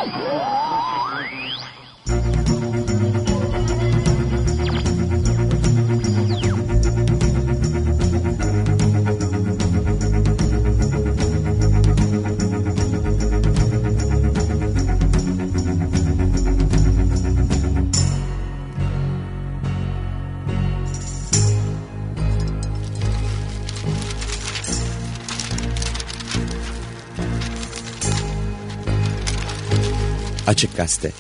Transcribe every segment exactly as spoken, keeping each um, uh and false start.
Açık Gazete.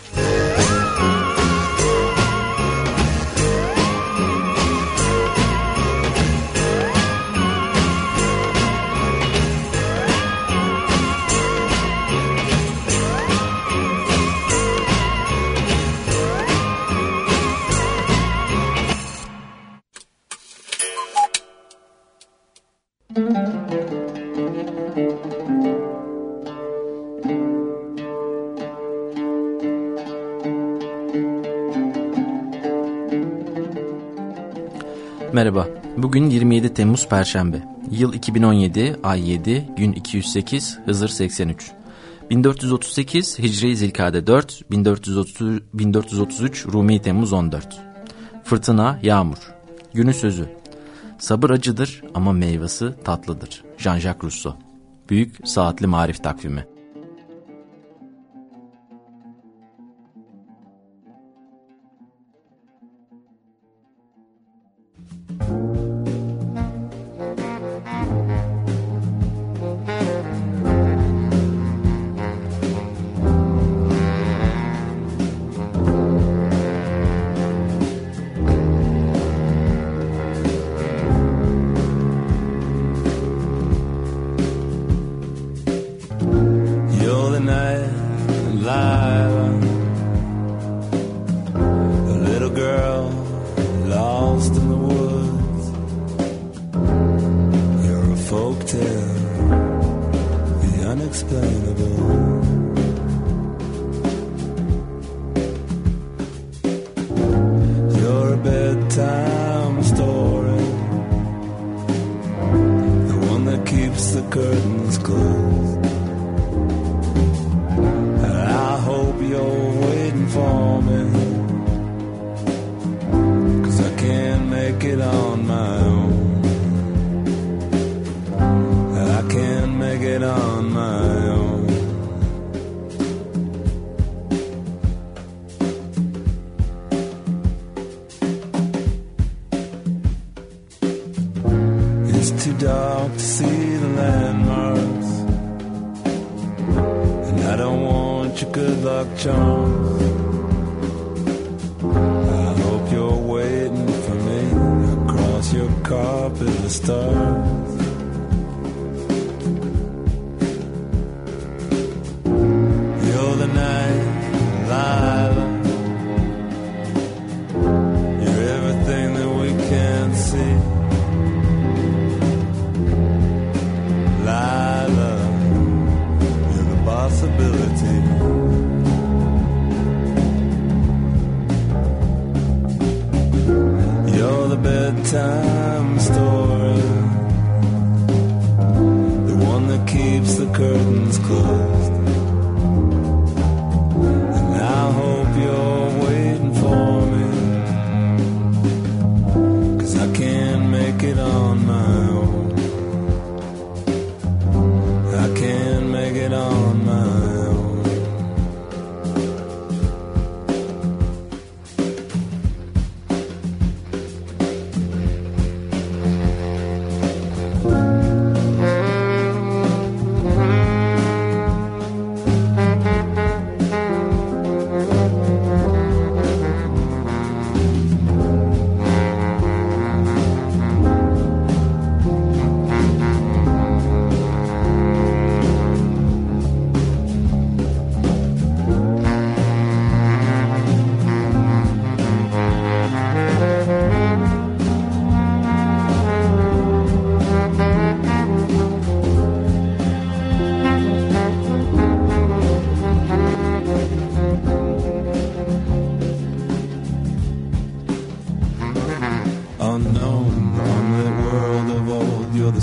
Merhaba, bugün yirmi yedi Temmuz Perşembe, yıl iki bin on yedi, ay yedi, gün iki yüz sekiz, Hızır seksen üç. bin dört yüz otuz sekiz Hicri Zilkade dört, bin dört yüz otuz, bin dört yüz otuz üç Rumi Temmuz on dört. Fırtına, yağmur. Günün sözü: sabır acıdır ama meyvesi tatlıdır. Jean-Jacques Rousseau. Büyük Saatli Marif Takvimi.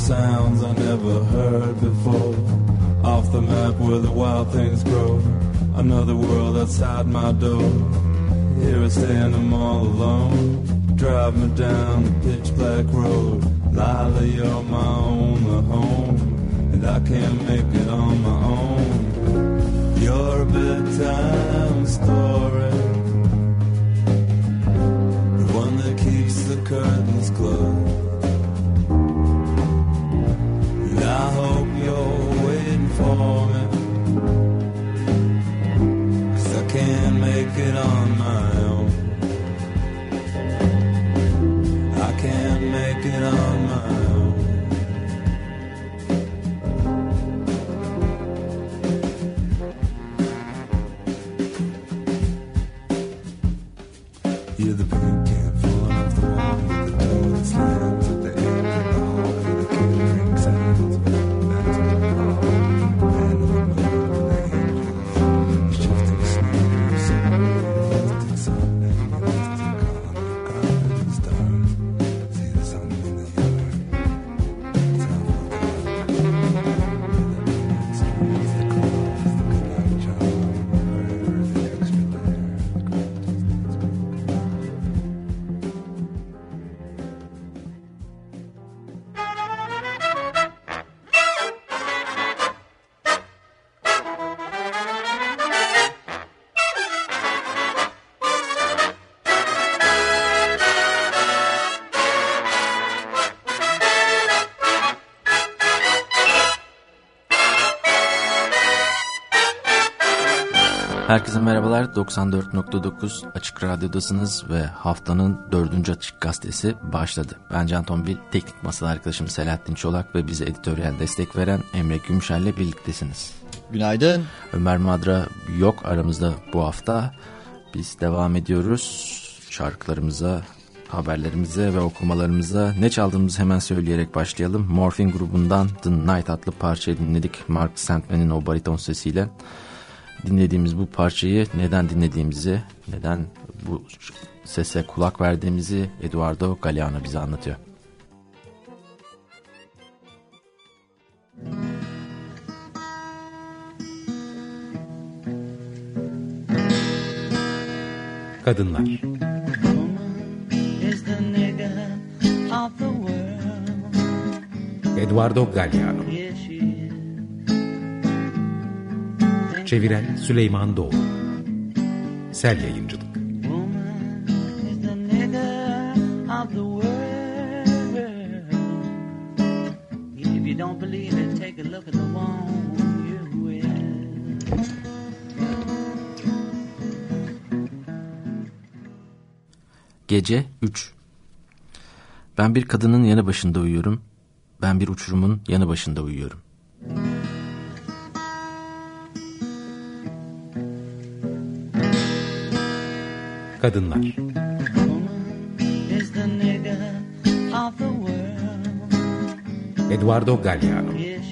Sounds I never heard before. Off the map where the wild things grow. Another world outside my door. Here I stand, I'm all alone. Drive me down the pitch black road. Lila, you're my only home, and I can't make it on my own. You're a bedtime story, the one that keeps the curtains closed. And I hope you're waiting for me, 'cause I can't make it on my own. I can't make it on my own. You're the paint can falling off the wall, you're the door that slams at the end of the hall, you're the catering sounds, that's my fault. Man on the moon and the angels, shifting sneakers, lifted sun and lifted collar, carpet and stars. See the sun in the yard, it's awful dark. The nights, the calls, the good night charm, prayer, the extra layer. Herkese merhabalar. doksan dört nokta dokuz Açık Radyo'dasınız ve haftanın dördüncü Açık Gazetesi başladı. Ben Can Tombil, teknik masada arkadaşım Selahattin Çolak ve bize editoryal destek veren Emre Gümüşer'le birliktesiniz. Günaydın. Ömer Madra yok aramızda bu hafta. Biz devam ediyoruz şarkılarımıza, haberlerimize ve okumalarımıza. Ne çaldığımızı hemen söyleyerek başlayalım. Morphine grubundan The Night adlı parçayı dinledik. Mark Sandman'in o bariton sesiyle. Dinlediğimiz bu parçayı neden dinlediğimizi, neden bu sese kulak verdiğimizi Eduardo Galeano bize anlatıyor. Kadınlar. Eduardo Galeano. Çeviren Süleyman Doğru. Sel Yayıncılık. Gece üç. Ben bir kadının yanı başında uyuyorum. Ben bir uçurumun yanı başında uyuyorum. Kadınlar. Eduardo Galeano.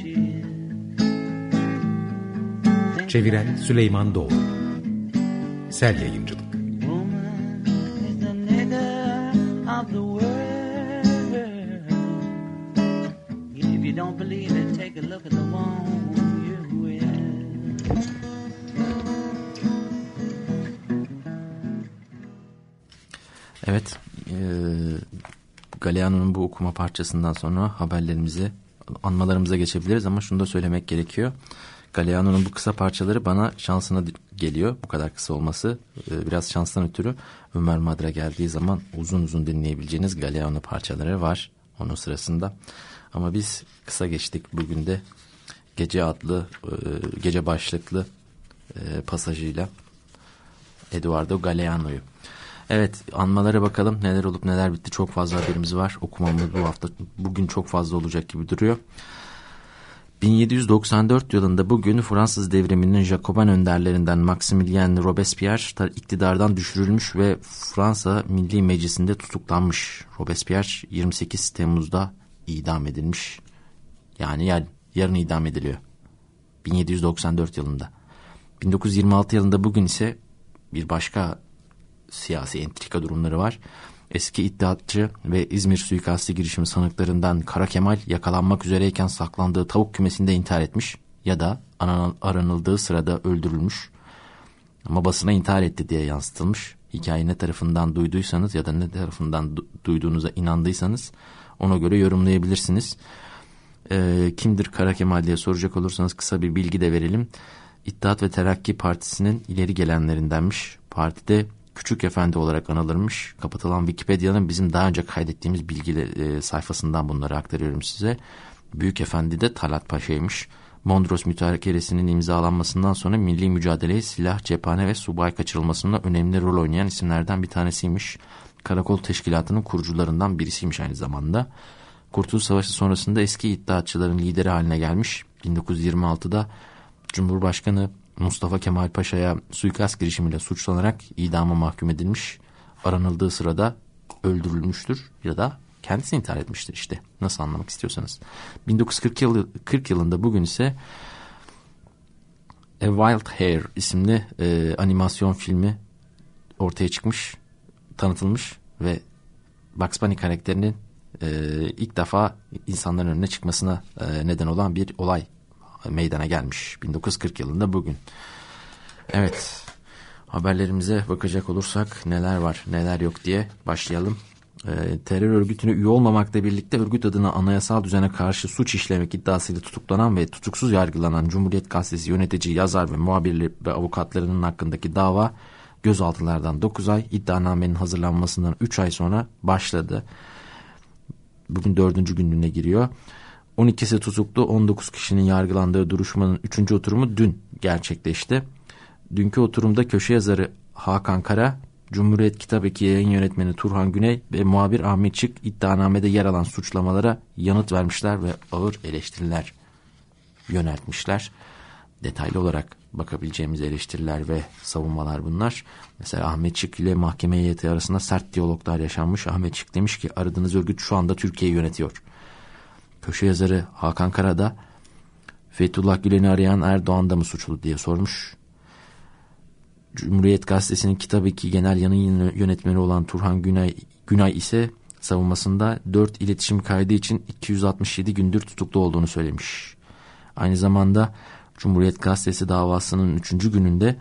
Çeviren Süleyman Doğru. Sel Yayıncılık. Evet, e, Galeano'nun bu okuma parçasından sonra haberlerimize, anmalarımıza geçebiliriz ama şunu da söylemek gerekiyor. Galeano'nun bu kısa parçaları bana şansına geliyor. Bu kadar kısa olması e, biraz şanstan ötürü. Ömer Madra geldiği zaman uzun uzun dinleyebileceğiniz Galeano parçaları var onun sırasında. Ama biz kısa geçtik bugün de gece adlı, e, gece başlıklı e, pasajıyla Eduardo Galeano'yu. Evet, anmalara bakalım neler olup neler bitti. Çok fazla haberimiz var. Okumamız bu hafta bugün çok fazla olacak gibi duruyor. bin yedi yüz doksan dört yılında bugün Fransız devriminin Jacobin önderlerinden Maximilien Robespierre iktidardan düşürülmüş ve Fransa Milli Meclisi'nde tutuklanmış. Robespierre yirmi sekiz Temmuz'da idam edilmiş. Yani yar, yarın idam ediliyor. bin yedi yüz doksan dört yılında. bin dokuz yüz yirmi altı yılında bugün ise bir başka siyasi entrika durumları var. Eski İttihatçı ve İzmir suikastı girişimi sanıklarından Kara Kemal yakalanmak üzereyken saklandığı tavuk kümesinde intihar etmiş ya da aranıldığı sırada öldürülmüş. Ama basına intihar etti diye yansıtılmış. Hikayeyi ne tarafından duyduysanız ya da ne tarafından du- duyduğunuza inandıysanız ona göre yorumlayabilirsiniz. E, kimdir Kara Kemal diye soracak olursanız kısa bir bilgi de verelim. İttihat ve Terakki Partisi'nin ileri gelenlerindenmiş. Partide Küçük Efendi olarak anılırmış. Kapatılan Wikipedia'nın bizim daha önce kaydettiğimiz bilgi e, sayfasından bunları aktarıyorum size. Büyük Efendi de Talat Paşa'ymış. Mondros Mütarekeresi'nin imzalanmasından sonra milli mücadeleye silah, cephane ve subay kaçırılmasında önemli rol oynayan isimlerden bir tanesiymiş. Karakol Teşkilatı'nın kurucularından birisiymiş aynı zamanda. Kurtuluş Savaşı sonrasında eski iddiatçıların lideri haline gelmiş. bin dokuz yüz yirmi altıda Cumhurbaşkanı Mustafa Kemal Paşa'ya suikast girişimiyle suçlanarak idama mahkum edilmiş. Aranıldığı sırada öldürülmüştür ya da kendisi intihar etmiştir işte. Nasıl anlamak istiyorsanız. bin dokuz yüz kırk, yılı, kırk yılında bugün ise A Wild Hair isimli e, animasyon filmi ortaya çıkmış, tanıtılmış ve Bugs Bunny karakterinin e, ilk defa insanların önüne çıkmasına e, neden olan bir olay meydana gelmiş. bin dokuz yüz kırk yılında bugün. Evet, haberlerimize bakacak olursak neler var neler yok diye başlayalım. Ee, terör örgütüne üye olmamakla birlikte örgüt adına anayasal düzene karşı suç işlemek iddiasıyla tutuklanan ve tutuksuz yargılanan Cumhuriyet Gazetesi yönetici, yazar ve muhabirleri ve avukatlarının hakkındaki dava gözaltılardan dokuz ay, iddianamenin hazırlanmasından üç ay sonra başladı. Bugün dördüncü gününe giriyor. on ikisi tutuklu, on dokuz kişinin yargılandığı duruşmanın üçüncü oturumu dün gerçekleşti. Dünkü oturumda köşe yazarı Hakan Kara, Cumhuriyet Kitap-Eki yayın yönetmeni Turhan Güney ve muhabir Ahmet Çık iddianamede yer alan suçlamalara yanıt vermişler ve ağır eleştiriler yöneltmişler. Detaylı olarak bakabileceğimiz eleştiriler ve savunmalar bunlar. Mesela Ahmet Çık ile mahkeme heyeti arasında sert diyaloglar yaşanmış. Ahmet Çık demiş ki aradığınız örgüt şu anda Türkiye'yi yönetiyor. Köşe yazarı Hakan Kara da Fethullah Gülen'i arayan Erdoğan da mı suçlu diye sormuş. Cumhuriyet Gazetesi'nin Kitap-Eki Genel Yayın Yönetmeni olan Turhan Günay, Günay ise savunmasında dört iletişim kaydı için iki yüz altmış yedi gündür tutuklu olduğunu söylemiş. Aynı zamanda Cumhuriyet Gazetesi davasının üçüncü gününde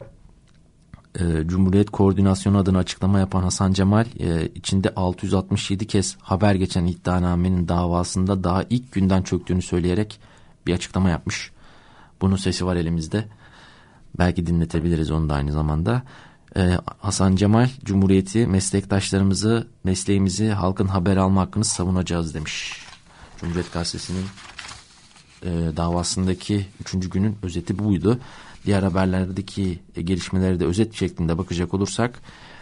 e, Cumhuriyet Koordinasyonu adına açıklama yapan Hasan Cemal e, içinde altı yüz altmış yedi kez haber geçen iddianamenin davasında daha ilk günden çöktüğünü söyleyerek bir açıklama yapmış. Bunun sesi var elimizde. Belki dinletebiliriz onu da aynı zamanda. Ee, Hasan Cemal, Cumhuriyeti, meslektaşlarımızı, mesleğimizi, halkın haber alma hakkını savunacağız demiş. Cumhuriyet Gazetesi'nin e, davasındaki üçüncü günün özeti buydu. Diğer haberlerdeki e, gelişmelere de özet şeklinde bakacak olursak,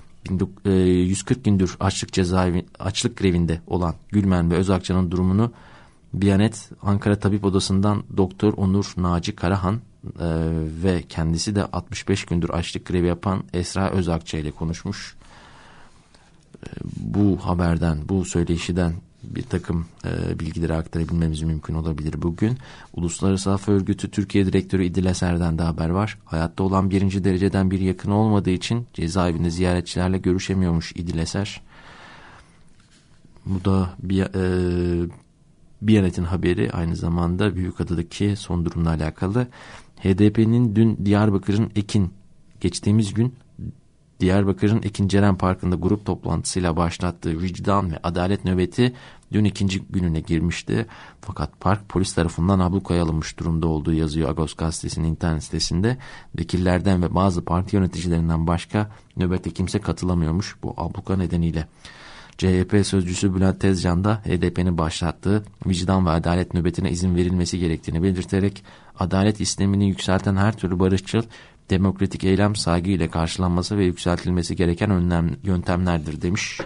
yüz kırk gündür açlık cezaevi, açlık grevinde olan Gülmen ve Özakçı'nın durumunu Biyanet Ankara Tabip Odası'ndan Doktor Onur Naci Karahan Ee, ve kendisi de altmış beş gündür açlık grevi yapan Esra Özakça ile konuşmuş. Ee, bu haberden, bu söyleşiden bir takım e, bilgileri aktarabilmemiz mümkün olabilir bugün. Uluslararası Af Örgütü Türkiye Direktörü İdil Eser'den de haber var. Hayatta olan birinci dereceden bir yakını olmadığı için cezaevinde ziyaretçilerle görüşemiyormuş İdil Eser. Bu da bir e, Biyanet'in haberi, aynı zamanda Büyükada'daki son durumla alakalı. H D P'nin dün Diyarbakır'ın Ekin, geçtiğimiz gün Diyarbakır'ın Ekin Ceren Parkı'nda grup toplantısıyla başlattığı vicdan ve adalet nöbeti dün ikinci gününe girmişti. Fakat park polis tarafından ablukaya alınmış durumda olduğu yazıyor Agos Gazetesi'nin internet sitesinde. Vekillerden ve bazı parti yöneticilerinden başka nöbete kimse katılamıyormuş bu abluka nedeniyle. C H P sözcüsü Bülent Tezcan da H D P'nin başlattığı vicdan ve adalet nöbetine izin verilmesi gerektiğini belirterek adalet istemini yükselten her türlü barışçıl, demokratik eylem saygıyla karşılanması ve yükseltilmesi gereken önlem, yöntemlerdir demiş.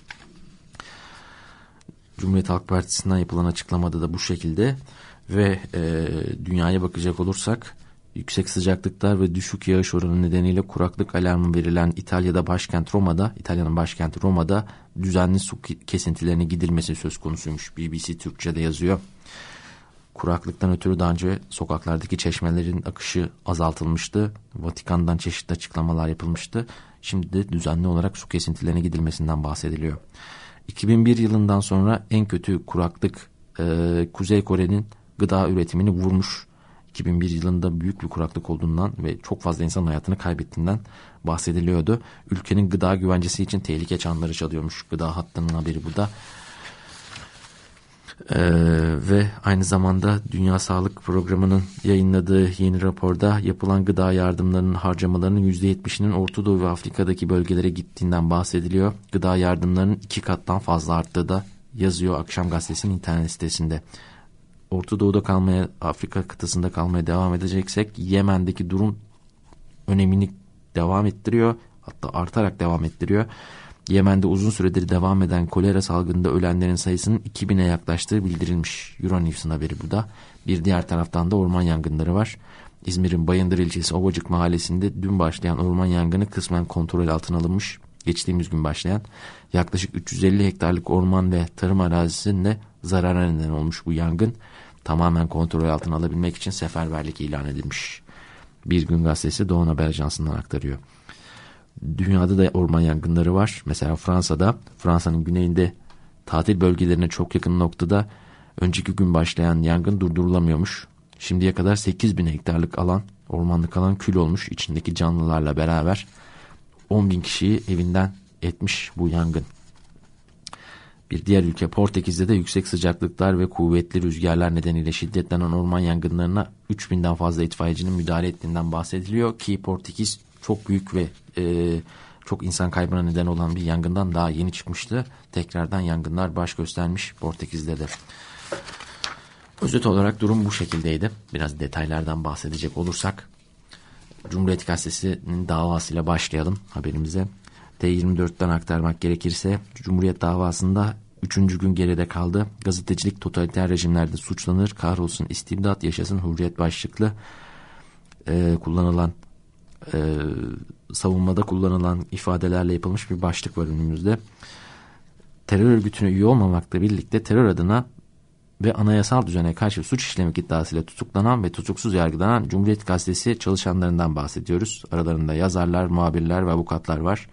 Cumhuriyet Halk Partisi'nden yapılan açıklamada da bu şekilde ve e, dünyaya bakacak olursak yüksek sıcaklıklar ve düşük yağış oranı nedeniyle kuraklık alarmı verilen İtalya'da başkent Roma'da, İtalya'nın başkenti Roma'da düzenli su kesintilerine gidilmesi söz konusuymuş. B B C Türkçe'de yazıyor. Kuraklıktan ötürü daha önce sokaklardaki çeşmelerin akışı azaltılmıştı. Vatikan'dan çeşitli açıklamalar yapılmıştı. Şimdi de düzenli olarak su kesintilerine gidilmesinden bahsediliyor. iki bin bir yılından sonra en kötü kuraklık e, Kuzey Kore'nin gıda üretimini vurmuş. iki bin bir yılında büyük bir kuraklık olduğundan ve çok fazla insan hayatını kaybettiğinden bahsediliyordu. Ülkenin gıda güvencesi için tehlike çanları çalıyormuş. Gıda hattının haberi bu da. Ee, ve aynı zamanda Dünya Sağlık Programı'nın yayınladığı yeni raporda yapılan gıda yardımlarının harcamalarının yüzde yetmişinin Orta Doğu ve Afrika'daki bölgelere gittiğinden bahsediliyor. Gıda yardımlarının iki kattan fazla arttığı da yazıyor Akşam Gazetesi'nin internet sitesinde. Orta Doğu'da kalmaya, Afrika kıtasında kalmaya devam edeceksek Yemen'deki durum önemini devam ettiriyor. Hatta artarak devam ettiriyor. Yemen'de uzun süredir devam eden kolera salgınında ölenlerin sayısının iki bine yaklaştığı bildirilmiş. Euronews'un haberi bu da. Bir diğer taraftan da orman yangınları var. İzmir'in Bayındır ilçesi Ovacık mahallesinde dün başlayan orman yangını kısmen kontrol altına alınmış. Geçtiğimiz gün başlayan yaklaşık üç yüz elli hektarlık orman ve tarım arazisinde zarara neden olmuş bu yangın. Tamamen kontrol altına alabilmek için seferberlik ilan edilmiş. Bir Gün Gazetesi Doğan Haber Ajansı'ndan aktarıyor. Dünyada da orman yangınları var. Mesela Fransa'da, Fransa'nın güneyinde tatil bölgelerine çok yakın noktada önceki gün başlayan yangın durdurulamıyormuş. Şimdiye kadar sekiz bin hektarlık alan, ormanlık alan kül olmuş. İçindeki canlılarla beraber on bin kişiyi evinden etmiş bu yangın. Bir diğer ülke Portekiz'de de yüksek sıcaklıklar ve kuvvetli rüzgarlar nedeniyle şiddetlenen orman yangınlarına üç binden fazla itfaiyecinin müdahale ettiğinden bahsediliyor ki Portekiz çok büyük ve e, çok insan kaybına neden olan bir yangından daha yeni çıkmıştı. Tekrardan yangınlar baş göstermiş Portekiz'de de. Özet olarak durum bu şekildeydi. Biraz detaylardan bahsedecek olursak Cumhuriyet Gazetesi'nin davasıyla başlayalım haberimize. T yirmi dört'ten aktarmak gerekirse Cumhuriyet davasında üçüncü gün geride kaldı. Gazetecilik totaliter rejimlerde suçlanır, kahrolsun istibdat, yaşasın hürriyet başlıklı e, kullanılan e, savunmada kullanılan ifadelerle yapılmış bir başlık var önümüzde. Terör örgütüne üye olmamakla birlikte terör adına ve anayasal düzene karşı suç işlemek iddiasıyla tutuklanan ve tutuksuz yargılanan Cumhuriyet Gazetesi çalışanlarından bahsediyoruz. Aralarında yazarlar, muhabirler ve avukatlar var.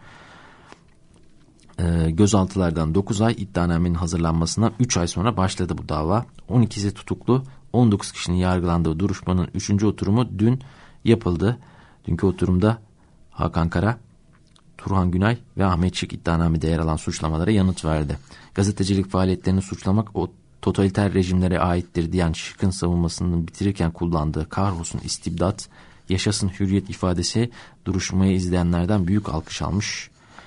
E, gözaltılardan dokuz ay, iddianamenin hazırlanmasına üç ay sonra başladı bu dava. on ikisi tutuklu, on dokuz kişinin yargılandığı duruşmanın üçüncü oturumu dün yapıldı. Dünkü oturumda Hakan Kara, Turhan Günay ve Ahmet Şık iddianamede yer alan suçlamalara yanıt verdi. Gazetecilik faaliyetlerini suçlamak o totaliter rejimlere aittir diyen Şık'ın savunmasını bitirirken kullandığı kahrolsun istibdat, yaşasın hürriyet ifadesi duruşmayı izleyenlerden büyük alkış almış.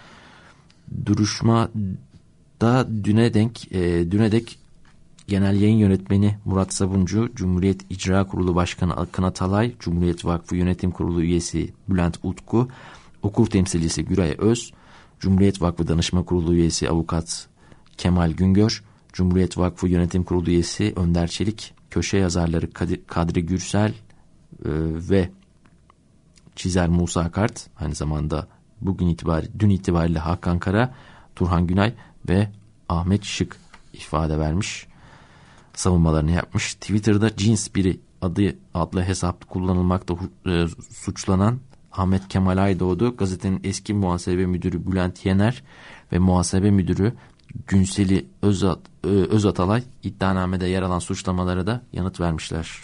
Duruşmada düne denk, e, düne dek Genel Yayın Yönetmeni Murat Sabuncu, Cumhuriyet İcra Kurulu Başkanı Akın Atalay, Cumhuriyet Vakfı Yönetim Kurulu üyesi Bülent Utku, Okur temsilcisi Güray Öz, Cumhuriyet Vakfı Danışma Kurulu üyesi Avukat Kemal Güngör, Cumhuriyet Vakfı Yönetim Kurulu üyesi Önder Çelik, köşe yazarları Kadri Gürsel e, ve çizer Musa Kart, aynı zamanda bugün itibari, dün itibariyle Hakan Kara, Turhan Günay ve Ahmet Şık ifade vermiş. Savunmalarını yapmış. Twitter'da cins biri adı adlı hesap kullanılmakta e, suçlanan Ahmet Kemal Aydoğdu, gazetenin eski muhasebe müdürü Bülent Yener ve muhasebe müdürü Günseli Özat, e, Özatalay iddianamede yer alan suçlamalara da yanıt vermişler.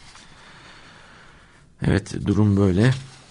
Evet, durum böyle.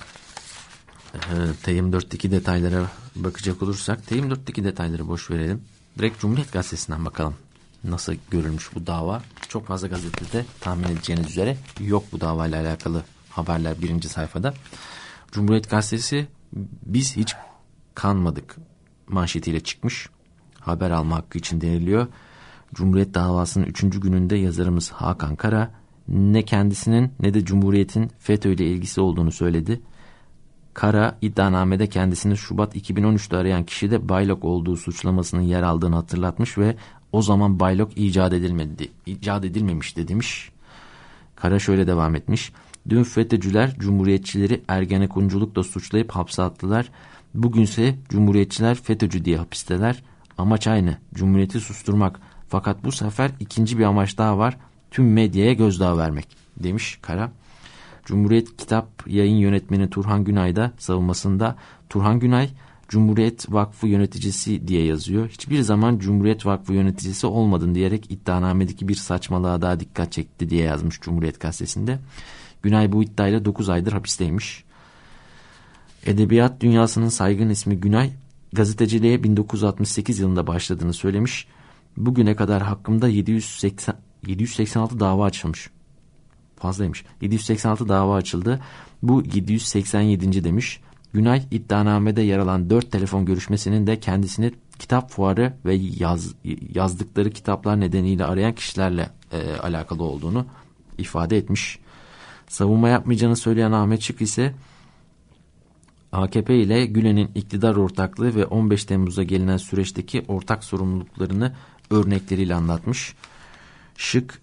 T yirmi dört'teki detaylara bakacak olursak, T yirmi dört'teki detayları boş verelim. Direkt Cumhuriyet Gazetesi'nden bakalım. Nasıl görülmüş bu dava? Çok fazla gazetede tahmin edeceğiniz üzere yok bu davayla alakalı haberler birinci sayfada. Cumhuriyet Gazetesi biz hiç kanmadık manşetiyle çıkmış. Haber alma hakkı için deniliyor. Cumhuriyet davasının üçüncü gününde yazarımız Hakan Kara ne kendisinin ne de Cumhuriyet'in FETÖ ile ilgisi olduğunu söyledi. Kara iddianamede kendisini Şubat iki bin on üç'te arayan kişide Baylok olduğu suçlamasının yer aldığını hatırlatmış ve o zaman Baylok icat edilmedi, icat edilmemişti demiş. Kara şöyle devam etmiş. Dün FETÖ'cüler Cumhuriyetçileri Ergenekonculukla suçlayıp hapse attılar. Bugünse Cumhuriyetçiler FETÖ'cü diye hapisteler. Amaç aynı, Cumhuriyeti susturmak. Fakat bu sefer ikinci bir amaç daha var. Tüm medyaya gözdağı vermek demiş Kara. Cumhuriyet Kitap Yayın Yönetmeni Turhan Günay da savunmasında Turhan Günay Cumhuriyet Vakfı yöneticisi diye yazıyor. Hiçbir zaman Cumhuriyet Vakfı yöneticisi olmadın diyerek iddianamedeki bir saçmalığa daha dikkat çekti diye yazmış Cumhuriyet Gazetesi'nde. Günay bu iddiayla dokuz aydır hapisteymiş. Edebiyat dünyasının saygın ismi Günay, gazeteciliğe bin dokuz yüz altmış sekiz yılında başladığını söylemiş. Bugüne kadar hakkımda yedi yüz seksen, yedi yüz seksen altı dava açılmış. Fazlaymış. yedi yüz seksen altı dava açıldı. Bu yedi yüz seksen yedinci demiş. Günay iddianamede yer alan dört telefon görüşmesinin de kendisini kitap fuarı ve yaz, yazdıkları kitaplar nedeniyle arayan kişilerle e, alakalı olduğunu ifade etmiş. Savunma yapmayacağını söyleyen Ahmet Şık ise A K P ile Gülen'in iktidar ortaklığı ve on beş Temmuz'a gelinen süreçteki ortak sorumluluklarını örnekleriyle anlatmış. Şık,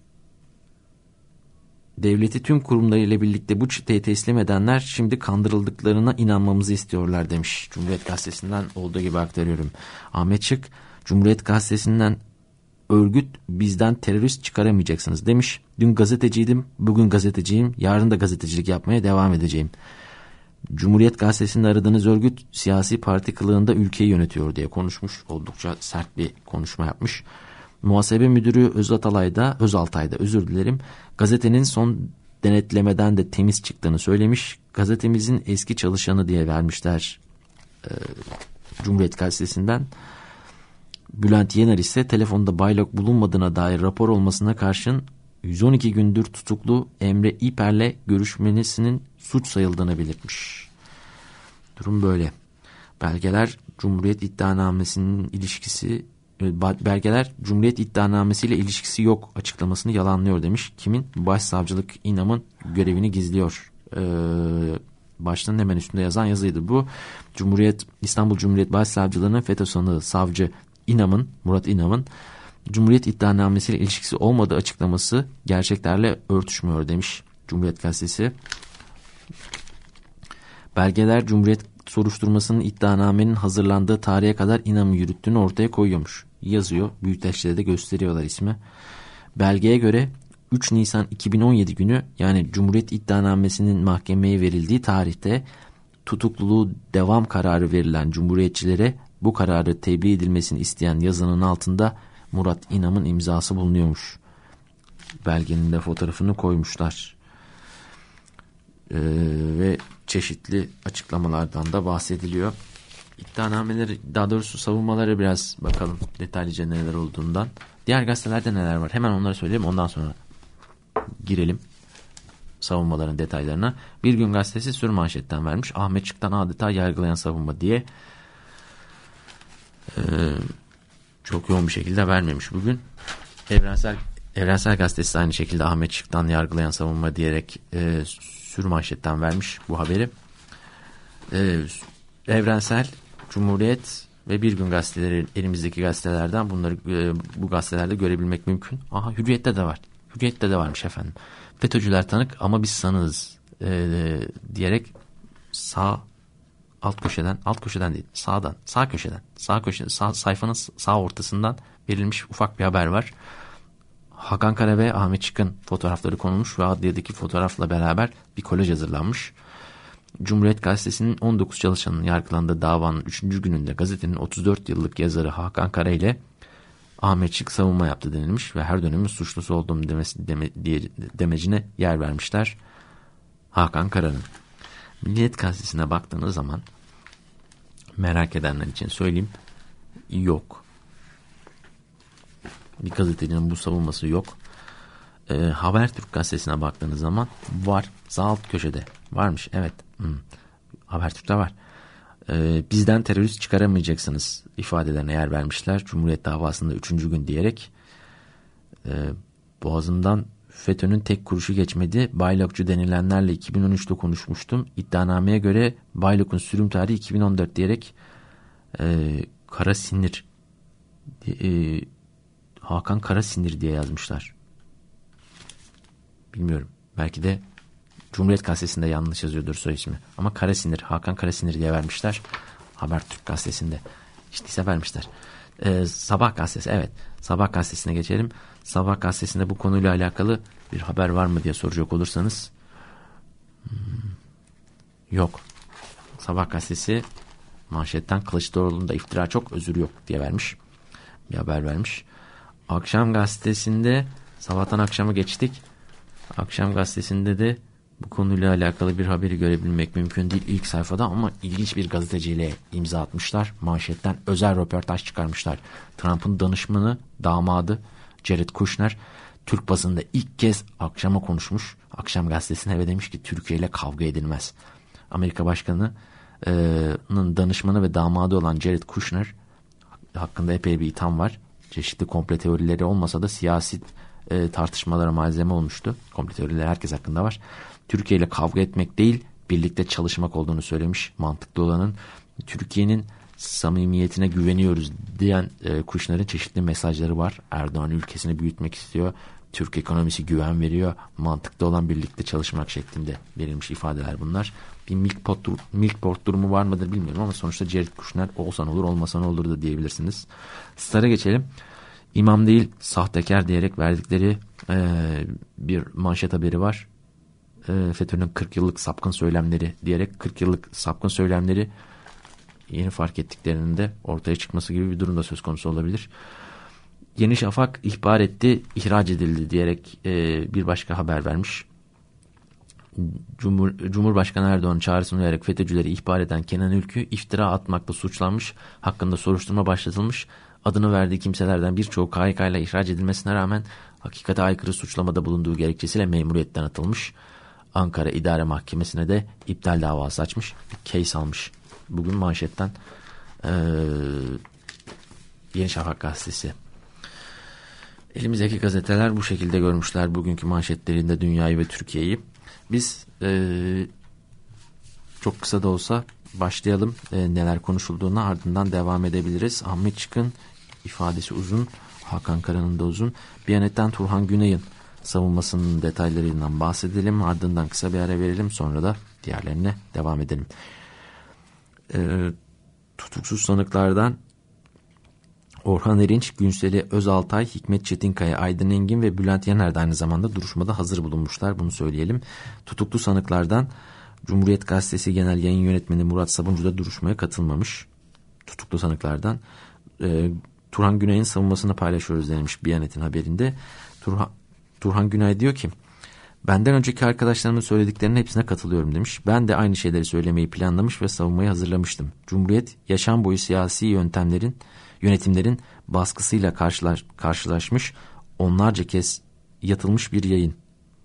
devleti tüm kurumlarıyla birlikte bu çıtayı teslim edenler şimdi kandırıldıklarına inanmamızı istiyorlar demiş. Cumhuriyet Gazetesi'nden olduğu gibi aktarıyorum. Ahmet Şık, Cumhuriyet Gazetesi'nden örgüt bizden terörist çıkaramayacaksınız demiş. Dün gazeteciydim, bugün gazeteciyim, yarın da gazetecilik yapmaya devam edeceğim. Cumhuriyet Gazetesi'nde aradığınız örgüt siyasi parti kılığında ülkeyi yönetiyor diye konuşmuş. Oldukça sert bir konuşma yapmış. Muhasebe Müdürü Özatalay'da, Özaltay'da özür dilerim, gazetenin son denetlemeden de temiz çıktığını söylemiş. Gazetemizin eski çalışanı diye vermişler e, Cumhuriyet Gazetesi'nden. Bülent Yener ise telefonda baylok bulunmadığına dair rapor olmasına karşın yüz on iki gündür tutuklu Emre İper'le görüşmesinin suç sayıldığını belirtmiş. Durum böyle. Belgeler Cumhuriyet iddianamesinin ilişkisi belgeler Cumhuriyet iddianamesiyle ilişkisi yok açıklamasını yalanlıyor demiş. Kimin? Başsavcılık İnam'ın görevini gizliyor. Ee, başlığın hemen üstünde yazan yazıydı bu. Cumhuriyet İstanbul Cumhuriyet Başsavcılığı'nın FETÖ sanığı savcı İnam'ın, Murat İnam'ın Cumhuriyet iddianamesiyle ilişkisi olmadığı açıklaması gerçeklerle örtüşmüyor demiş Cumhuriyet Gazetesi. Belgeler Cumhuriyet soruşturmasının iddianamenin hazırlandığı tarihe kadar İnam'ı yürüttüğünü ortaya koyuyormuş. Yazıyor. Büyüktaş'ta de gösteriyorlar ismi. Belgeye göre üç Nisan iki bin on yedi günü, yani Cumhuriyet iddianamesinin mahkemeye verildiği tarihte tutukluluğu devam kararı verilen cumhuriyetçilere bu kararı tebliğ edilmesini isteyen yazının altında Murat İnam'ın imzası bulunuyormuş. Belgenin de fotoğrafını koymuşlar. Ee, ve çeşitli açıklamalardan da bahsediliyor. İddianameleri, daha doğrusu savunmaları biraz bakalım detaylıca neler olduğundan. Diğer gazetelerde neler var? Hemen onları söyleyeyim, ondan sonra girelim savunmaların detaylarına. Bir Gün Gazetesi sür manşetten vermiş. Ahmet Şık'tan adeta yargılayan savunma diye. Ee, çok yoğun bir şekilde vermemiş bugün. Evrensel Evrensel Gazetesi aynı şekilde Ahmet Şık'tan yargılayan savunma diyerek e, sür manşetten vermiş bu haberi. Ee, Evrensel, Cumhuriyet ve Bir Gün gazeteleri, elimizdeki gazetelerden bunları e, bu gazetelerde görebilmek mümkün. Aha, Hürriyet'te de var. Hürriyet'te de varmış efendim. FETÖ'cüler tanık ama biz sanığız e, diyerek sağ alt köşeden, alt köşeden değil, sağdan, sağ köşeden, sağ köşeden, sağ, sayfanın sağ ortasından verilmiş ufak bir haber var. Hakan Kara ve Ahmet Şık'ın fotoğrafları konulmuş ve adliyedeki fotoğrafla beraber bir kolaj hazırlanmış. Cumhuriyet Gazetesi'nin on dokuz çalışanının yargılandığı davanın üçüncü gününde gazetenin otuz dört yıllık yazarı Hakan Kara ile Ahmet Şık savunma yaptı denilmiş ve her dönemin suçlusu olduğum demesi, deme, diye, demecine yer vermişler Hakan Kara'nın. Milliyet Gazetesi'ne baktığınız zaman, merak edenler için söyleyeyim, yok. Bir gazetecinin bu savunması yok. E, Habertürk Gazetesi'ne baktığınız zaman var. Sağ alt köşede varmış. Evet. Hmm. Habertürk'te var. E, bizden terörist çıkaramayacaksınız ifadelerine yer vermişler. Cumhuriyet davasında üçüncü gün diyerek. E, boğazımdan FETÖ'nün tek kuruşu geçmedi. Baylokçu denilenlerle iki bin on üçte konuşmuştum. İddianameye göre Baylok'un sürüm tarihi iki bin on dört diyerek e, Kara Sinir e, Hakan Kara Sinir diye yazmışlar. Bilmiyorum. Belki de Cumhuriyet Gazetesi'nde yanlış yazıyordur soy ismi. Ama Kara Sinir, Hakan Kara Sinir diye vermişler. Habertürk Gazetesi'nde. İşte ise vermişler. Ee, Sabah Gazetesi, evet. Sabah Gazetesi'ne geçelim. Sabah Gazetesi'nde bu konuyla alakalı bir haber var mı diye soracak olursanız. Hmm, yok. Sabah Gazetesi manşetten Kılıçdaroğlu'nda iftira çok, özür yok diye vermiş. Bir haber vermiş. Akşam Gazetesi'nde, sabahtan akşama geçtik. Akşam Gazetesi'nde de Bu konuyla alakalı bir haberi görebilmek mümkün değil ilk sayfada ama ilginç bir gazeteciyle imza atmışlar. Manşetten özel röportaj çıkarmışlar. Trump'ın danışmanı, damadı Jared Kushner Türk basında ilk kez akşama konuşmuş. Akşam gazetesine ve demiş ki Türkiye ile kavga edilmez. Amerika Başkanı'nın danışmanı ve damadı olan Jared Kushner hakkında epey bir itham var. Çeşitli komple teorileri olmasa da siyasi e, tartışmalara malzeme olmuştu. Komple teorileri herkes hakkında var. Türkiye ile kavga etmek değil, birlikte çalışmak olduğunu söylemiş. Mantıklı olanın Türkiye'nin samimiyetine güveniyoruz diyen e, Kushner'in çeşitli mesajları var. Erdoğan ülkesini büyütmek istiyor. Türk ekonomisi güven veriyor. Mantıklı olan birlikte çalışmak şeklinde verilmiş ifadeler bunlar. Bir milk pot, milk pot durumu var mıdır bilmiyorum ama sonuçta Jared Kushner olsan olur olmasan olur da diyebilirsiniz. Star'a geçelim. İmam değil sahtekar diyerek verdikleri e, bir manşet haberi var. E, FETÖ'nün kırk yıllık sapkın söylemleri diyerek kırk yıllık sapkın söylemleri yeni fark ettiklerinin de ortaya çıkması gibi bir durum da söz konusu olabilir. Yeni Şafak ihbar etti, ihraç edildi diyerek e, bir başka haber vermiş. Cumhur, Cumhurbaşkanı Erdoğan çağrısını uyarak FETÖ'cüleri ihbar eden Kenan Ülkü iftira atmakla suçlanmış, hakkında soruşturma başlatılmış. Adını verdiği kimselerden birçoğu K Y K ile ihraç edilmesine rağmen hakikate aykırı suçlamada bulunduğu gerekçesiyle memuriyetten atılmış. Ankara İdare Mahkemesi'ne de iptal davası açmış, bir case almış. Bugün manşetten ee, Yeni Şafak gazetesi. Elimizdeki gazeteler bu şekilde görmüşler bugünkü manşetlerinde dünyayı ve Türkiye'yi. Biz ee, çok kısa da olsa başlayalım e, neler konuşulduğuna, ardından devam edebiliriz. Ahmet Çıkın ifadesi uzun, Hakan Kara'nın da uzun. Biyanet'ten Turhan Güney'in savunmasının detaylarından bahsedelim. Ardından kısa bir ara verelim, sonra da diğerlerine devam edelim. E, tutuksuz sanıklardan Orhan Erinç, Günseli Özaltay, Hikmet Çetinkaya, Aydın Engin ve Bülent Yener de aynı zamanda duruşmada hazır bulunmuşlar. Bunu söyleyelim. Tutuklu sanıklardan Cumhuriyet Gazetesi Genel Yayın Yönetmeni Murat Sabuncu da duruşmaya katılmamış. Tutuklu sanıklardan. E, Turhan Güney'in savunmasını paylaşıyoruz denilmiş Biyanet'in haberinde. Turhan, Turhan Güney diyor ki, benden önceki arkadaşlarımın söylediklerinin hepsine katılıyorum demiş. Ben de aynı şeyleri söylemeyi planlamış ve savunmayı hazırlamıştım. Cumhuriyet yaşam boyu siyasi yöntemlerin, yönetimlerin baskısıyla karşılaş, karşılaşmış, onlarca kez yatılmış bir yayın.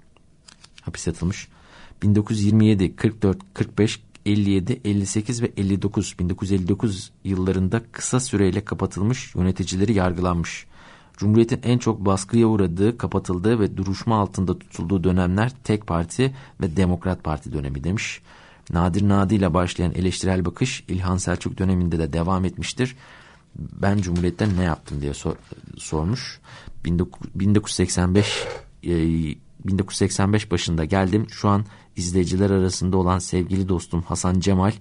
Hapis yatılmış. bin dokuz yüz yirmi yedi, kırk dört, kırk beş, elli yedi, elli sekiz ve elli dokuz bin dokuz yüz elli dokuz yıllarında kısa süreyle kapatılmış, yöneticileri yargılanmış. Cumhuriyetin en çok baskıya uğradığı, kapatıldığı ve duruşma altında tutulduğu dönemler Tek Parti ve Demokrat Parti dönemi demiş. Nadir Nadi ile başlayan eleştirel bakış İlhan Selçuk döneminde de devam etmiştir. Ben Cumhuriyet'ten ne yaptım diye sor, sormuş. bin dokuz yüz seksen beş e, bin dokuz yüz seksen beş başında geldim. Şu an izleyiciler arasında olan sevgili dostum Hasan Cemal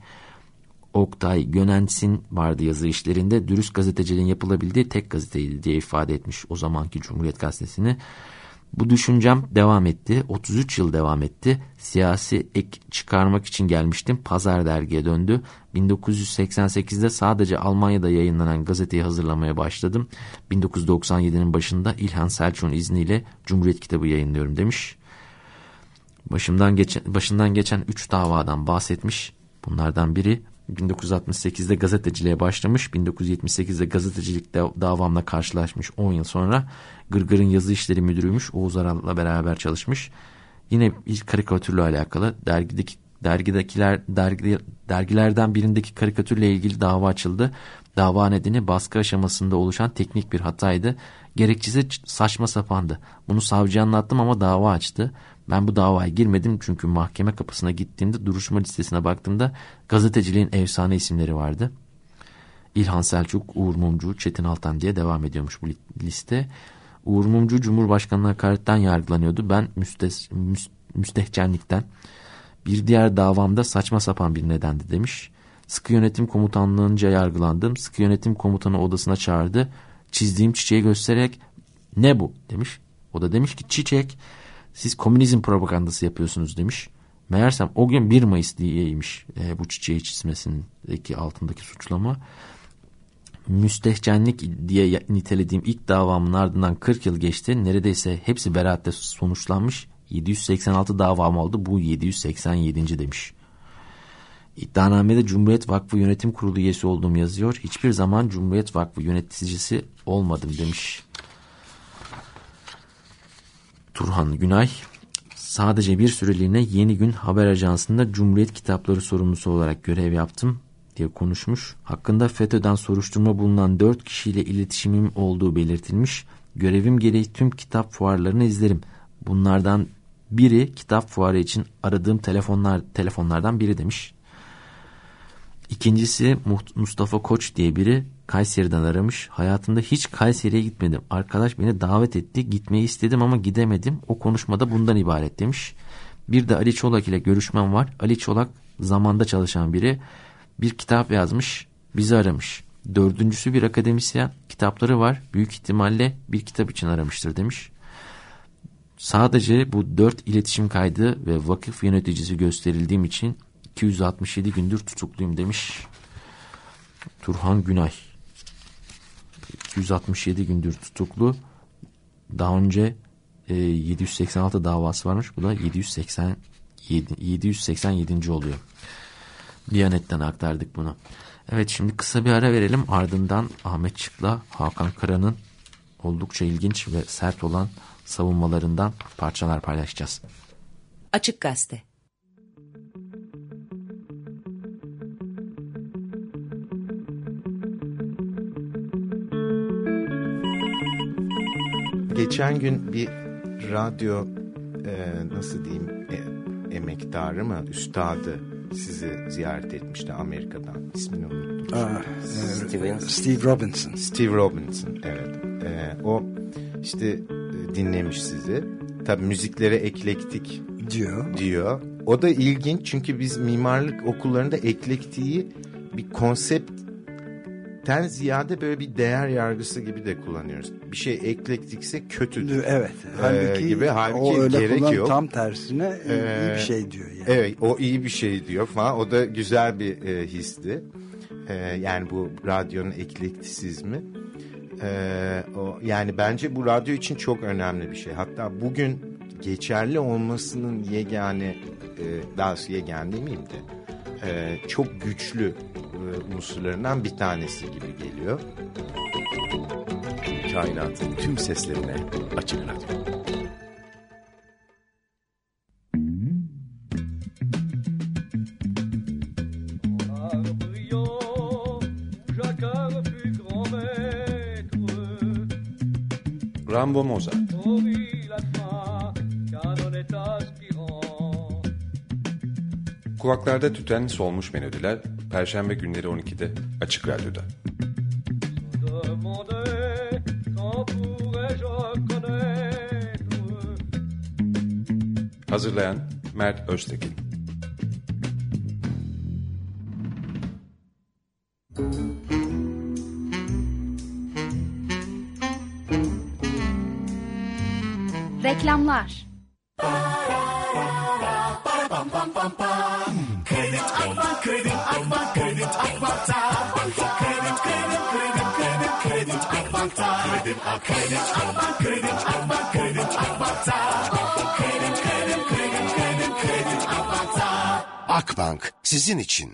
Oktay Gönensin vardı yazı işlerinde. Dürüst gazeteciliğin yapılabildiği tek gazeteydi diye ifade etmiş o zamanki Cumhuriyet Gazetesi'ni. Bu düşüncem devam etti. otuz üç yıl devam etti. Siyasi ek çıkarmak için gelmiştim. Pazar dergiye döndü. bin dokuz yüz seksen sekizde sadece Almanya'da yayınlanan gazeteyi hazırlamaya başladım. bin dokuz yüz doksan yedinin başında İlhan Selçuk'un izniyle Cumhuriyet kitabı yayınlıyorum demiş. Başımdan geçen, başından geçen üç davadan bahsetmiş. Bunlardan biri bin dokuz yüz altmış sekizde gazeteciliğe başlamış. bin dokuz yüz yetmiş sekizde gazetecilik davamla karşılaşmış. on yıl sonra Gırgır'ın yazı işleri müdürüymüş. Oğuz Aral'la beraber çalışmış. Yine bir karikatürle alakalı dergideki dergidekiler dergi, dergilerden birindeki karikatürle ilgili dava açıldı. Dava nedeni baskı aşamasında oluşan teknik bir hataydı. Gerekçesi saçma sapandı. Bunu savcıya anlattım ama dava açtı. Ben bu davaya girmedim çünkü mahkeme kapısına gittiğimde duruşma listesine baktığımda gazeteciliğin efsane isimleri vardı. İlhan Selçuk, Uğur Mumcu, Çetin Altan diye devam ediyormuş bu liste. Uğur Mumcu Cumhurbaşkanlığı hakaretten yargılanıyordu. Ben müstes, müst, müstehcenlikten. Bir diğer davamda saçma sapan bir nedendi demiş. Sıkı yönetim komutanlığınca yargılandım. Sıkı yönetim komutanı odasına çağırdı. Çizdiğim çiçeği göstererek ne bu demiş. O da demiş ki çiçek, siz komünizm propagandası yapıyorsunuz demiş. Meğersem o gün bir Mayıs diyeymiş e, bu çiçeği çizmesindeki altındaki suçlama. Müstehcenlik diye nitelediğim ilk davamın ardından kırk yıl geçti. Neredeyse hepsi beraatle sonuçlanmış. yedi yüz seksen altı davam oldu. Bu yedi yüz seksen yedinci demiş. İddianamede Cumhuriyet Vakfı Yönetim Kurulu üyesi olduğum yazıyor. Hiçbir zaman Cumhuriyet Vakfı yöneticisi olmadım demiş. Turhan Günay. Sadece bir süreliğine Yeni Gün Haber Ajansı'nda Cumhuriyet Kitapları sorumlusu olarak görev yaptım diye konuşmuş. Hakkında FETÖ'den soruşturma bulunan dört kişiyle iletişimim olduğu belirtilmiş. Görevim gereği tüm kitap fuarlarını izlerim. Bunlardan biri kitap fuarı için aradığım telefonlar telefonlardan biri demiş. İkincisi Mustafa Koç diye biri Kayseri'den aramış. Hayatımda hiç Kayseri'ye gitmedim. Arkadaş beni davet etti. Gitmeyi istedim ama gidemedim. O konuşmada bundan ibaret demiş. Bir de Ali Çolak ile görüşmem var. Ali Çolak zamanda çalışan biri. Bir kitap yazmış. Bizi aramış. Dördüncüsü bir akademisyen. Kitapları var. Büyük ihtimalle bir kitap için aramıştır demiş. Sadece bu dört iletişim kaydı ve vakıf yöneticisi gösterildiğim için iki yüz altmış yedi gündür tutukluyum demiş Turhan Günay. iki yüz altmış yedi gündür tutuklu. Daha önce e, yedi yüz seksen altı davası varmış. Bu da yedi yüz seksen yedi, yedi yüz seksen yedinci oluyor. Diyanet'ten aktardık bunu. Evet, şimdi kısa bir ara verelim. Ardından Ahmet Çık'la Hakan Kara'nın oldukça ilginç ve sert olan savunmalarından parçalar paylaşacağız. Açık Gazete. Geçen gün bir radyo e, nasıl diyeyim e, emektarı mı, üstadı sizi ziyaret etmişti Amerika'dan. İsmini unuttum. Aa, e, Steve Robinson. Steve Robinson, evet. E, o işte e, dinlemiş sizi. Tabii müziklere eklektik diyor. diyor. O da ilginç çünkü biz mimarlık okullarında eklektiği bir konsept ten ziyade böyle bir değer yargısı gibi de kullanıyoruz. Bir şey eklektikse kötüdür. Evet. Halbuki, ee, gibi. Halbuki o öyle gerek kullan, yok. tam tersine ee, iyi bir şey diyor. Yani. Evet, o iyi bir şey diyor falan. O da güzel bir e, histi. E, yani bu radyonun eklektisizmi. E, o, yani bence bu radyo için çok önemli bir şey. Hatta bugün geçerli olmasının yegane, e, daha doğrusu yegane demeyeyim de e, çok güçlü unsurlarından bir tanesi gibi geliyor. Kainatın tüm seslerine Açık Radyo. Rambo Mozart. Kulaklarda tüten solmuş melodiler Perşembe günleri on ikide Açık Radyo'da. Hazırlayan Mert Öztekin. Reklamlar. Kredi Akbank, kredi Akbank, kredi Akbank'ta. Kredi, kredi, kredi, kredi, kredi Akbank'ta. Kredi Akbank, kredi Akbank, kredi Akbank'ta. Kredi, kredi, kredi, kredi, kredi Akbank'ta. Akbank sizin için.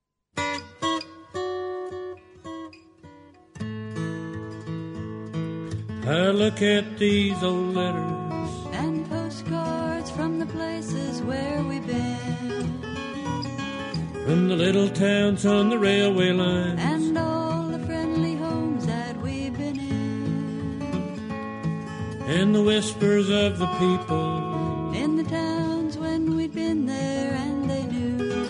I look at these old letters and postcards from the places where we've been, from the little towns on the railway lines, and all the friendly homes that we've been in, and the whispers of the people in the towns when we'd been there and they knew.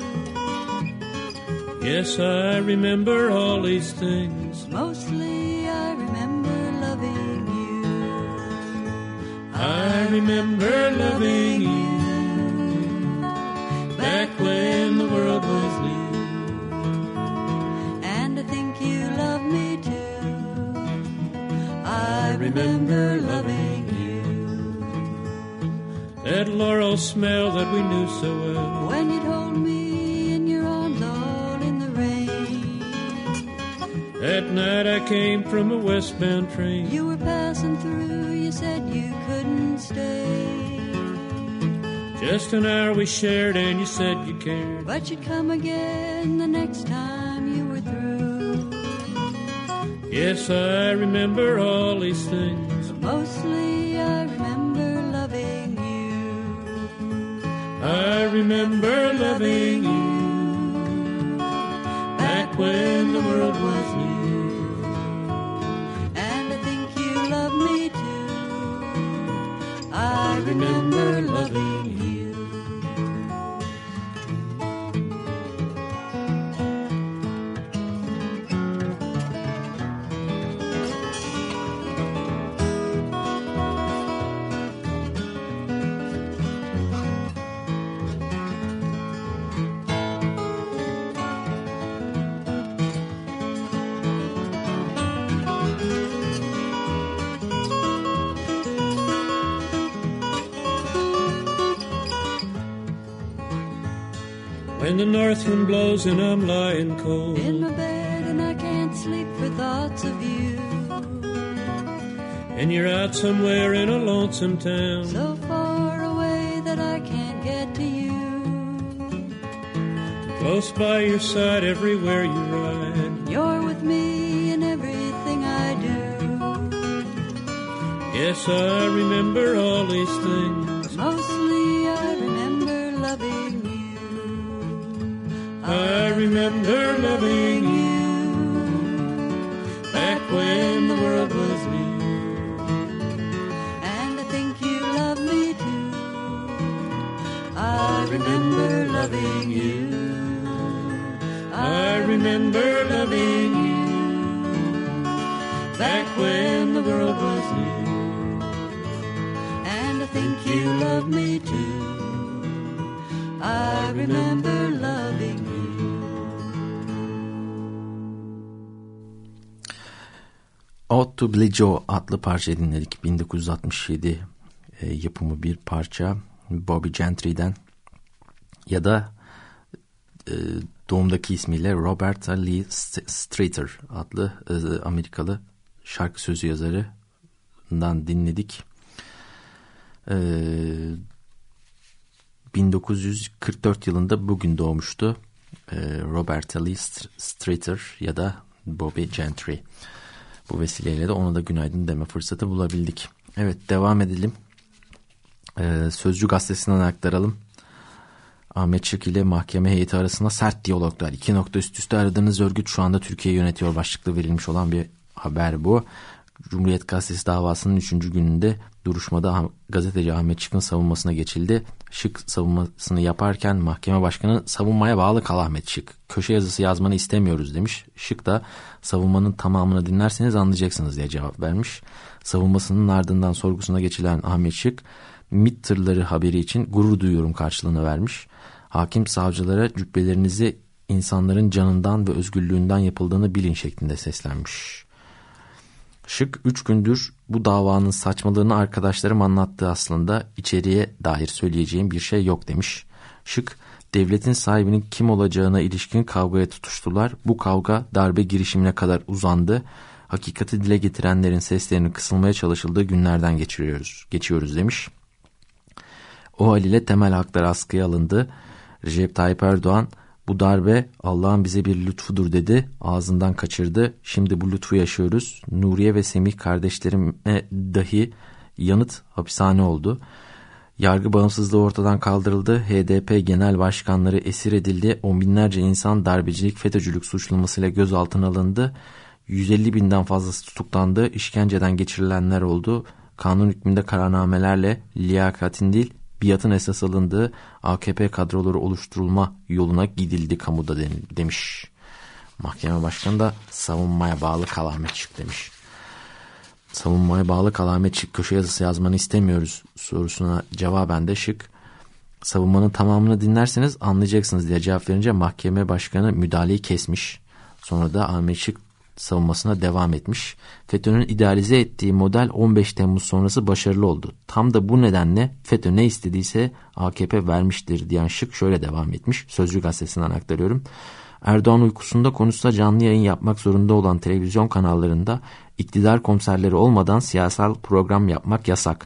Yes, I remember all these things. Mostly I remember loving you. I remember loving you back when the world was new. And I think you love me too. I remember loving you. That laurel smell that we knew so well, when you'd hold me in your arms all in the rain. That night I came from a westbound train. You were passing through, you said you couldn't stay. Just an hour we shared and you said you cared. But you'd come again the next time you were through. Yes, I remember all these things. But mostly I remember loving you. I remember loving you. Back when the world was new. And I think you love me too. I remember loving you. When the north wind blows and I'm lying cold in my bed and I can't sleep for thoughts of you. And you're out somewhere in a lonesome town, so far away that I can't get to you. Close by your side everywhere you ride. You're with me in everything I do. Yes, I remember all these things. Mostly I remember loving you. I remember loving you. Back when the world was new. And I think you love me too. I remember loving you. I remember loving you. Back when the world was new. And I think you love me too. I remember loving you. Ode to Billie Joe adlı parça dinledik. bin dokuz yüz altmış yedi e, yapımı bir parça. Bobby Gentry'den ya da e, doğumdaki ismiyle Roberta Lee Streeter adlı e, Amerikalı şarkı sözü yazarından dinledik. E, bin dokuz yüz kırk dört yılında bugün doğmuştu e, Roberta Lee Streeter ya da Bobby Gentry. Bu vesileyle de ona da günaydın deme fırsatı bulabildik. Evet, devam edelim. Ee, Sözcü gazetesinden aktaralım. Ahmet Şık ile mahkeme heyeti arasında sert diyaloglar. İki nokta üst üste aradığınız örgüt şu anda Türkiye'yi yönetiyor başlıklı verilmiş olan bir haber bu. Cumhuriyet Gazetesi davasının üçüncü gününde duruşmada gazeteci Ahmet Şık'ın savunmasına geçildi. Şık savunmasını yaparken mahkeme başkanı savunmaya bağlı kal Ahmet Şık. Köşe yazısı yazmanı istemiyoruz demiş. Şık da savunmanın tamamını dinlerseniz anlayacaksınız diye cevap vermiş. Savunmasının ardından sorgusuna geçilen Ahmet Şık, MİT tırları haberi için gurur duyuyorum karşılığını vermiş. Hakim savcılara cübbelerinizi insanların canından ve özgürlüğünden yapıldığını bilin şeklinde seslenmiş. Şık üç gündür bu davanın saçmalığını arkadaşlarım anlattı, aslında içeriye dair söyleyeceğim bir şey yok demiş. Şık, devletin sahibinin kim olacağına ilişkin kavgaya tutuştular. Bu kavga darbe girişimine kadar uzandı. Hakikati dile getirenlerin seslerinin kısılmaya çalışıldığı günlerden geçiriyoruz, geçiyoruz demiş. O haliyle temel haklar askıya alındı. Recep Tayyip Erdoğan, bu darbe Allah'ın bize bir lütfudur dedi. Ağzından kaçırdı. Şimdi bu lütfu yaşıyoruz. Nuriye ve Semih kardeşlerime dahi yanıt hapishane oldu. Yargı bağımsızlığı ortadan kaldırıldı. H D P genel başkanları esir edildi. On binlerce insan darbecilik, FETÖ'cülük suçlamasıyla gözaltına alındı. yüz elli binden fazlası tutuklandı. İşkenceden geçirilenler oldu. Kanun hükmünde kararnamelerle liyakatin değil, biatın esas alındığı A K P kadroları oluşturulma yoluna gidildi kamuda demiş. Mahkeme başkanı da savunmaya bağlı kal Ahmet Şık demiş. Savunmaya bağlı kal Ahmet Şık, köşe yazısı yazmanı istemiyoruz sorusuna cevaben de Şık, savunmanın tamamını dinlerseniz anlayacaksınız diye cevap verince mahkeme başkanı müdahaleyi kesmiş. Sonra da Ahmet Şık savunmasına devam etmiş. FETÖ'nün idealize ettiği model on beş Temmuz sonrası başarılı oldu. Tam da bu nedenle FETÖ ne istediyse A K P vermiştir diyen Şık şöyle devam etmiş. Sözcü gazetesinden aktarıyorum. Erdoğan uykusunda konuşsa canlı yayın yapmak zorunda olan televizyon kanallarında iktidar komiserleri olmadan siyasal program yapmak yasak.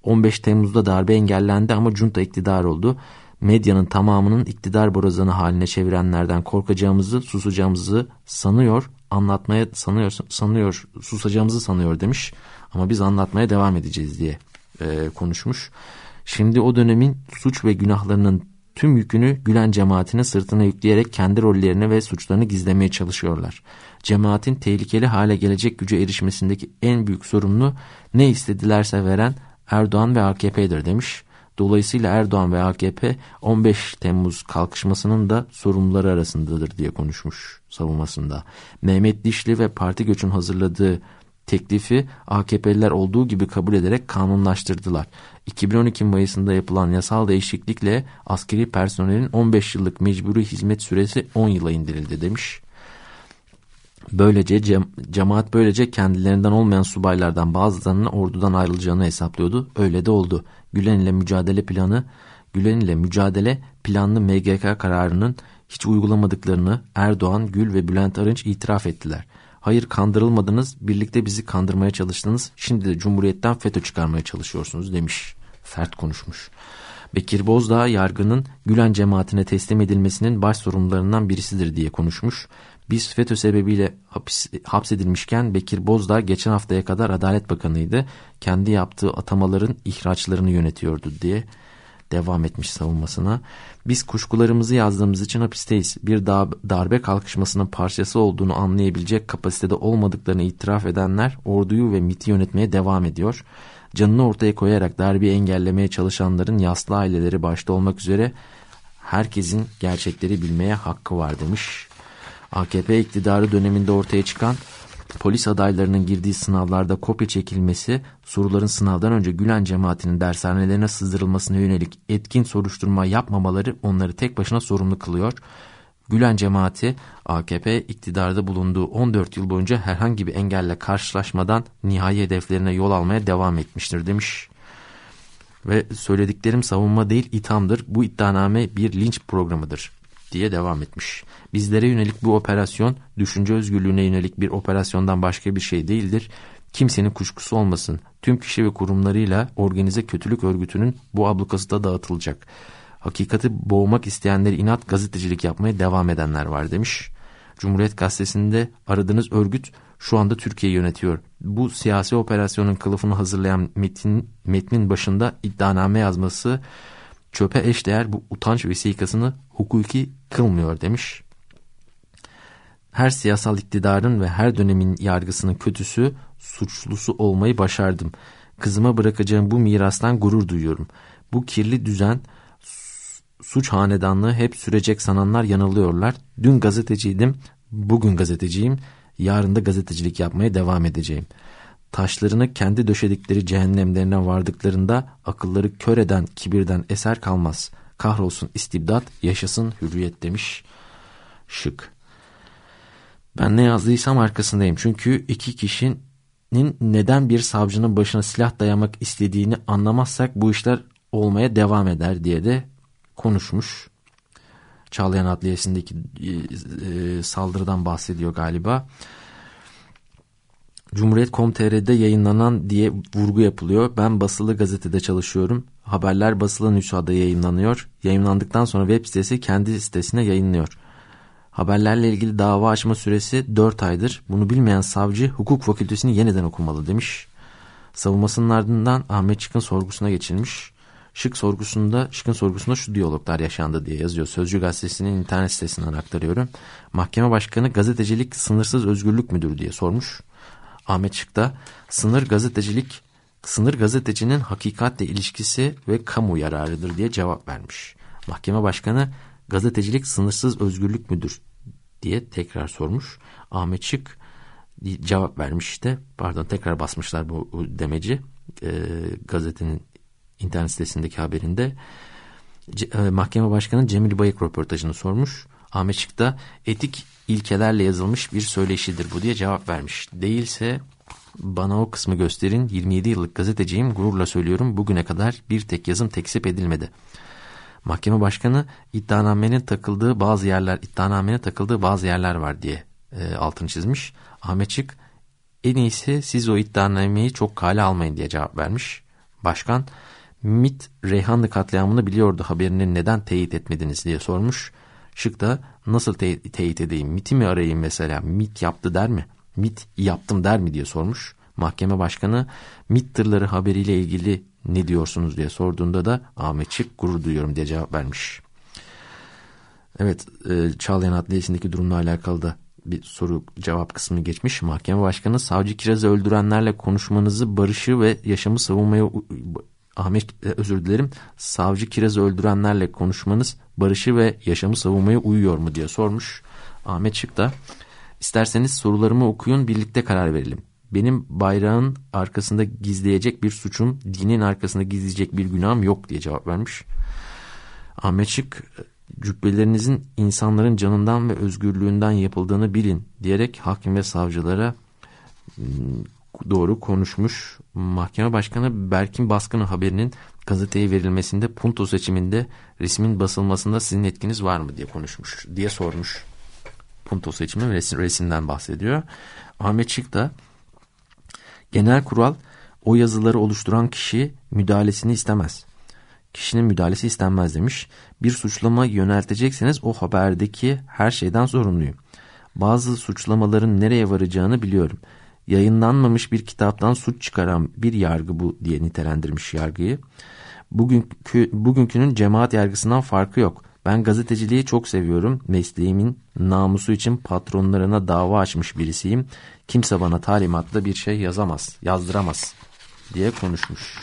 on beş Temmuz'da darbe engellendi ama junta iktidar oldu. Medyanın tamamının iktidar borazanı haline çevirenlerden korkacağımızı, susacağımızı sanıyor, anlatmaya sanıyor, sanıyor, susacağımızı sanıyor demiş. Ama biz anlatmaya devam edeceğiz diye e, konuşmuş. Şimdi o dönemin suç ve günahlarının tüm yükünü Gülen cemaatinin sırtına yükleyerek kendi rollerini ve suçlarını gizlemeye çalışıyorlar. Cemaatin tehlikeli hale gelecek güce erişmesindeki en büyük sorumlu ne istedilerse veren Erdoğan ve A K P'dir demiş. Dolayısıyla Erdoğan ve A K P on beş Temmuz kalkışmasının da sorumluları arasındadır diye konuşmuş savunmasında. Mehmet Dişli ve Parti Göç'ün hazırladığı teklifi A K P'liler olduğu gibi kabul ederek kanunlaştırdılar. iki bin on iki Mayıs'ında yapılan yasal değişiklikle askeri personelin on beş yıllık mecburi hizmet süresi on yıla indirildi demiş. Böylece cem, cemaat böylece kendilerinden olmayan subaylardan bazılarının ordudan ayrılacağını hesaplıyordu. Öyle de oldu. Gülen ile mücadele planı, Gülen ile mücadele planlı M G K kararının hiç uygulamadıklarını Erdoğan, Gül ve Bülent Arınç itiraf ettiler. Hayır, kandırılmadınız, birlikte bizi kandırmaya çalıştınız, şimdi de Cumhuriyet'ten FETÖ çıkarmaya çalışıyorsunuz demiş. Sert konuşmuş. Bekir Bozdağ yargının Gülen cemaatine teslim edilmesinin baş sorumlularından birisidir diye konuşmuş. Biz FETÖ sebebiyle hapis, hapsedilmişken Bekir Bozdağ geçen haftaya kadar Adalet Bakanıydı. Kendi yaptığı atamaların ihraçlarını yönetiyordu diye devam etmiş savunmasına. Biz kuşkularımızı yazdığımız için hapisteyiz. Bir darbe kalkışmasının parçası olduğunu anlayabilecek kapasitede olmadıklarını itiraf edenler orduyu ve MİT'i yönetmeye devam ediyor. Canını ortaya koyarak darbeyi engellemeye çalışanların yaslı aileleri başta olmak üzere herkesin gerçekleri bilmeye hakkı var demiş. A K P iktidarı döneminde ortaya çıkan polis adaylarının girdiği sınavlarda kopya çekilmesi, soruların sınavdan önce Gülen cemaatinin dershanelerine sızdırılmasına yönelik etkin soruşturma yapmamaları onları tek başına sorumlu kılıyor. Gülen cemaati A K P iktidarda bulunduğu on dört yıl boyunca herhangi bir engelle karşılaşmadan nihai hedeflerine yol almaya devam etmiştir demiş. Ve söylediklerim savunma değil ithamdır. Bu iddianame bir linç programıdır diye devam etmiş. Bizlere yönelik bu operasyon düşünce özgürlüğüne yönelik bir operasyondan başka bir şey değildir. Kimsenin kuşkusu olmasın. Tüm kişi ve kurumlarıyla organize kötülük örgütünün bu ablukası da dağıtılacak. Hakikati boğmak isteyenleri inat gazetecilik yapmaya devam edenler var demiş. Cumhuriyet Gazetesi'nde aradığınız örgüt şu anda Türkiye'yi yönetiyor. Bu siyasi operasyonun kılıfını hazırlayan metin, metnin başında iddianame yazması çöpe eşdeğer bu utanç vesikasını hukuki kılmıyor demiş. Her siyasal iktidarın ve her dönemin yargısının kötüsü, suçlusu olmayı başardım. Kızıma bırakacağım bu mirastan gurur duyuyorum. Bu kirli düzen, suç hanedanlığı hep sürecek sananlar yanılıyorlar. Dün gazeteciydim, bugün gazeteciyim, yarın da gazetecilik yapmaya devam edeceğim. Taşlarını kendi döşedikleri cehennemlerine vardıklarında akılları kör eden kibirden eser kalmaz. Kahrolsun istibdat, yaşasın hürriyet demiş. Şık. Ben ne yazdıysam arkasındayım. Çünkü iki kişinin neden bir savcının başına silah dayamak istediğini anlamazsak bu işler olmaya devam eder diye de konuşmuş. Çağlayan Adliyesi'ndeki e, e, saldırıdan bahsediyor galiba. Cumhuriyet nokta com nokta tr'de yayınlanan diye vurgu yapılıyor. Ben basılı gazetede çalışıyorum. Haberler basılı nüshada yayınlanıyor. Yayınlandıktan sonra web sitesi kendi sitesine yayınlıyor. Haberlerle ilgili dava açma süresi dört aydır. Bunu bilmeyen savcı hukuk fakültesini yeniden okumalı demiş. Savunmasının ardından Ahmet Şık'ın sorgusuna geçilmiş. Şık sorgusunda, Şık'ın sorgusunda şu diyaloglar yaşandı diye yazıyor. Sözcü gazetesinin internet sitesinden aktarıyorum. Mahkeme başkanı gazetecilik sınırsız özgürlük müdür diye sormuş. Ahmet Şık da sınır gazetecilik, sınır gazetecinin hakikatle ilişkisi ve kamu yararıdır diye cevap vermiş. Mahkeme başkanı gazetecilik sınırsız özgürlük müdür diye tekrar sormuş. Ahmet Şık cevap vermiş işte. Pardon, tekrar basmışlar bu demeci e, gazetenin internet sitesindeki haberinde. C- e, Mahkeme başkanı Cemil Bayık röportajını sormuş. Ahmet Şık da etik ilkelerle yazılmış bir söyleşidir bu diye cevap vermiş. Değilse bana o kısmı gösterin. yirmi yedi yıllık gazeteciyim, gururla söylüyorum, bugüne kadar bir tek yazım tekzip edilmedi. Mahkeme başkanı iddianamenin takıldığı bazı yerler, iddianamenin takıldığı bazı yerler var diye e, altını çizmiş. Ahmet Şık en iyisi siz o iddianameyi çok kale almayın diye cevap vermiş. Başkan, MİT Reyhanlı katliamını biliyordu, haberini neden teyit etmediniz diye sormuş. Şık da nasıl te- teyit edeyim, MİT'i mi arayayım mesela, MİT yaptı der mi, MİT yaptım der mi diye sormuş. Mahkeme başkanı MİT tırları haberiyle ilgili ne diyorsunuz diye sorduğunda da Ahmet Şık gurur duyuyorum diye cevap vermiş. Evet, e, Çağlayan Adliyesi'ndeki durumla alakalı da bir soru cevap kısmı geçmiş. Mahkeme başkanı, savcı Kiraz'ı öldürenlerle konuşmanızı barışı ve yaşamı savunmaya Ahmet özür dilerim savcı Kiraz'ı öldürenlerle konuşmanız barışı ve yaşamı savunmaya uyuyor mu diye sormuş. Ahmet Şık da isterseniz sorularımı okuyun, birlikte karar verelim. Benim bayrağın arkasında gizleyecek bir suçum, dinin arkasında gizleyecek bir günahım yok diye cevap vermiş. Ahmet Şık, cübbelerinizin insanların canından ve özgürlüğünden yapıldığını bilin diyerek hakim ve savcılara doğru konuşmuş. Mahkeme başkanı, Berkin baskını haberinin gazeteye verilmesinde, punto seçiminde resmin basılmasında sizin etkiniz var mı diye konuşmuş diye sormuş. Punto seçimi resim, resimden bahsediyor. Ahmet Şık da genel kural o yazıları oluşturan kişi müdahalesini istemez. Kişinin müdahalesi istenmez demiş. Bir suçlama yöneltecekseniz o haberdeki her şeyden sorumluyum. Bazı suçlamaların nereye varacağını biliyorum. Yayınlanmamış bir kitaptan suç çıkaran bir yargı bu diye nitelendirmiş yargıyı. Bugünkü, bugünkünün cemaat yargısından farkı yok. Ben gazeteciliği çok seviyorum. Mesleğimin namusu için patronlarına dava açmış birisiyim. Kimse bana talimatla bir şey yazamaz, yazdıramaz diye konuşmuş.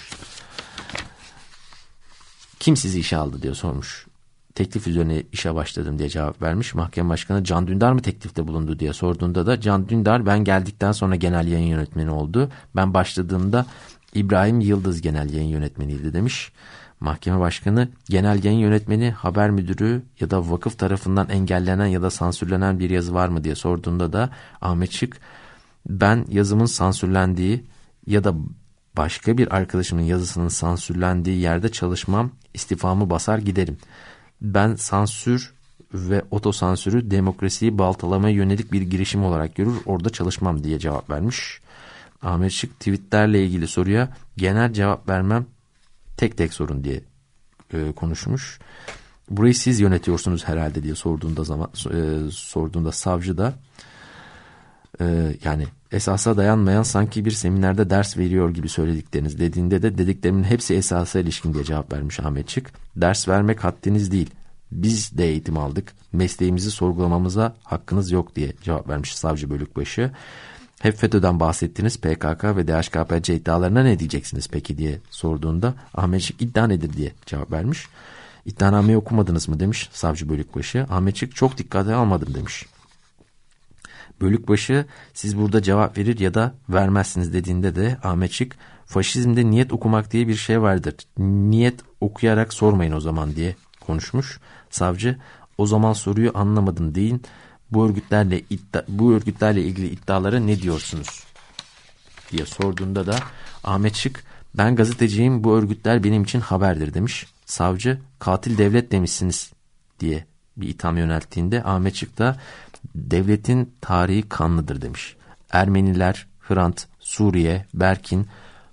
Kim sizi işe aldı diye sormuş. Teklif üzerine işe başladım diye cevap vermiş. Mahkeme başkanı, Can Dündar mı teklifte bulundu diye sorduğunda da Can Dündar ben geldikten sonra genel yayın yönetmeni oldu. Ben başladığımda İbrahim Yıldız genel yayın yönetmeniydi demiş. Mahkeme başkanı, genel yayın yönetmeni, haber müdürü ya da vakıf tarafından engellenen ya da sansürlenen bir yazı var mı diye sorduğunda da Ahmet Şık, ben yazımın sansürlendiği ya da başka bir arkadaşımın yazısının sansürlendiği yerde çalışmam, istifamı basar giderim. Ben sansür ve otosansürü demokrasiyi baltalamaya yönelik bir girişim olarak görür, orada çalışmam diye cevap vermiş. Ahmet Şık, tweetlerle ilgili soruya genel cevap vermem, tek tek sorun diye e, konuşmuş. Burayı siz yönetiyorsunuz herhalde diye sorduğunda zaman e, sorduğunda savcı da e, yani esasa dayanmayan sanki bir seminerde ders veriyor gibi söyledikleriniz dediğinde de dediklerimin hepsi esasa ilişkin diye cevap vermiş Ahmet Şık. Ders vermek haddiniz değil. Biz de eğitim aldık. Mesleğimizi sorgulamamıza hakkınız yok diye cevap vermiş savcı Bölükbaşı. Hep FETÖ'den bahsettiniz, P K K ve D H K P C iddialarına ne diyeceksiniz peki diye sorduğunda Ahmet Şık iddia nedir diye cevap vermiş. İddianameyi okumadınız mı demiş savcı Bölükbaşı. Ahmet Şık çok dikkate almadım demiş. Bölükbaşı siz burada cevap verir ya da vermezsiniz dediğinde de Ahmet Şık faşizmde niyet okumak diye bir şey vardır. Niyet okuyarak sormayın o zaman diye konuşmuş. Savcı o zaman soruyu anlamadım deyin. Bu örgütlerle iddia, bu örgütlerle ilgili iddialara ne diyorsunuz diye sorduğunda da Ahmet Şık ben gazeteciyim, bu örgütler benim için haberdir demiş. Savcı katil devlet demişsiniz diye bir itham yönelttiğinde Ahmet Şık da devletin tarihi kanlıdır demiş. Ermeniler, Hrant, Suriye, Berkin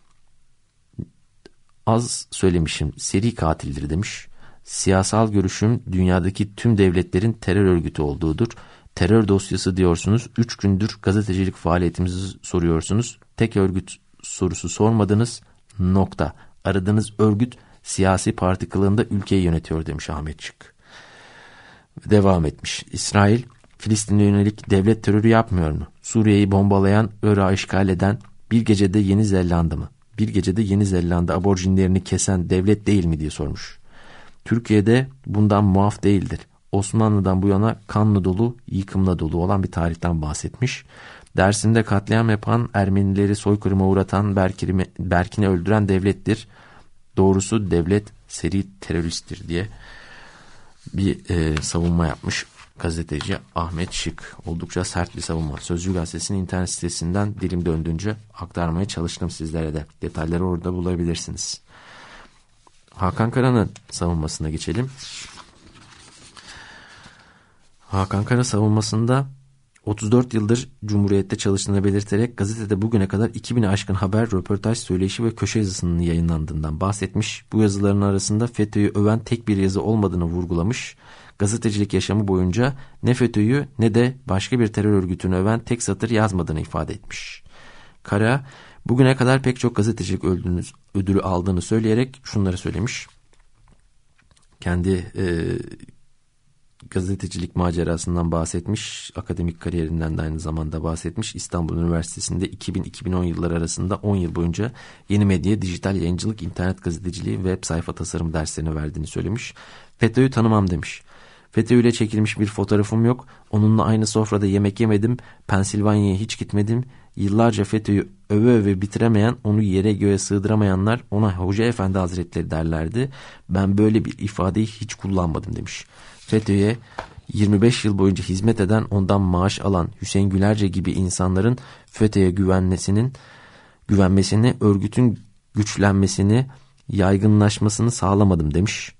az söylemişim seri katildir demiş. Siyasal görüşüm dünyadaki tüm devletlerin terör örgütü olduğudur. Terör dosyası diyorsunuz. Üç gündür gazetecilik faaliyetimizi soruyorsunuz. Tek örgüt sorusu sormadınız. Nokta. Aradığınız örgüt siyasi parti kılığında ülkeyi yönetiyor demiş Ahmet Şık. Devam etmiş. İsrail Filistin'e yönelik devlet terörü yapmıyor mu? Suriye'yi bombalayan, Irak'ı işgal eden, bir gecede Yeni Zelanda mı? Bir gecede Yeni Zelanda aborjinlerini kesen devlet değil mi diye sormuş. Türkiye'de bundan muaf değildir. Osmanlı'dan bu yana kanlı dolu, yıkımla dolu olan bir tarihten bahsetmiş. Dersim'de katliam yapan, Ermenileri soykırıma uğratan, Berkin'i, Berkin'i öldüren devlettir. Doğrusu devlet seri teröristtir diye bir e, savunma yapmış gazeteci Ahmet Şık. Oldukça sert bir savunma. Sözcü Gazetesi'nin internet sitesinden dilim döndüğünce aktarmaya çalıştım sizlere de. Detayları orada bulabilirsiniz. Hakan Kara'nın savunmasına geçelim. Hakan Kara savunmasında otuz dört yıldır Cumhuriyet'te çalıştığını belirterek gazetede bugüne kadar iki bini aşkın haber, röportaj, söyleşi ve köşe yazısının yayınlandığından bahsetmiş. Bu yazıların arasında FETÖ'yü öven tek bir yazı olmadığını vurgulamış. Gazetecilik yaşamı boyunca ne FETÖ'yü ne de başka bir terör örgütünü öven tek satır yazmadığını ifade etmiş. Kara, bugüne kadar pek çok gazetecilik ödülü aldığını söyleyerek şunları söylemiş. Kendi e, gazetecilik macerasından bahsetmiş, akademik kariyerinden de aynı zamanda bahsetmiş. İstanbul Üniversitesi'nde iki bin iki bin on yılları arasında on yıl boyunca yeni medya, dijital yayıncılık, internet gazeteciliği, web sayfa tasarım derslerini verdiğini söylemiş. FETÖ'yü tanımam demiş. FETÖ ile çekilmiş bir fotoğrafım yok. Onunla aynı sofrada yemek yemedim. Pensilvanya'ya hiç gitmedim. Yıllarca FETÖ'yü öve öve bitiremeyen, onu yere göğe sığdıramayanlar ona Hoca Efendi Hazretleri derlerdi. Ben böyle bir ifadeyi hiç kullanmadım demiş. FETÖ'ye yirmi beş yıl boyunca hizmet eden, ondan maaş alan Hüseyin Gülerce gibi insanların FETÖ'ye güvenmesinin, güvenmesini, örgütün güçlenmesini, yaygınlaşmasını sağlamadım demiş.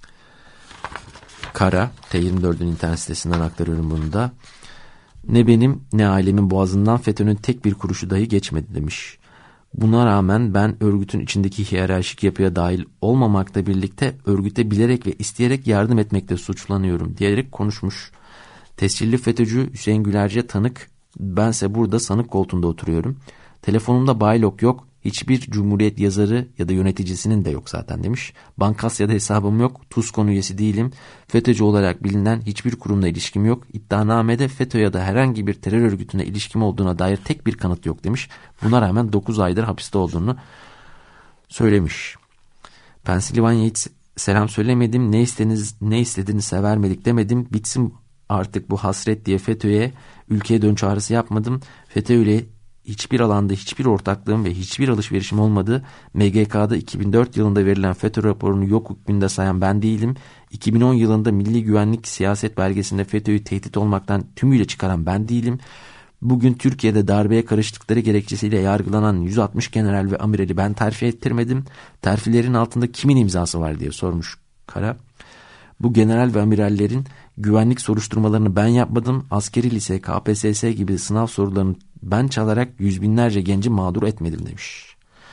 Kara, T yirmi dörd'ün internet sitesinden aktarıyorum bunu da. Ne benim ne ailemin boğazından FETÖ'nün tek bir kuruşu dahi geçmedi demiş. Buna rağmen ben örgütün içindeki hiyerarşik yapıya dahil olmamakla birlikte örgüte bilerek ve isteyerek yardım etmekle suçlanıyorum diyerek konuşmuş. Tescilli FETÖ'cü Hüseyin Gülerce tanık, bense burada sanık koltuğunda oturuyorum. Telefonumda baylok yok, hiçbir Cumhuriyet yazarı ya da yöneticisinin de yok zaten demiş. Bankasya'da hesabım yok, TUSKON üyesi değilim. FETÖ'cü olarak bilinen hiçbir kurumla ilişkim yok. İddianamede FETÖ ya da herhangi bir terör örgütüne ilişkim olduğuna dair tek bir kanıt yok demiş. Buna rağmen dokuz aydır hapiste olduğunu söylemiş. Pensilvanya'ya hiç selam söylemedim. Ne istediniz, ne istediğinizi vermedik demedim. Bitsin artık bu hasret diye FETÖ'ye ülkeye dön çağrısı yapmadım. FETÖ ile hiçbir alanda hiçbir ortaklığım ve hiçbir alışverişim olmadı. M G K'da iki bin dört yılında verilen FETÖ raporunu yok hükmünde sayan ben değilim. iki bin on yılında Milli Güvenlik Siyaset Belgesi'nde FETÖ'yü tehdit olmaktan tümüyle çıkaran ben değilim. Bugün Türkiye'de darbeye karıştıkları gerekçesiyle yargılanan yüz altmış general ve amirali ben terfi ettirmedim. Terfilerin altında kimin imzası var diye sormuş Kara. Bu general ve amirallerin güvenlik soruşturmalarını ben yapmadım. Askeri lise, K P S S gibi sınav sorularını ben çalarak yüz binlerce genci mağdur etmedim demiş.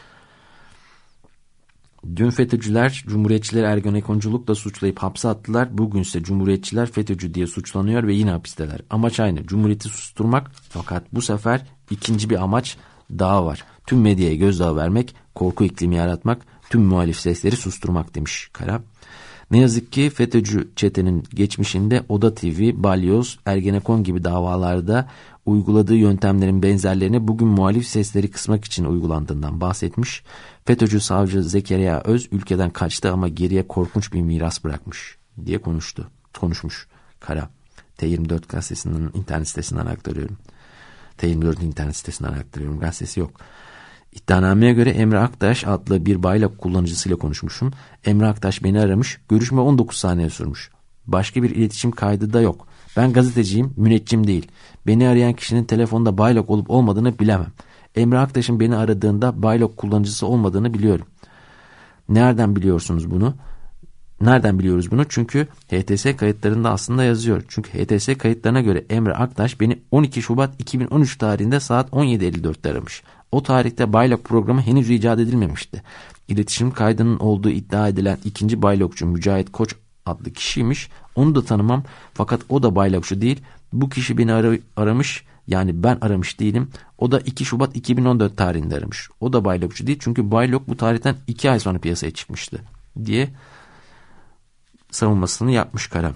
Dün FETÖ'cüler Cumhuriyetçileri Ergenekonculukla suçlayıp hapse attılar. Bugünse Cumhuriyetçiler FETÖ'cü diye suçlanıyor ve yine hapisteler. Amaç aynı, Cumhuriyeti susturmak, fakat bu sefer ikinci bir amaç daha var. Tüm medyaya gözdağı vermek, korku iklimi yaratmak, tüm muhalif sesleri susturmak demiş Kara. Ne yazık ki FETÖ'cü çetenin geçmişinde Oda T V, Balyoz, Ergenekon gibi davalarda uyguladığı yöntemlerin benzerlerini bugün muhalif sesleri kısmak için uygulandığından bahsetmiş. FETÖ'cü savcı Zekeriya Öz ülkeden kaçtı ama geriye korkunç bir miras bırakmış diye konuştu. Konuşmuş Kara. T yirmi dört gazetesinden, internet sitesinden aktarıyorum. T yirmi dört'ün internet sitesinden aktarıyorum. Gazetesi yok. İddianameye göre Emre Aktaş adlı bir baylok kullanıcısıyla konuşmuşum. Emre Aktaş beni aramış. Görüşme on dokuz saniye sürmüş. Başka bir iletişim kaydı da yok. Ben gazeteciyim, müneccim değil. Beni arayan kişinin telefonda baylok olup olmadığını bilemem. Emre Aktaş'ın beni aradığında baylok kullanıcısı olmadığını biliyorum. Nereden biliyorsunuz bunu? Nereden biliyoruz bunu? Çünkü H T S kayıtlarında aslında yazıyor. Çünkü H T S kayıtlarına göre Emre Aktaş beni on iki Şubat iki bin on üç tarihinde saat on yedi elli dört'te aramış. O tarihte baylok programı henüz icat edilmemişti. İletişim kaydının olduğu iddia edilen ikinci baylokçu Mücahit Koç adlı kişiymiş. Onu da tanımam, fakat o da baylokçu değil. Bu kişi beni ara- aramış, yani ben aramış değilim. O da iki Şubat iki bin on dört tarihinde aramış. O da baylokçu değil, çünkü baylok bu tarihten iki ay sonra piyasaya çıkmıştı diye savunmasını yapmış Kara.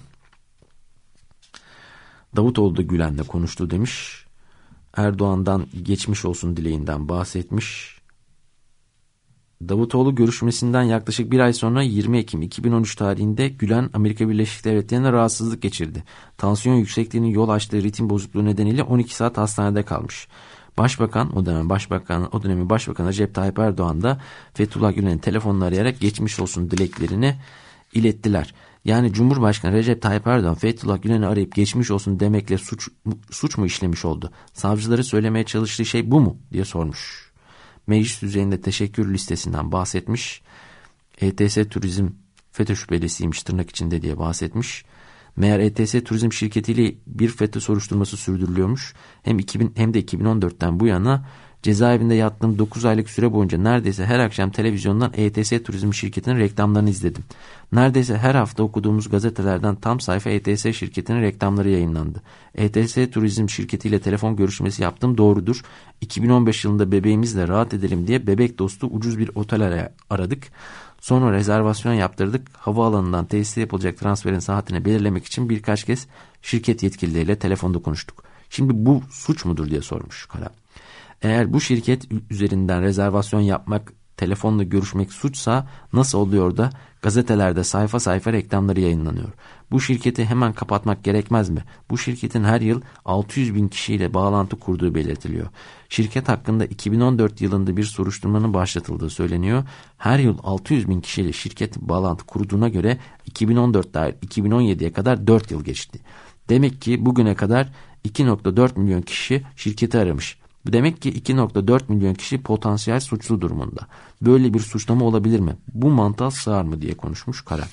Davutoğlu da Gülen'le konuştu demiş. Erdoğan'dan geçmiş olsun dileğinden bahsetmiş. Davutoğlu görüşmesinden yaklaşık bir ay sonra yirmi Ekim iki bin on üç tarihinde Gülen Amerika Birleşik Devletleri'nde rahatsızlık geçirdi. Tansiyon yüksekliğinin yol açtığı ritim bozukluğu nedeniyle on iki saat hastanede kalmış. Başbakan, o dönem Başbakan, o dönemin Başbakanı Recep Tayyip Erdoğan da Fethullah Gülen'in telefonla arayarak geçmiş olsun dileklerini ilettiler. Yani Cumhurbaşkanı Recep Tayyip Erdoğan Fethullah Gülen'i arayıp geçmiş olsun demekle suç, suç mu işlemiş oldu? Savcıları söylemeye çalıştığı şey bu mu diye sormuş. Meclis düzeyinde teşekkür listesinden bahsetmiş. E T S Turizm FETÖ şüphelisiymiş tırnak içinde diye bahsetmiş. Meğer E T S Turizm şirketiyle bir FETÖ soruşturması sürdürülüyormuş. Hem iki bin hem de iki bin on dörtten bu yana cezaevinde yattığım dokuz aylık süre boyunca neredeyse her akşam televizyondan E T S Turizm şirketinin reklamlarını izledim. Neredeyse her hafta okuduğumuz gazetelerden tam sayfa E T S şirketinin reklamları yayınlandı. E T S Turizm şirketiyle telefon görüşmesi yaptım, doğrudur. iki bin on beş yılında bebeğimizle rahat edelim diye bebek dostu ucuz bir otel aradık. Sonra rezervasyon yaptırdık. Havaalanından tesise yapılacak transferin saatini belirlemek için birkaç kez şirket yetkilileriyle telefonda konuştuk. Şimdi bu suç mudur diye sormuş Kara. Eğer bu şirket üzerinden rezervasyon yapmak, telefonla görüşmek suçsa nasıl oluyor da gazetelerde sayfa sayfa reklamları yayınlanıyor? Bu şirketi hemen kapatmak gerekmez mi? Bu şirketin her yıl altı yüz bin kişiyle bağlantı kurduğu belirtiliyor. Şirket hakkında iki bin on dört yılında bir soruşturmanın başlatıldığı söyleniyor. Her yıl altı yüz bin kişiyle şirket bağlantı kurduğuna göre iki bin on dört dahil iki bin on yediye kadar dört yıl geçti. Demek ki bugüne kadar iki nokta dört milyon kişi şirketi aramış. Bu demek ki iki nokta dört milyon kişi potansiyel suçlu durumunda. Böyle bir suçlama olabilir mi? Bu mantığa sığar mı diye konuşmuş Kara.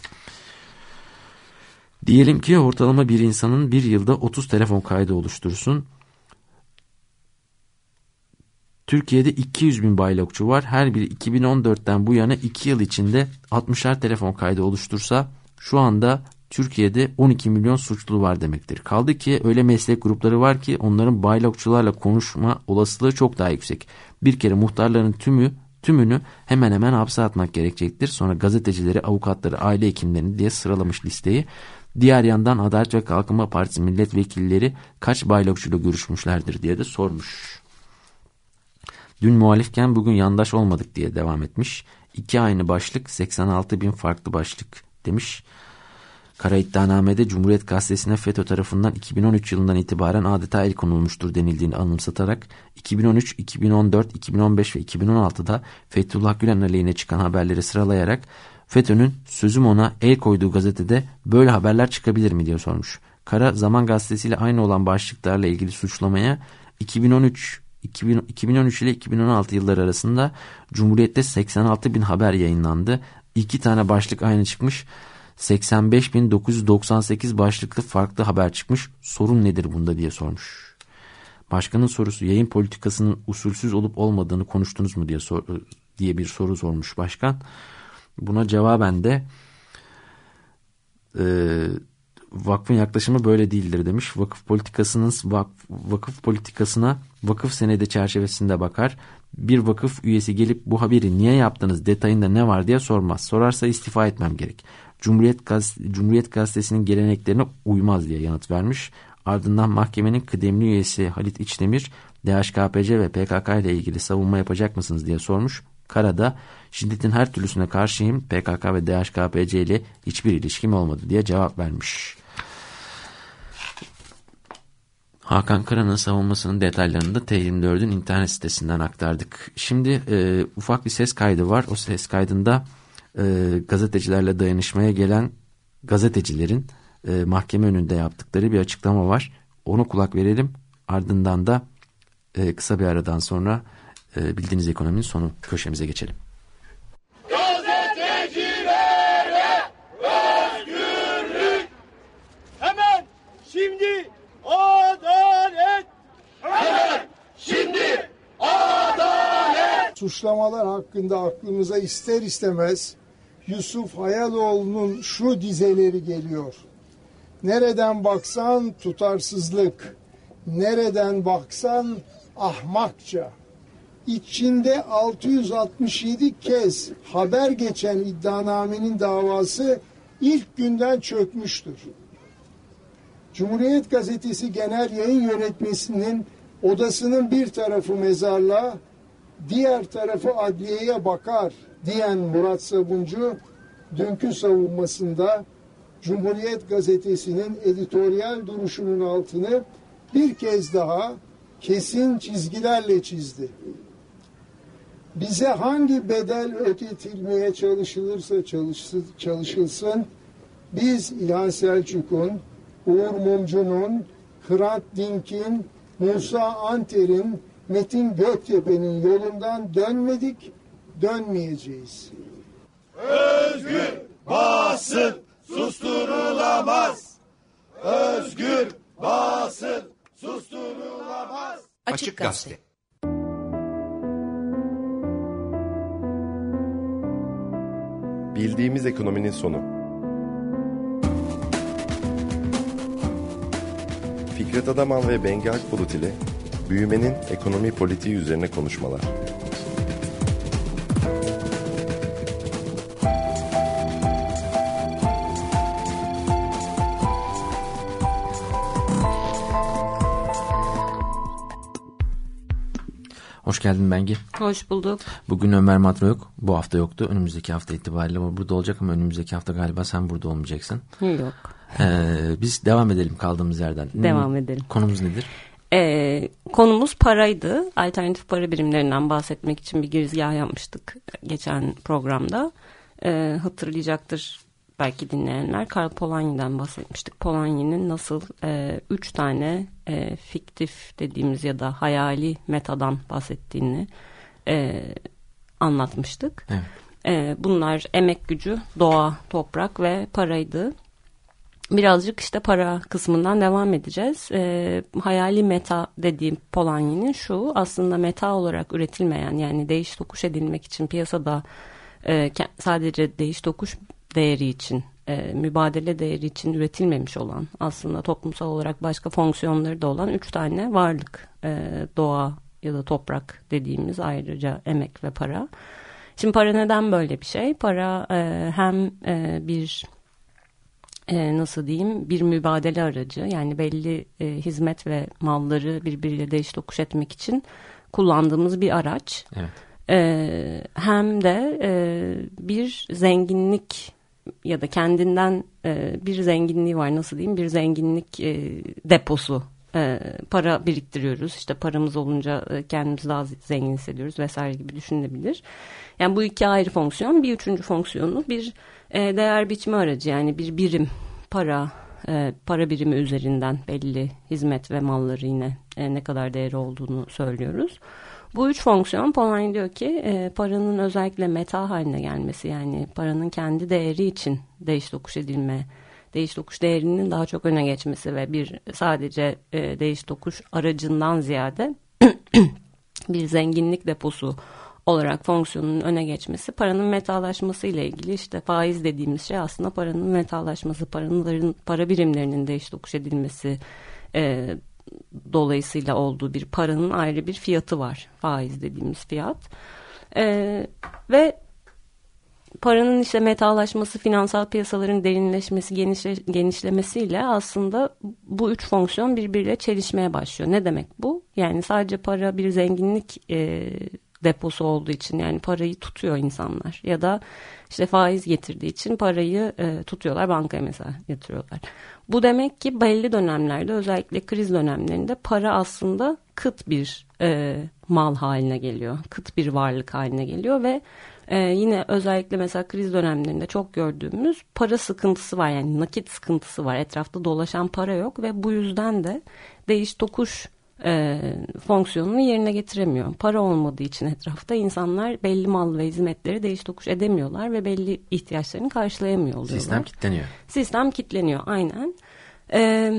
Diyelim ki ortalama bir insanın bir yılda otuz telefon kaydı oluştursun. Türkiye'de iki yüz bin baylokçu var. Her biri iki bin on dörtten bu yana iki yıl içinde altmışar telefon kaydı oluştursa şu anda Türkiye'de on iki milyon suçlu var demektir. Kaldı ki öyle meslek grupları var ki onların baylokçularla konuşma olasılığı çok daha yüksek. Bir kere muhtarların tümü tümünü hemen hemen hapse atmak gerekecektir. Sonra gazetecileri, avukatları, aile hekimlerini diye sıralamış listeyi. Diğer yandan Adalet ve Kalkınma Partisi milletvekilleri kaç baylokçuyla görüşmüşlerdir diye de sormuş. Dün muhalifken bugün yandaş olmadık diye devam etmiş. İki aynı başlık, seksen altı bin farklı başlık demiş. Kara iddianamede Cumhuriyet Gazetesi'ne FETÖ tarafından iki bin on üç yılından itibaren adeta el konulmuştur denildiğini anımsatarak iki bin on üç, iki bin on dört, iki bin on beş ve iki bin on altıda Fethullah Gülen aleyhine çıkan haberleri sıralayarak FETÖ'nün sözüm ona el koyduğu gazetede böyle haberler çıkabilir mi diye sormuş. Kara Zaman Gazetesi ile aynı olan başlıklarla ilgili suçlamaya iki bin on üç iki bin on üç ile iki bin on altı yılları arasında Cumhuriyet'te seksen altı bin haber yayınlandı. İki tane başlık aynı çıkmış. seksen beş bin dokuz yüz doksan sekiz başlıklı farklı haber çıkmış. Sorun nedir bunda diye sormuş. Başkanın sorusu, yayın politikasının usulsüz olup olmadığını konuştunuz mu diye sor, diye bir soru sormuş başkan. Buna cevaben de e, vakfın yaklaşımı böyle değildir demiş. Vakıf politikasının vakf, vakıf politikasına vakıf senedi çerçevesinde bakar. Bir vakıf üyesi gelip bu haberi niye yaptınız, detayında ne var diye sormaz. Sorarsa istifa etmem gerek. Cumhuriyet, Gaz Cumhuriyet Gazetesi'nin geleneklerine uymaz diye yanıt vermiş. Ardından mahkemenin kıdemli üyesi Halit İçdemir, D H K P C ve P K K ile ilgili savunma yapacak mısınız diye sormuş. Karada şiddetin her türlüsüne karşıyım, P K K ve D H K P C ile hiçbir ilişkim olmadı diye cevap vermiş. Hakan Kara'nın savunmasının detaylarını da T yirmi dördün internet sitesinden aktardık. Şimdi e, ufak bir ses kaydı var. O ses kaydında e, gazetecilerle dayanışmaya gelen gazetecilerin e, mahkeme önünde yaptıkları bir açıklama var. Ona kulak verelim. Ardından da e, kısa bir aradan sonra e, bildiğiniz ekonominin sonu köşemize geçelim. Gazetecilere özgürlük. Hemen şimdi adalet. Hemen şimdi adalet. Suçlamalar hakkında aklımıza ister istemez Yusuf Hayaloğlu'nun şu dizeleri geliyor. Nereden baksan tutarsızlık, nereden baksan ahmakça. İçinde altı yüz altmış yedi kez haber geçen iddianamenin davası ilk günden çökmüştür. Cumhuriyet Gazetesi Genel Yayın Yönetmesi'nin odasının bir tarafı mezarlığa, diğer tarafı adliyeye bakar diyen Murat Sabuncu, dünkü savunmasında Cumhuriyet Gazetesi'nin editoryal duruşunun altını bir kez daha kesin çizgilerle çizdi. Bize hangi bedel ödetilmeye çalışılırsa çalışsın, çalışılsın, biz İlhan Selçuk'un, Uğur Mumcu'nun, Hrant Dink'in, Musa Anter'in, Metin Göktepe'nin yolundan dönmedik, dönmeyeceğiz. Özgür basın susturulamaz. Özgür basın susturulamaz. Açık Gazete. Bildiğimiz ekonominin sonu. Fikret Adaman ve Bengi Akbulut ile büyümenin ekonomi politiği üzerine konuşmalar. Hoş geldin Bengi. Hoş bulduk. Bugün Ömer Madra yok. Bu hafta yoktu. Önümüzdeki hafta itibariyle o burada olacak ama önümüzdeki hafta galiba sen burada olmayacaksın. Yok. Ee, biz devam edelim kaldığımız yerden. Devam edelim. Konumuz nedir? Ee, konumuz paraydı. Alternatif para birimlerinden bahsetmek için bir girizgah yapmıştık geçen programda. Ee, hatırlayacaktır belki dinleyenler. Karl Polanyi'den bahsetmiştik. Polanyi'nin nasıl e, üç tane e, fiktif dediğimiz ya da hayali metadan bahsettiğini e, anlatmıştık. Evet. E, bunlar emek gücü, doğa, toprak ve paraydı. Birazcık işte para kısmından devam edeceğiz. E, hayali meta dediğim Polanyi'nin şu, aslında meta olarak üretilmeyen, yani değiş tokuş edilmek için piyasada e, sadece değiş tokuş değeri için, e, mübadele değeri için üretilmemiş olan, aslında toplumsal olarak başka fonksiyonları da olan üç tane varlık. E, doğa ya da toprak dediğimiz, ayrıca emek ve para. Şimdi para neden böyle bir şey? Para e, hem e, bir e, nasıl diyeyim bir mübadele aracı, yani belli e, hizmet ve malları birbiriyle değiş tokuş etmek için kullandığımız bir araç. Evet. E, hem de e, bir zenginlik ya da kendinden e, bir zenginliği var, nasıl diyeyim, bir zenginlik e, deposu. E, para biriktiriyoruz, işte paramız olunca e, kendimizi daha zengin hissediyoruz vesaire gibi düşünülebilir. Yani bu iki ayrı fonksiyon. Bir üçüncü fonksiyonu bir e, değer biçme aracı, yani bir birim para e, para birimi üzerinden belli hizmet ve malları yine e, ne kadar değeri olduğunu söylüyoruz. Bu üç fonksiyon, Polanyi diyor ki e, paranın özellikle meta haline gelmesi, yani paranın kendi değeri için değiş tokuş edilme, değiş tokuş değerinin daha çok öne geçmesi ve bir sadece e, değiş tokuş aracından ziyade bir zenginlik deposu olarak fonksiyonunun öne geçmesi, paranın metalaşması ile ilgili. İşte faiz dediğimiz şey aslında paranın metalaşması, paranın, para birimlerinin değiş tokuş edilmesi e, dolayısıyla olduğu bir paranın ayrı bir fiyatı var. Faiz dediğimiz fiyat. Ee, ve paranın işte metalaşması, finansal piyasaların derinleşmesi, genişle, genişlemesiyle aslında bu üç fonksiyon birbiriyle çelişmeye başlıyor. Ne demek bu? Yani sadece para bir zenginlik e, deposu olduğu için, yani parayı tutuyor insanlar ya da işte faiz getirdiği için parayı e, tutuyorlar, bankaya mesela yatırıyorlar. Bu demek ki belli dönemlerde, özellikle kriz dönemlerinde para aslında kıt bir e, mal haline geliyor, kıt bir varlık haline geliyor ve e, yine özellikle mesela kriz dönemlerinde çok gördüğümüz para sıkıntısı var, yani nakit sıkıntısı var, etrafta dolaşan para yok ve bu yüzden de değiş tokuş E, fonksiyonunu yerine getiremiyor. Para olmadığı için etrafta insanlar belli mal ve hizmetleri değiş tokuş edemiyorlar ve belli ihtiyaçlarını karşılayamıyor oluyorlar. Sistem kilitleniyor. Sistem kilitleniyor, aynen. E,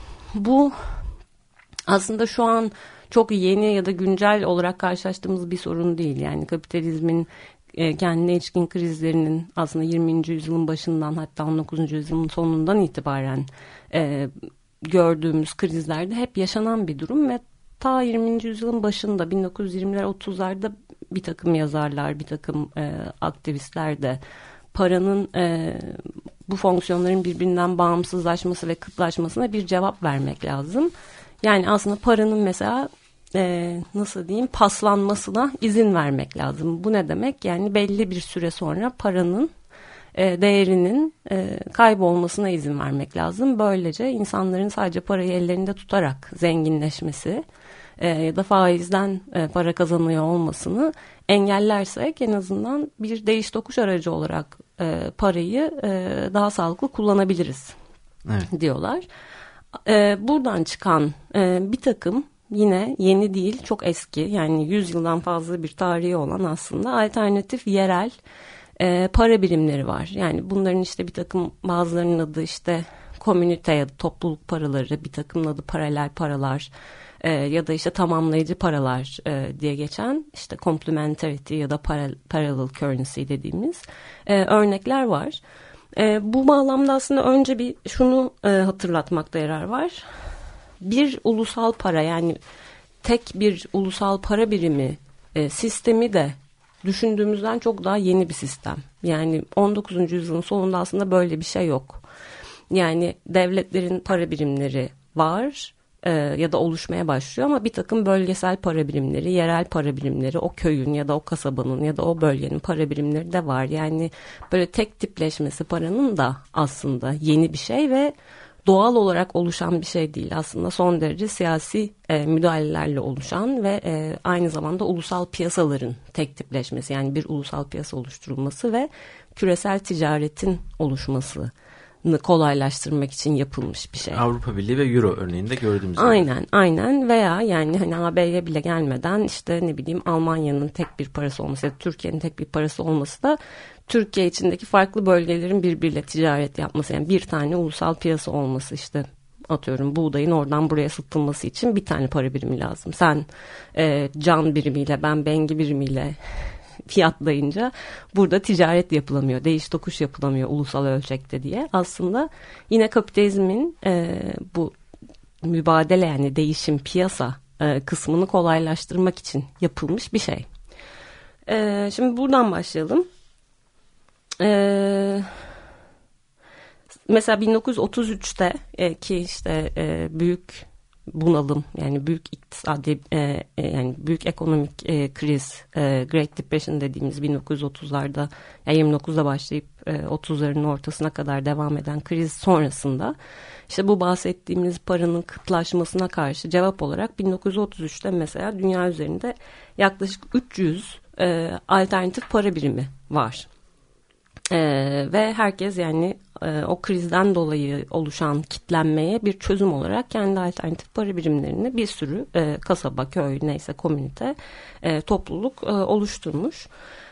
bu aslında şu an çok yeni ya da güncel olarak karşılaştığımız bir sorun değil. Yani kapitalizmin e, kendine ilişkin krizlerinin aslında yirminci yüzyılın başından, hatta on dokuzuncu yüzyılın sonundan itibaren e, gördüğümüz krizlerde hep yaşanan bir durum ve ta yirminci yüzyılın başında, bin dokuz yüz yirmiler otuzlarda bir takım yazarlar, bir takım e, aktivistler de paranın e, bu fonksiyonların birbirinden bağımsızlaşması ve kıtlaşmasına bir cevap vermek lazım. Yani aslında paranın mesela e, nasıl diyeyim paslanmasına izin vermek lazım. Bu ne demek? Yani belli bir süre sonra paranın E, değerinin e, kaybolmasına izin vermek lazım. Böylece insanların sadece parayı ellerinde tutarak zenginleşmesi e, ya da faizden e, para kazanıyor olmasını engellersek, en azından bir değiş tokuş aracı olarak e, parayı e, daha sağlıklı kullanabiliriz, evet, diyorlar. E, buradan çıkan e, bir takım, yine yeni değil, çok eski, yani yüz yıldan fazla bir tarihi olan aslında alternatif yerel E, para birimleri var. Yani bunların işte bir takım, bazılarının adı işte komünite ya da topluluk paraları, bir takım adı paralel paralar e, ya da işte tamamlayıcı paralar e, diye geçen işte complementarity ya da paral- parallel currency dediğimiz e, örnekler var. E, bu bağlamda aslında önce bir şunu e, hatırlatmakta yarar var. Bir ulusal para, yani tek bir ulusal para birimi e, sistemi de düşündüğümüzden çok daha yeni bir sistem. Yani on dokuzuncu yüzyılın sonunda aslında böyle bir şey yok. Yani devletlerin para birimleri var e, ya da oluşmaya başlıyor ama bir takım bölgesel para birimleri, yerel para birimleri, o köyün ya da o kasabanın ya da o bölgenin para birimleri de var. Yani böyle tek tipleşmesi paranın da aslında yeni bir şey ve doğal olarak oluşan bir şey değil. Aslında son derece siyasi e, müdahalelerle oluşan ve e, aynı zamanda ulusal piyasaların tek tipleşmesi, yani bir ulusal piyasa oluşturulması ve küresel ticaretin oluşmasını kolaylaştırmak için yapılmış bir şey. Avrupa Birliği ve Euro örneğinde gördüğümüz gibi. Aynen, aynen veya yani hani A B'ye bile gelmeden işte ne bileyim Almanya'nın tek bir parası olması ya da Türkiye'nin tek bir parası olması da Türkiye içindeki farklı bölgelerin birbiriyle ticaret yapması, yani bir tane ulusal piyasa olması, işte atıyorum buğdayın oradan buraya satılması için bir tane para birimi lazım. Sen e, can birimiyle, ben bengi birimiyle fiyatlayınca burada ticaret yapılamıyor, değiş tokuş yapılamıyor ulusal ölçekte diye. Aslında yine kapitalizmin e, bu mübadele, yani değişim, piyasa e, kısmını kolaylaştırmak için yapılmış bir şey. E, şimdi buradan başlayalım. E, mesela bin dokuz yüz otuz üçte e, ki işte e, büyük bunalım, yani büyük iktisadi e, e, yani büyük ekonomik e, kriz, e, Great Depression dediğimiz bin dokuz yüz otuzlarda, yani yirmi dokuzda başlayıp e, otuzların ortasına kadar devam eden kriz sonrasında işte bu bahsettiğimiz paranın kıtlaşmasına karşı cevap olarak bin dokuz yüz otuz üçte mesela dünya üzerinde yaklaşık üç yüz e, alternatif para birimi var. Ee, ve herkes yani e, o krizden dolayı oluşan kitlenmeye bir çözüm olarak kendi alternatif para birimlerini bir sürü e, kasaba, köy, neyse komünite, e, topluluk e, oluşturmuş.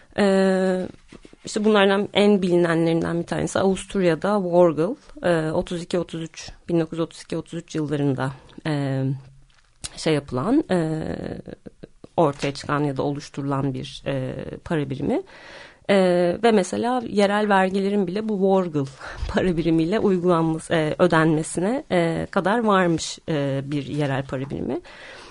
E, işte bunlardan en bilinenlerinden bir tanesi Avusturya'da Wargel e, otuz iki otuz üç bin dokuz yüz otuz iki otuz üç yıllarında e, şey yapılan e, ortaya çıkan ya da oluşturulan bir e, para birimi. Ee, ve mesela yerel vergilerin bile bu Wargel para birimiyle uygulanması, e, ödenmesine e, kadar varmış e, bir yerel para birimi.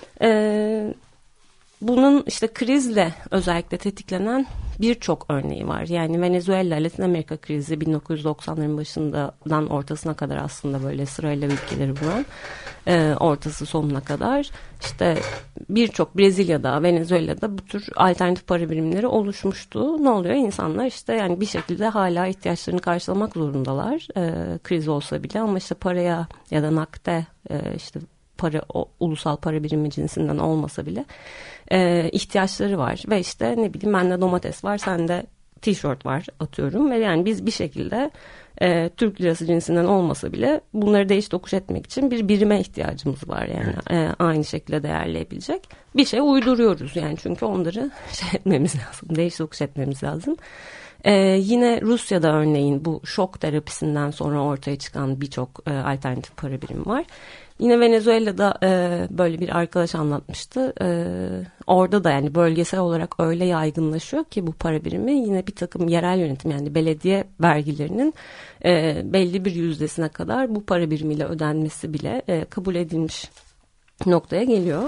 E, bunun işte krizle özellikle tetiklenen birçok örneği var. Yani Venezuela, Latin Amerika krizi bin dokuz yüz doksanların başından ortasına kadar aslında böyle sırayla ülkeleri vuran, e, ortası sonuna kadar işte birçok Brezilya'da, Venezuela'da bu tür alternatif para birimleri oluşmuştu. Ne oluyor? İnsanlar işte yani bir şekilde hala ihtiyaçlarını karşılamak zorundalar. E, kriz olsa bile ama işte paraya ya da nakde e, işte para, o, ulusal para birimi cinsinden olmasa bile e, ihtiyaçları var ve işte ne bileyim bende domates var, sende tişört var atıyorum ve yani biz bir şekilde e, Türk lirası cinsinden olmasa bile bunları değiş tokuş etmek için bir birime ihtiyacımız var, yani evet. e, aynı şekilde değerleyebilecek bir şey uyduruyoruz yani, çünkü onları şey etmemiz lazım, değiş tokuş etmemiz lazım. Ee, yine Rusya'da örneğin bu şok terapisinden sonra ortaya çıkan birçok e, alternatif para birimi var. Yine Venezuela'da e, böyle bir arkadaş anlatmıştı. E, orada da yani bölgesel olarak öyle yaygınlaşıyor ki bu para birimi, yine bir takım yerel yönetim yani belediye vergilerinin e, belli bir yüzdesine kadar bu para birimiyle ödenmesi bile e, kabul edilmiş noktaya geliyor.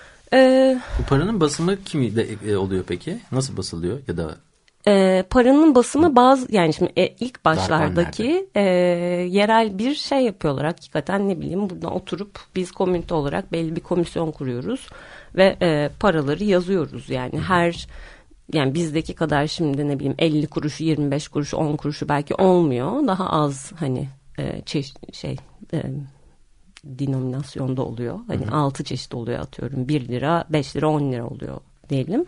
E, bu paranın basımı kimde oluyor peki? Nasıl basılıyor ya da... E, paranın basımı bazı yani şimdi e, ilk başlardaki e, yerel bir şey yapıyorlar hakikaten, ne bileyim buradan oturup biz komünite olarak belli bir komisyon kuruyoruz ve e, paraları yazıyoruz yani her yani bizdeki kadar şimdi ne bileyim elli kuruş, yirmi beş kuruş, on kuruşu belki olmuyor, daha az hani e, çeşit şey e, denominasyonda oluyor hani hı hı. altı çeşit oluyor atıyorum, bir lira, beş lira, on lira oluyor diyelim.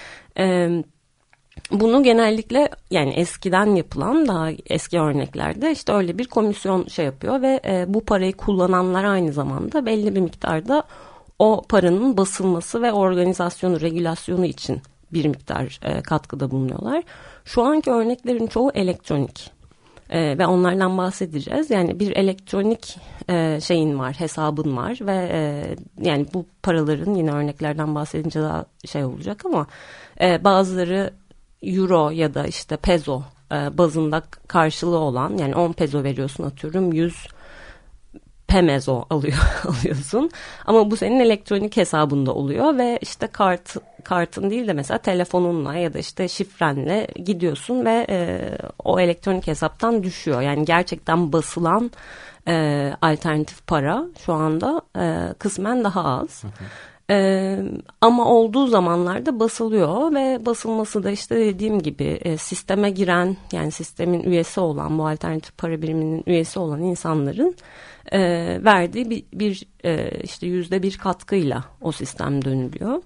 E, Bunu genellikle yani eskiden yapılan daha eski örneklerde işte öyle bir komisyon şey yapıyor ve e, bu parayı kullananlar aynı zamanda belli bir miktarda o paranın basılması ve organizasyonu, regülasyonu için bir miktar e, katkıda bulunuyorlar. Şu anki örneklerin çoğu elektronik. E, ve onlardan bahsedeceğiz. Yani bir elektronik e, şeyin var, hesabın var ve e, yani bu paraların yine örneklerden bahsedince daha şey olacak ama e, bazıları euro ya da işte peso e, bazında karşılığı olan, yani on peso veriyorsun atıyorum yüz pemezo alıyor, alıyorsun. Ama bu senin elektronik hesabında oluyor ve işte kart kartın değil de mesela telefonunla ya da işte şifrenle gidiyorsun ve e, o elektronik hesaptan düşüyor. Yani gerçekten basılan e, alternatif para şu anda e, kısmen daha az. Hı hı. Ee, ama olduğu zamanlarda basılıyor ve basılması da işte dediğim gibi e, sisteme giren, yani sistemin üyesi olan, bu alternatif para biriminin üyesi olan insanların e, verdiği bir, bir e, işte yüzde bir katkıyla o sistem dönülüyor.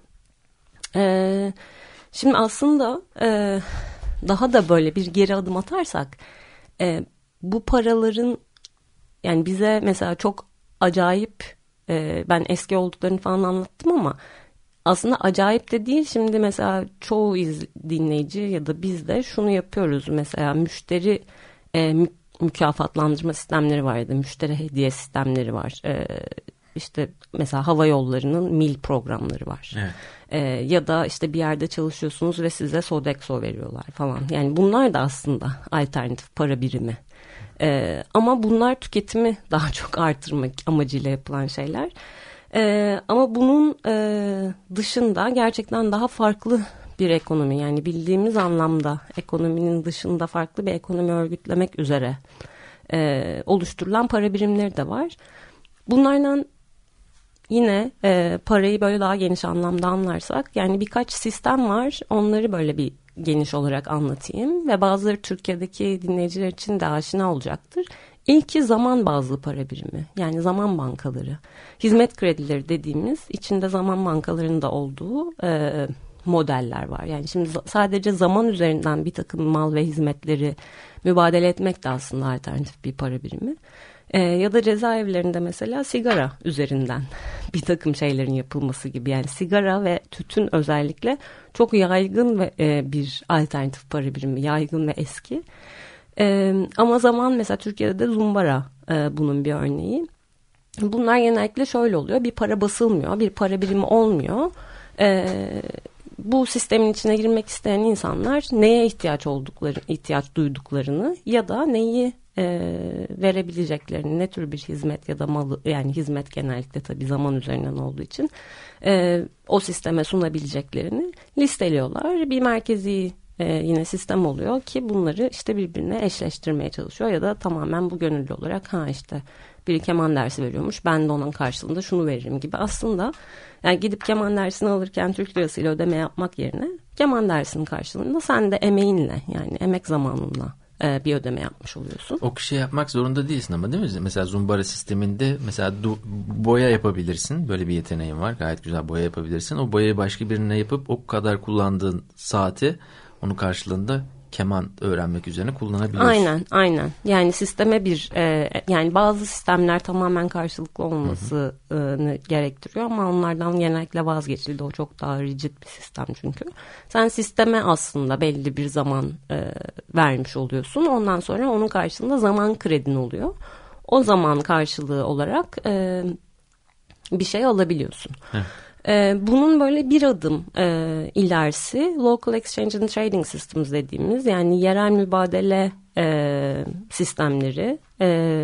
E, şimdi aslında e, daha da böyle bir geri adım atarsak e, bu paraların, yani bize mesela çok acayip, ben eski olduklarını falan anlattım ama aslında acayip de değil. Şimdi mesela çoğu iz, dinleyici ya da biz de şunu yapıyoruz. Mesela müşteri e, mü, mükafatlandırma sistemleri var ya da müşteri hediye sistemleri var. E, işte mesela hava yollarının mil programları var. Evet. E, ya da işte bir yerde çalışıyorsunuz ve size Sodexo veriyorlar falan. Yani bunlar da aslında alternatif para birimi. Ee, ama bunlar tüketimi daha çok artırmak amacıyla yapılan şeyler. Ee, ama bunun e, dışında gerçekten daha farklı bir ekonomi, yani bildiğimiz anlamda ekonominin dışında farklı bir ekonomi örgütlemek üzere e, oluşturulan para birimleri de var. Bunlardan yine e, parayı böyle daha geniş anlamda anlarsak, yani birkaç sistem var, onları böyle bir geniş olarak anlatayım ve bazıları Türkiye'deki dinleyiciler için de aşina olacaktır. İlki zaman bazlı para birimi, yani zaman bankaları, hizmet kredileri dediğimiz, içinde zaman bankalarının da olduğu e, modeller var. Yani şimdi sadece zaman üzerinden bir takım mal ve hizmetleri mübadele etmek de aslında alternatif bir para birimi. E, ya da cezaevlerinde mesela sigara üzerinden bir takım şeylerin yapılması gibi. Yani sigara ve tütün özellikle çok yaygın ve e, bir alternatif para birimi, yaygın ve eski. E, ama zaman, mesela Türkiye'de de zumbara e, bunun bir örneği. Bunlar genellikle şöyle oluyor: bir para basılmıyor, bir para birimi olmuyor. E, bu sistemin içine girmek isteyen insanlar neye ihtiyaç oldukları, ihtiyaç duyduklarını ya da neyi E, verebileceklerini, ne tür bir hizmet ya da malı, yani hizmet genellikle tabii zaman üzerinden olduğu için e, o sisteme sunabileceklerini listeliyorlar. Bir merkezi e, yine sistem oluyor ki bunları işte birbirine eşleştirmeye çalışıyor ya da tamamen bu gönüllü olarak, ha işte biri keman dersi veriyormuş, ben de onun karşılığında şunu veririm gibi. Aslında yani gidip keman dersini alırken Türk lirasıyla ödeme yapmak yerine keman dersinin karşılığında sen de emeğinle, yani emek zamanınla bir ödeme yapmış oluyorsun. O kişi yapmak zorunda değilsin ama, değil mi? Mesela zumbara sisteminde mesela du- boya yapabilirsin. Böyle bir yeteneğin var. Gayet güzel boya yapabilirsin. O boyayı başka birine yapıp o kadar kullandığın saati onun karşılığında keman öğrenmek üzerine kullanabiliyorsun. Aynen, aynen. Yani sisteme bir e, yani bazı sistemler tamamen karşılıklı olmasını gerektiriyor ama onlardan genellikle vazgeçildi. O çok daha rigid bir sistem çünkü. Sen sisteme aslında belli bir zaman e, vermiş oluyorsun. Ondan sonra onun karşılığında zaman kredin oluyor. O zaman karşılığı olarak e, bir şey alabiliyorsun. Evet. Ee, bunun böyle bir adım e, ilerisi Local Exchange and Trading Systems dediğimiz, yani yerel mübadele e, sistemleri, e,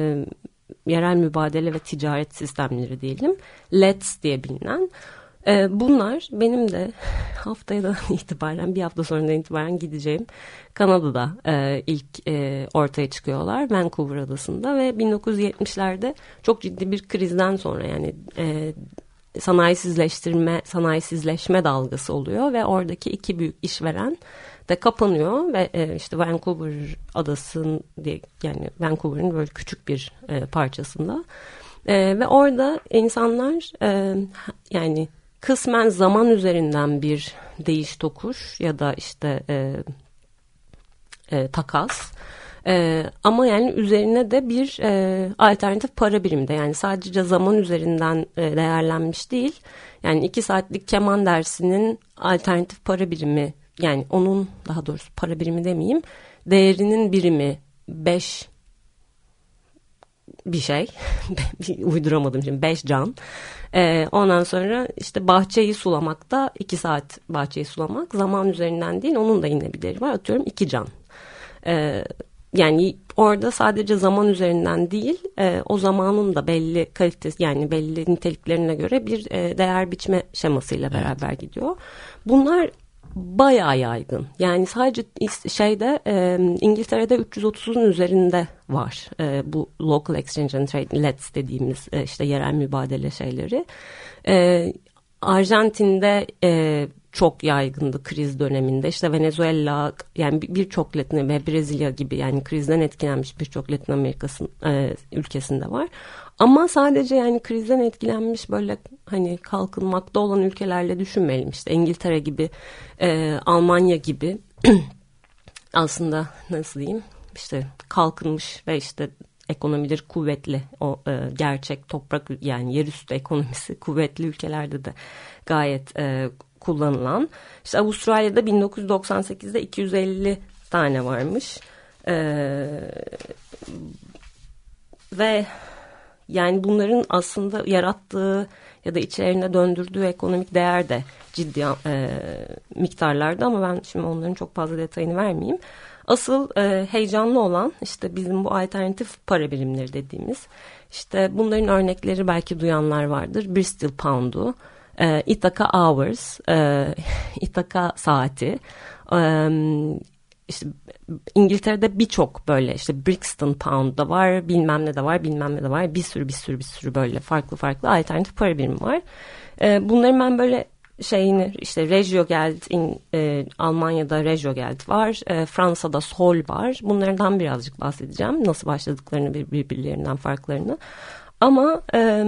yerel mübadele ve ticaret sistemleri diyelim, L E T S diye bilinen. E, bunlar benim de haftaya itibaren, bir hafta sonradan itibaren gideceğim Kanada'da e, ilk e, ortaya çıkıyorlar, Vancouver adasında ve bin dokuz yüz yetmişlerde çok ciddi bir krizden sonra, yani e, sanayisizleştirme, sanayisizleşme dalgası oluyor ve oradaki iki büyük işveren de kapanıyor ve e, işte Vancouver adasının diye, yani Vancouver'ın böyle küçük bir e, parçasında e, ve orada insanlar e, yani kısmen zaman üzerinden bir değiş tokuş ya da işte e, e, takas. Ee, ama yani üzerine de bir e, alternatif para birimi de, yani sadece zaman üzerinden e, değerlenmiş değil. Yani iki saatlik keman dersinin alternatif para birimi, yani onun daha doğrusu para birimi demeyeyim, değerinin birimi beş bir şey uyduramadım şimdi beş can. Ee, ondan sonra işte bahçeyi sulamakta iki saat bahçeyi sulamak zaman üzerinden değil, onun da yine bir değeri var, atıyorum iki can. Ee, yani orada sadece zaman üzerinden değil e, o zamanın da belli kalitesi yani belli niteliklerine göre bir e, değer biçme şemasıyla beraber evet. gidiyor. Bunlar bayağı yaygın. Yani sadece şeyde e, İngiltere'de üç yüz otuzun üzerinde var. E, bu local exchange and trade L E T S dediğimiz e, işte yerel mübadele şeyleri. E, Arjantin'de e, çok yaygındı kriz döneminde. İşte Venezuela yani birçok Latin ve Brezilya gibi yani krizden etkilenmiş birçok Latin Amerika e, ülkesinde var. Ama sadece yani krizden etkilenmiş böyle hani kalkınmakta olan ülkelerle düşünmeyelim. İşte İngiltere gibi, e, Almanya gibi aslında nasıl diyeyim işte kalkınmış ve işte ekonomileri kuvvetli o e, gerçek toprak yani yerüstü ekonomisi kuvvetli ülkelerde de gayet e, kullanılan. İşte Avustralya'da bin dokuz yüz doksan sekizde iki yüz elli tane varmış. Ee, ve yani bunların aslında yarattığı ya da içlerine döndürdüğü ekonomik değer de ciddi e, miktarlarda ama ben şimdi onların çok fazla detayını vermeyeyim. Asıl e, heyecanlı olan işte bizim bu alternatif para birimleri dediğimiz işte bunların örnekleri belki duyanlar vardır. Bristol Pound'u, e, Ithaca Hours, e, Ithaca saati, e, işte İngiltere'de birçok böyle işte Brixton Pound da var, bilmem ne de var, bilmem ne de var. Bir sürü bir sürü bir sürü böyle farklı farklı alternatif para birimi var. E, bunların ben böyle şeyini işte Regiogeld in, e, Almanya'da Regiogeld var, e, Fransa'da Sol var. Bunlardan birazcık bahsedeceğim. Nasıl başladıklarını bir, birbirlerinden farklarını. Ama e,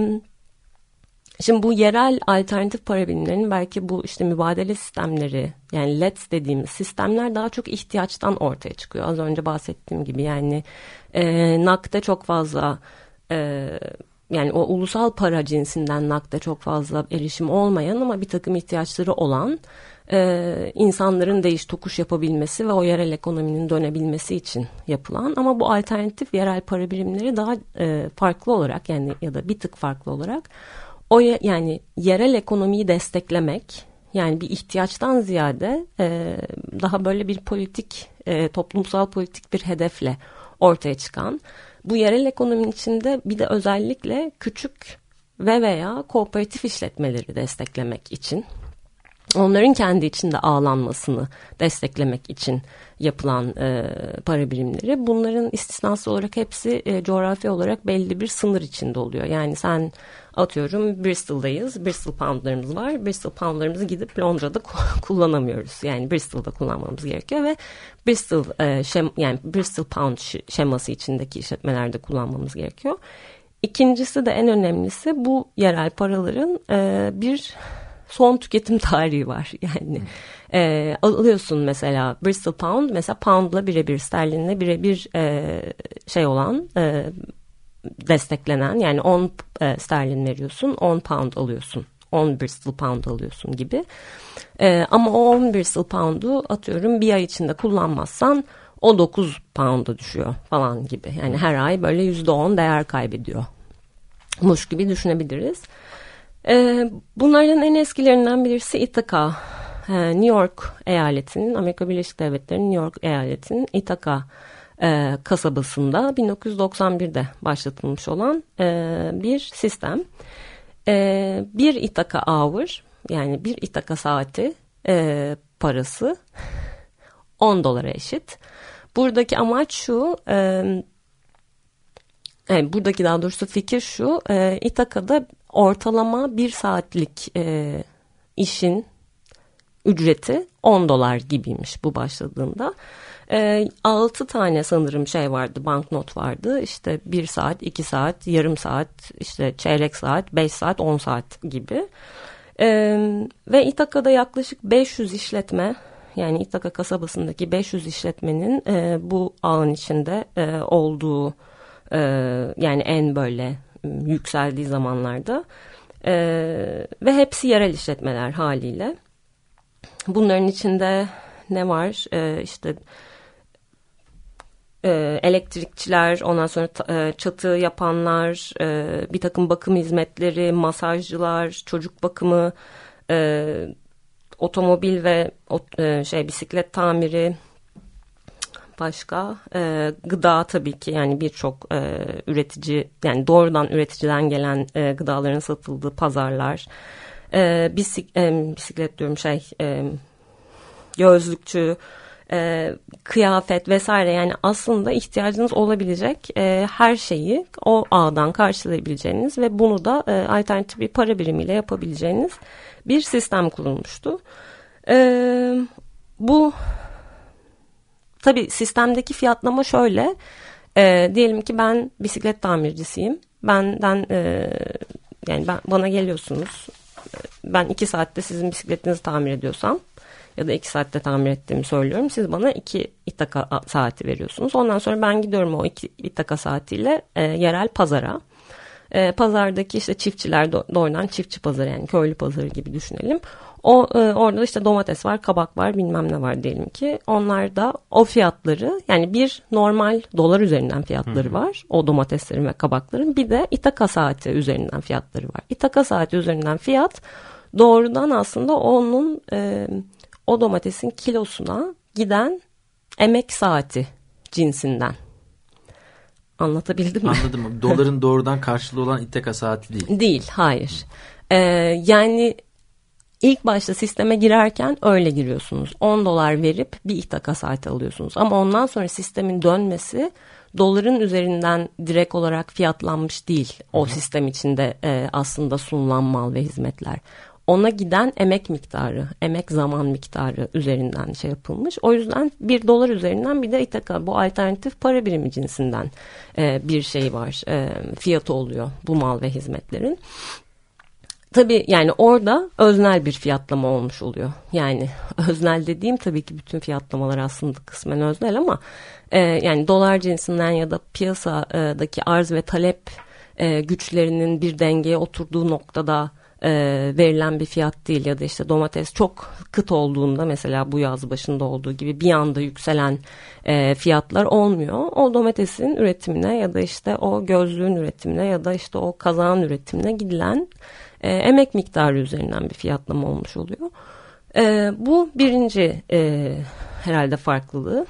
şimdi bu yerel alternatif para birimlerinin belki bu işte mübadele sistemleri yani L E T S dediğimiz sistemler daha çok ihtiyaçtan ortaya çıkıyor. Az önce bahsettiğim gibi yani e, nakde çok fazla e, yani o ulusal para cinsinden nakde çok fazla erişim olmayan ama bir takım ihtiyaçları olan e, insanların değiş tokuş yapabilmesi ve o yerel ekonominin dönebilmesi için yapılan ama bu alternatif yerel para birimleri daha e, farklı olarak yani ya da bir tık farklı olarak o yani yerel ekonomiyi desteklemek yani bir ihtiyaçtan ziyade e, daha böyle bir politik e, toplumsal politik bir hedefle ortaya çıkan bu yerel ekonominin içinde bir de özellikle küçük ve veya kooperatif işletmeleri desteklemek için onların kendi içinde ağlanmasını desteklemek için yapılan e, para birimleri bunların istisnası olarak hepsi e, coğrafi olarak belli bir sınır içinde oluyor. Yani sen atıyorum Bristol'dayız. Bristol Pound'larımız var. Bristol Pound'larımızı gidip Londra'da kullanamıyoruz. Yani Bristol'da kullanmamız gerekiyor ve Bristol e, şem, yani Bristol Pound şeması içindeki işletmelerde kullanmamız gerekiyor. İkincisi de en önemlisi bu yerel paraların e, bir son tüketim tarihi var. Yani e, alıyorsun mesela Bristol Pound mesela Pound'la birebir sterlinle birebir e, şey olan e, desteklenen yani on e, sterlin veriyorsun on pound alıyorsun on Bristol Pound alıyorsun gibi e, ama o on Bristol Pound'u atıyorum bir ay içinde kullanmazsan o dokuz pound'a düşüyor falan gibi yani her ay böyle yüzde on değer kaybediyor muş gibi düşünebiliriz. e, bunlardan en eskilerinden birisi Ithaca e, New York eyaletinin Amerika Birleşik Devletleri'nin New York eyaletinin Ithaca E, kasabasında bin dokuz yüz doksan birde başlatılmış olan e, bir sistem. E, bir Ithaca hour yani bir Ithaca saati e, parası on dolara eşit. Buradaki amaç şu, e, yani buradaki daha doğrusu fikir şu, e, Ithaca'da ortalama bir saatlik e, işin ücreti on dolar gibiymiş bu başladığında. E, altı tane sanırım şey vardı, banknot vardı. İşte bir saat, iki saat, yarım saat, işte çeyrek saat, beş saat, on saat gibi. E, ve Ithaca'da yaklaşık beş yüz işletme, yani Ithaca kasabasındaki beş yüz işletmenin e, bu ağın içinde e, olduğu, e, yani en böyle yükseldiği zamanlarda e, ve hepsi yerel işletmeler haliyle. Bunların içinde ne var? E, işte e, elektrikçiler, ondan sonra e, çatı yapanlar, e, bir takım bakım hizmetleri, masajcılar, çocuk bakımı, e, otomobil ve e, şey bisiklet tamiri, başka e, gıda tabii ki, yani birçok e, üretici, yani doğrudan üreticiden gelen e, gıdaların satıldığı pazarlar, e, bisik, e, bisiklet diyorum şey e, gözlükçü, e, kıyafet vesaire, yani aslında ihtiyacınız olabilecek e, her şeyi o ağdan karşılayabileceğiniz ve bunu da e, alternatif bir para birimiyle yapabileceğiniz bir sistem kurulmuştu. E, bu tabii sistemdeki fiyatlama şöyle, e, diyelim ki ben bisiklet tamircisiyim, benden e, yani ben, bana geliyorsunuz, ben iki saatte sizin bisikletinizi tamir ediyorsam ya da iki saatte tamir ettiğimi söylüyorum, siz bana iki İtaka saati veriyorsunuz. Ondan sonra ben gidiyorum o iki İtaka saatiyle e, yerel pazara. E, pazardaki işte çiftçiler, doğrudan çiftçi pazarı, yani köylü pazarı gibi düşünelim. O e, orada işte domates var, kabak var, bilmem ne var diyelim ki. Onlar da o fiyatları, yani bir normal dolar üzerinden fiyatları Hı-hı. var o domateslerin ve kabakların, bir de İtaka saati üzerinden fiyatları var. İtaka saati üzerinden fiyat doğrudan aslında onun e, o domatesin kilosuna giden emek saati cinsinden. Anlatabildim mi? Anladım. Doların doğrudan karşılığı olan İtaka saati değil. Değil, hayır. Ee, yani ilk başta sisteme girerken öyle giriyorsunuz. on dolar verip bir İtaka saati alıyorsunuz. Ama ondan sonra sistemin dönmesi doların üzerinden direkt olarak fiyatlanmış değil. O Hı-hı. sistem içinde e, aslında sunulan mal ve hizmetler. Ona giden emek miktarı, emek zaman miktarı üzerinden şey yapılmış. O yüzden bir dolar üzerinden bir de İtaka, bu alternatif para birimi cinsinden e, bir şey var, e, fiyatı oluyor bu mal ve hizmetlerin. Tabii yani orada öznel bir fiyatlama olmuş oluyor. Yani öznel dediğim tabii ki bütün fiyatlamalar aslında kısmen öznel ama e, yani dolar cinsinden ya da piyasadaki arz ve talep e, güçlerinin bir dengeye oturduğu noktada E, verilen bir fiyat değil. Ya da işte domates çok kıt olduğunda, mesela bu yaz başında olduğu gibi bir anda yükselen e, fiyatlar olmuyor. O domatesin üretimine ya da işte o gözlüğün üretimine ya da işte o kazağın üretimine gidilen e, emek miktarı üzerinden bir fiyatlama olmuş oluyor. E, bu birinci e, herhalde farklılığı.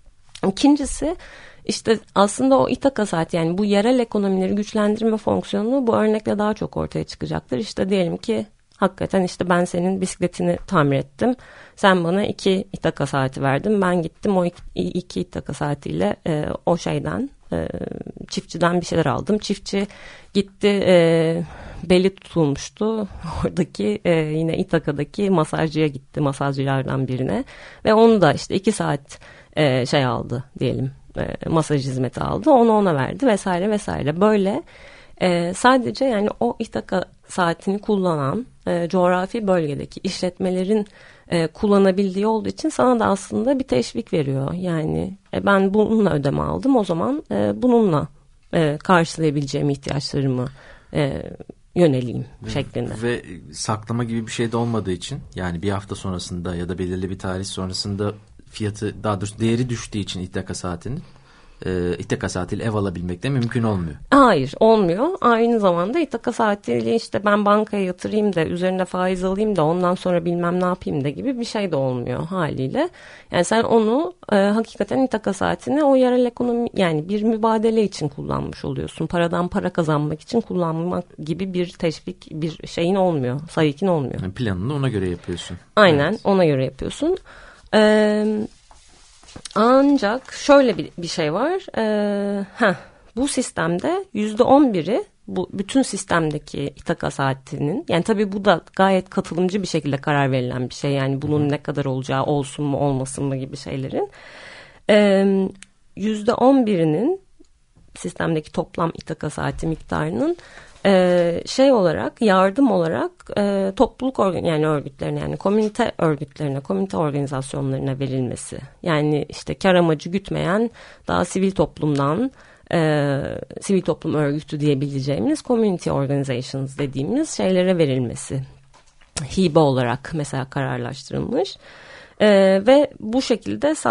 İkincisi, İşte aslında o İtaka saati, yani bu yerel ekonomileri güçlendirme fonksiyonu bu örnekle daha çok ortaya çıkacaktır. İşte diyelim ki hakikaten işte ben senin bisikletini tamir ettim. Sen bana iki İtaka saati verdin. Ben gittim o iki, iki İtaka saatiyle e, o şeyden e, çiftçiden bir şeyler aldım. Çiftçi gitti, e, beli tutulmuştu. Oradaki e, yine İtaka'daki masajcıya gitti, masajcılardan birine. Ve onu da işte iki saat e, şey aldı diyelim. Masaj hizmeti aldı, onu ona verdi vesaire vesaire. Böyle e, sadece yani o İtaka saatini kullanan e, coğrafi bölgedeki işletmelerin e, kullanabildiği olduğu için sana da aslında bir teşvik veriyor. Yani e, ben bununla ödeme aldım, o zaman e, bununla e, karşılayabileceğim ihtiyaçlarımı e, yöneleyim ve, şeklinde. Ve saklama gibi bir şey de olmadığı için, yani bir hafta sonrasında ya da belirli bir tarih sonrasında fiyatı, daha doğrusu değeri düştüğü için İtaka saatinin e, İtaka saatiyle ev alabilmek de mümkün olmuyor. Hayır, olmuyor. Aynı zamanda İtaka saatiyle işte ben bankaya yatırayım da üzerine faiz alayım da ondan sonra bilmem ne yapayım da gibi bir şey de olmuyor haliyle. Yani sen onu e, hakikaten İtaka saatini o yerel ekonomi, yani bir mübadele için kullanmış oluyorsun. Paradan para kazanmak için kullanmak gibi bir teşvik, bir şeyin olmuyor. Sayıkin olmuyor. Yani planını ona göre yapıyorsun. Aynen, evet. Ona göre yapıyorsun. Ee, ancak şöyle bir, bir şey var. Ee, heh, bu sistemde yüzde on biri, bu bütün sistemdeki İtaka saatinin, yani tabii bu da gayet katılımcı bir şekilde karar verilen bir şey. Yani bunun ne kadar olacağı, olsun mu olmasın mı gibi şeylerin. Ee, yüzde on birinin sistemdeki toplam İtaka saati miktarının Ee, şey olarak, yardım olarak e, topluluk organ, yani örgütlerine, yani komünite örgütlerine, komünite organizasyonlarına verilmesi. Yani işte kar amacı gütmeyen daha sivil toplumdan, e, sivil toplum örgütü diyebileceğimiz community organizations dediğimiz şeylere verilmesi. Hibe olarak mesela kararlaştırılmış. E, ve bu şekilde saat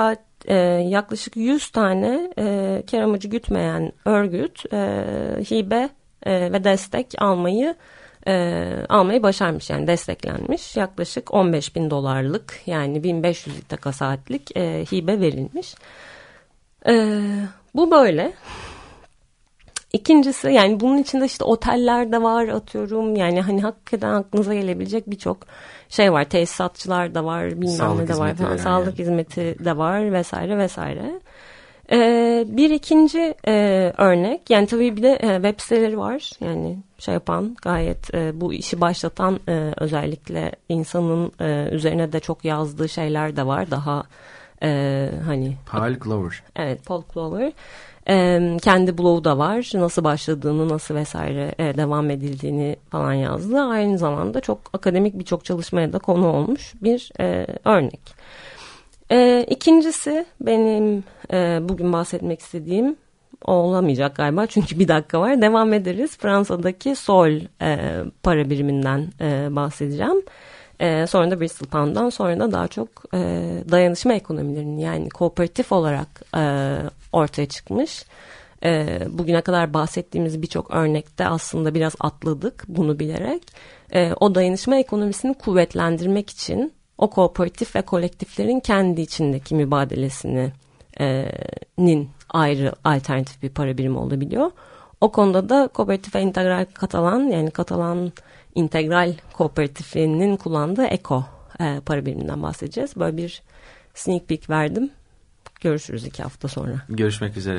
e, yaklaşık yüz tane e, kar amacı gütmeyen örgüt e, hibe e, ve destek almayı e, almayı başarmış, yani desteklenmiş. Yaklaşık on beş bin dolarlık, yani bin beş yüz İTHAKA saatlik e, hibe verilmiş. E, bu böyle. İkincisi, yani bunun içinde işte oteller de var, atıyorum. Yani hani hakikaten aklınıza gelebilecek birçok şey var. Tesisatçılar da var, bilmem sağlık ne de var falan. Sağlık yani. hizmeti de var vesaire vesaire. Ee, bir ikinci e, örnek, yani tabii bir de e, web siteleri var. Yani şey yapan, gayet e, bu işi başlatan e, özellikle insanın e, üzerine de çok yazdığı şeyler de var. Daha e, hani... Paul Glover. Evet, Paul Glover. Ee, kendi blogu da var. Nasıl başladığını, nasıl vesaire e, devam edildiğini falan yazdı. Aynı zamanda çok akademik birçok çalışmaya da konu olmuş bir e, örnek. E, ikincisi benim e, bugün bahsetmek istediğim olamayacak galiba, çünkü bir dakika var. Devam ederiz. Fransa'daki Sol e, para biriminden e, bahsedeceğim. E, sonra da Bristol Pound'dan, sonra da daha çok e, dayanışma ekonomilerinin, yani kooperatif olarak e, ortaya çıkmış. E, bugüne kadar bahsettiğimiz birçok örnekte aslında biraz atladık bunu bilerek. E, o dayanışma ekonomisini kuvvetlendirmek için o kooperatif ve kolektiflerin kendi içindeki mübadelesinin e, ayrı alternatif bir para birimi olabiliyor. O konuda da Kooperatif Integral Katalan, yani Katalan İntegral Kooperatifinin kullandığı Eko e, para biriminden bahsedeceğiz. Böyle bir sneak peek verdim. Görüşürüz iki hafta sonra. Görüşmek üzere.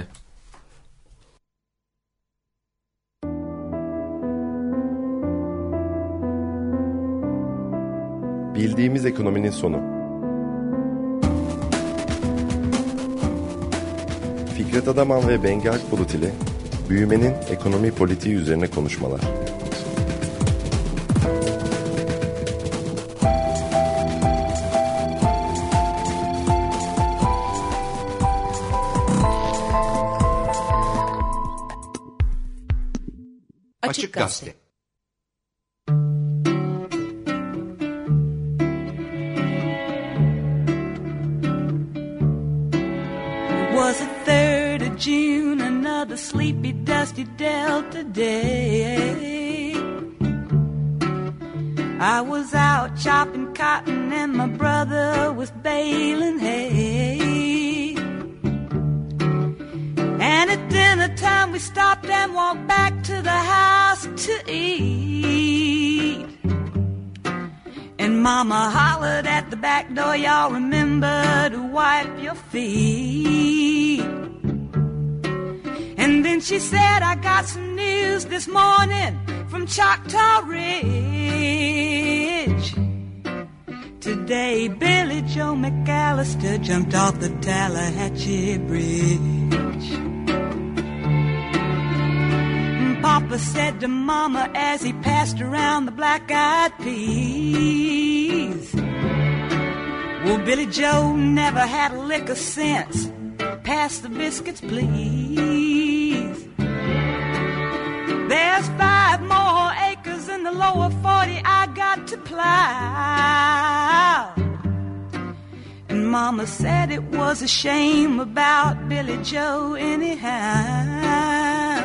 Bildiğimiz ekonominin sonu. Fikret Adaman ve Bengi Akbulut ile büyümenin ekonomi politiği üzerine konuşmalar. Açık Gazete. Was the third of June, another sleepy, dusty Delta day. I was out chopping cotton and my brother was baling hay. And at dinner time we stopped and walked back to the house to eat. And Mama hollered at the back door, y'all remember to wipe your feet. And then she said, I got some news this morning from Choctaw Ridge. Today Billy Joe McAllister jumped off the Tallahatchie Bridge. Papa said to Mama as he passed around the black-eyed peas, well, Billy Joe never had a lick of sense. Pass the biscuits, please. There's five more acres in the lower forty I got to plow. And Mama said it was a shame about Billy Joe anyhow.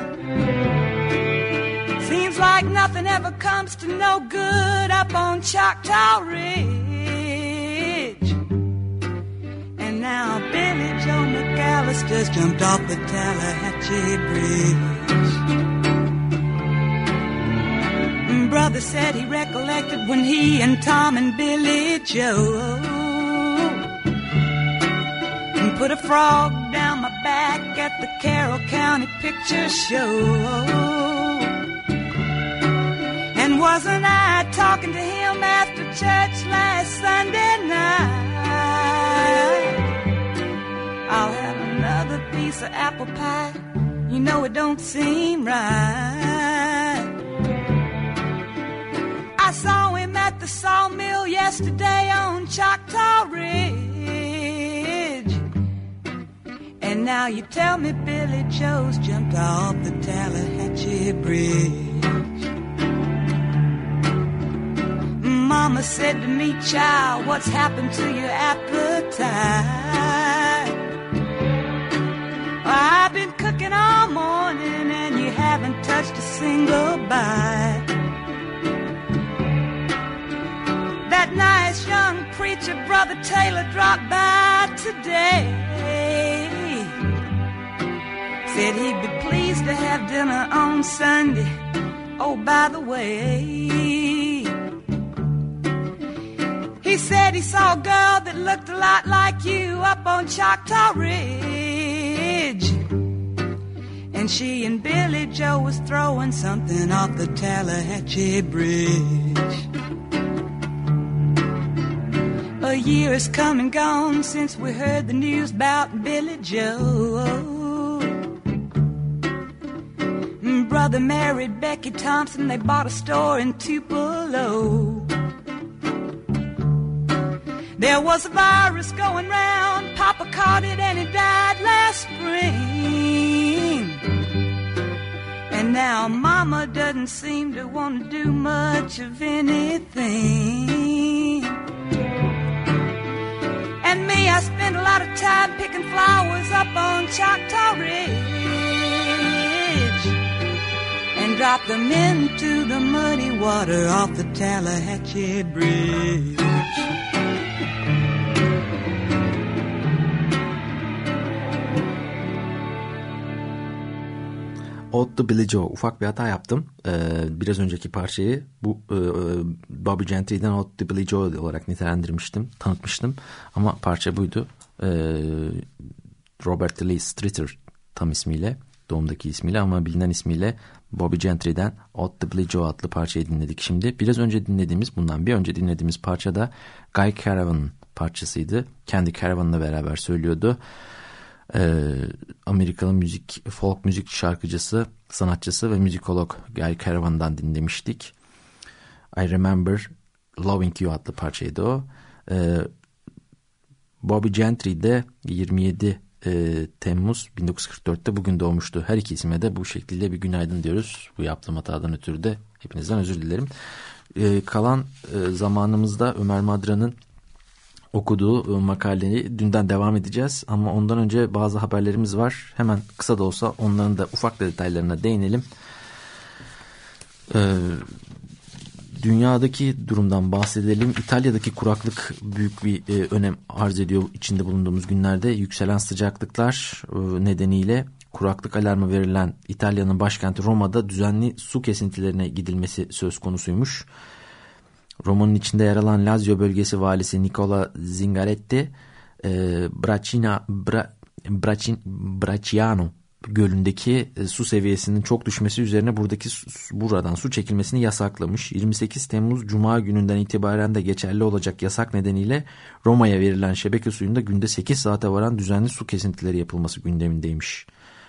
Seems like nothing ever comes to no good up on Choctaw Ridge. And now Billy Joe McAllister's jumped off the Tallahatchie Bridge. Brother said he recollected when he and Tom and Billy Joe put a frog down my back at the Carroll County Picture Show. And wasn't I talking to him after church last Sunday night? I'll have another piece of apple pie. You know it don't seem right. I saw him at the sawmill yesterday on Choctaw Ridge. And now you tell me Billy Joe's jumped off the Tallahatchie Bridge. Mama said to me, child, what's happened to your appetite? cooking all morning and you haven't touched a single bite. That nice young preacher, Brother Taylor, dropped by today. Said he'd be pleased to have dinner on Sunday. Oh, by the way, he said he saw a girl that looked a lot like you up on Choctaw Ridge. And she and Billy Joe was throwing something off the Tallahatchie Bridge. A year has come and gone since we heard the news about Billy Joe. Brother married Becky Thompson, they bought a store in Tupelo. There was a virus going round, Papa caught it and he died last spring. And now Mama doesn't seem to want to do much of anything. And me, I spend a lot of time picking flowers up on Choctaw Ridge and drop them into the muddy water off the Tallahatchie Bridge. Ode to Billy Joe. Ufak bir hata yaptım. Ee, biraz önceki parçayı bu e, Bobby Gentry'den Ode to Billy Joe olarak nitelendirmiştim, tanıtmıştım. Ama parça buydu. Ee, Robert Lee Streeter tam ismiyle, doğumdaki ismiyle ama bilinen ismiyle Bobby Gentry'den Ode to Billy Joe adlı parçayı dinledik şimdi. Biraz önce dinlediğimiz, bundan bir önce dinlediğimiz parça da Guy Caravan'ın parçasıydı. Kendi Caravan'la beraber söylüyordu. Ee, Amerikalı müzik, folk müzik şarkıcısı, sanatçısı ve müzikolog Guy Caravan'dan dinlemiştik. I Remember Loving You adlı parçaydı o. Ee, Bobby Gentry de yirmi yedi e, Temmuz bin dokuz yüz kırk dörtte bugün doğmuştu. Her iki isime de bu şekilde bir günaydın diyoruz. Bu yaptığım hatadan ötürü de hepinizden özür dilerim. Ee, kalan e, zamanımızda Ömer Madra'nın okuduğu makaleyi dünden devam edeceğiz. Ama ondan önce bazı haberlerimiz var. Hemen kısa da olsa onların da ufak detaylarına değinelim. Ee, dünyadaki durumdan bahsedelim. İtalya'daki kuraklık büyük bir e, önem arz ediyor içinde bulunduğumuz günlerde. Yükselen sıcaklıklar e, nedeniyle kuraklık alarmı verilen İtalya'nın başkenti Roma'da düzenli su kesintilerine gidilmesi söz konusuymuş. Roma'nın içinde yer alan Lazio bölgesi valisi Nicola Zingaretti, e, Bracina, Bra, Bracin, Bracciano gölündeki e, su seviyesinin çok düşmesi üzerine buradaki su, buradan su çekilmesini yasaklamış. yirmi sekiz Temmuz Cuma gününden itibaren de geçerli olacak yasak nedeniyle Roma'ya verilen şebeke suyunda günde sekiz saate varan düzenli su kesintileri yapılması gündemindeymiş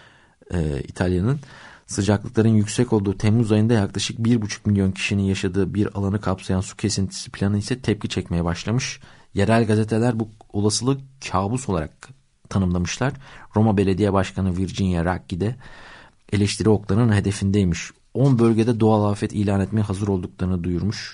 e, İtalya'nın. Sıcaklıkların yüksek olduğu Temmuz ayında yaklaşık bir buçuk milyon kişinin yaşadığı bir alanı kapsayan su kesintisi planı ise tepki çekmeye başlamış. Yerel gazeteler bu olasılığı kabus olarak tanımlamışlar. Roma Belediye Başkanı Virginia Raggi de eleştiri oklarının hedefindeymiş. on bölgede doğal afet ilan etmeye hazır olduklarını duyurmuş.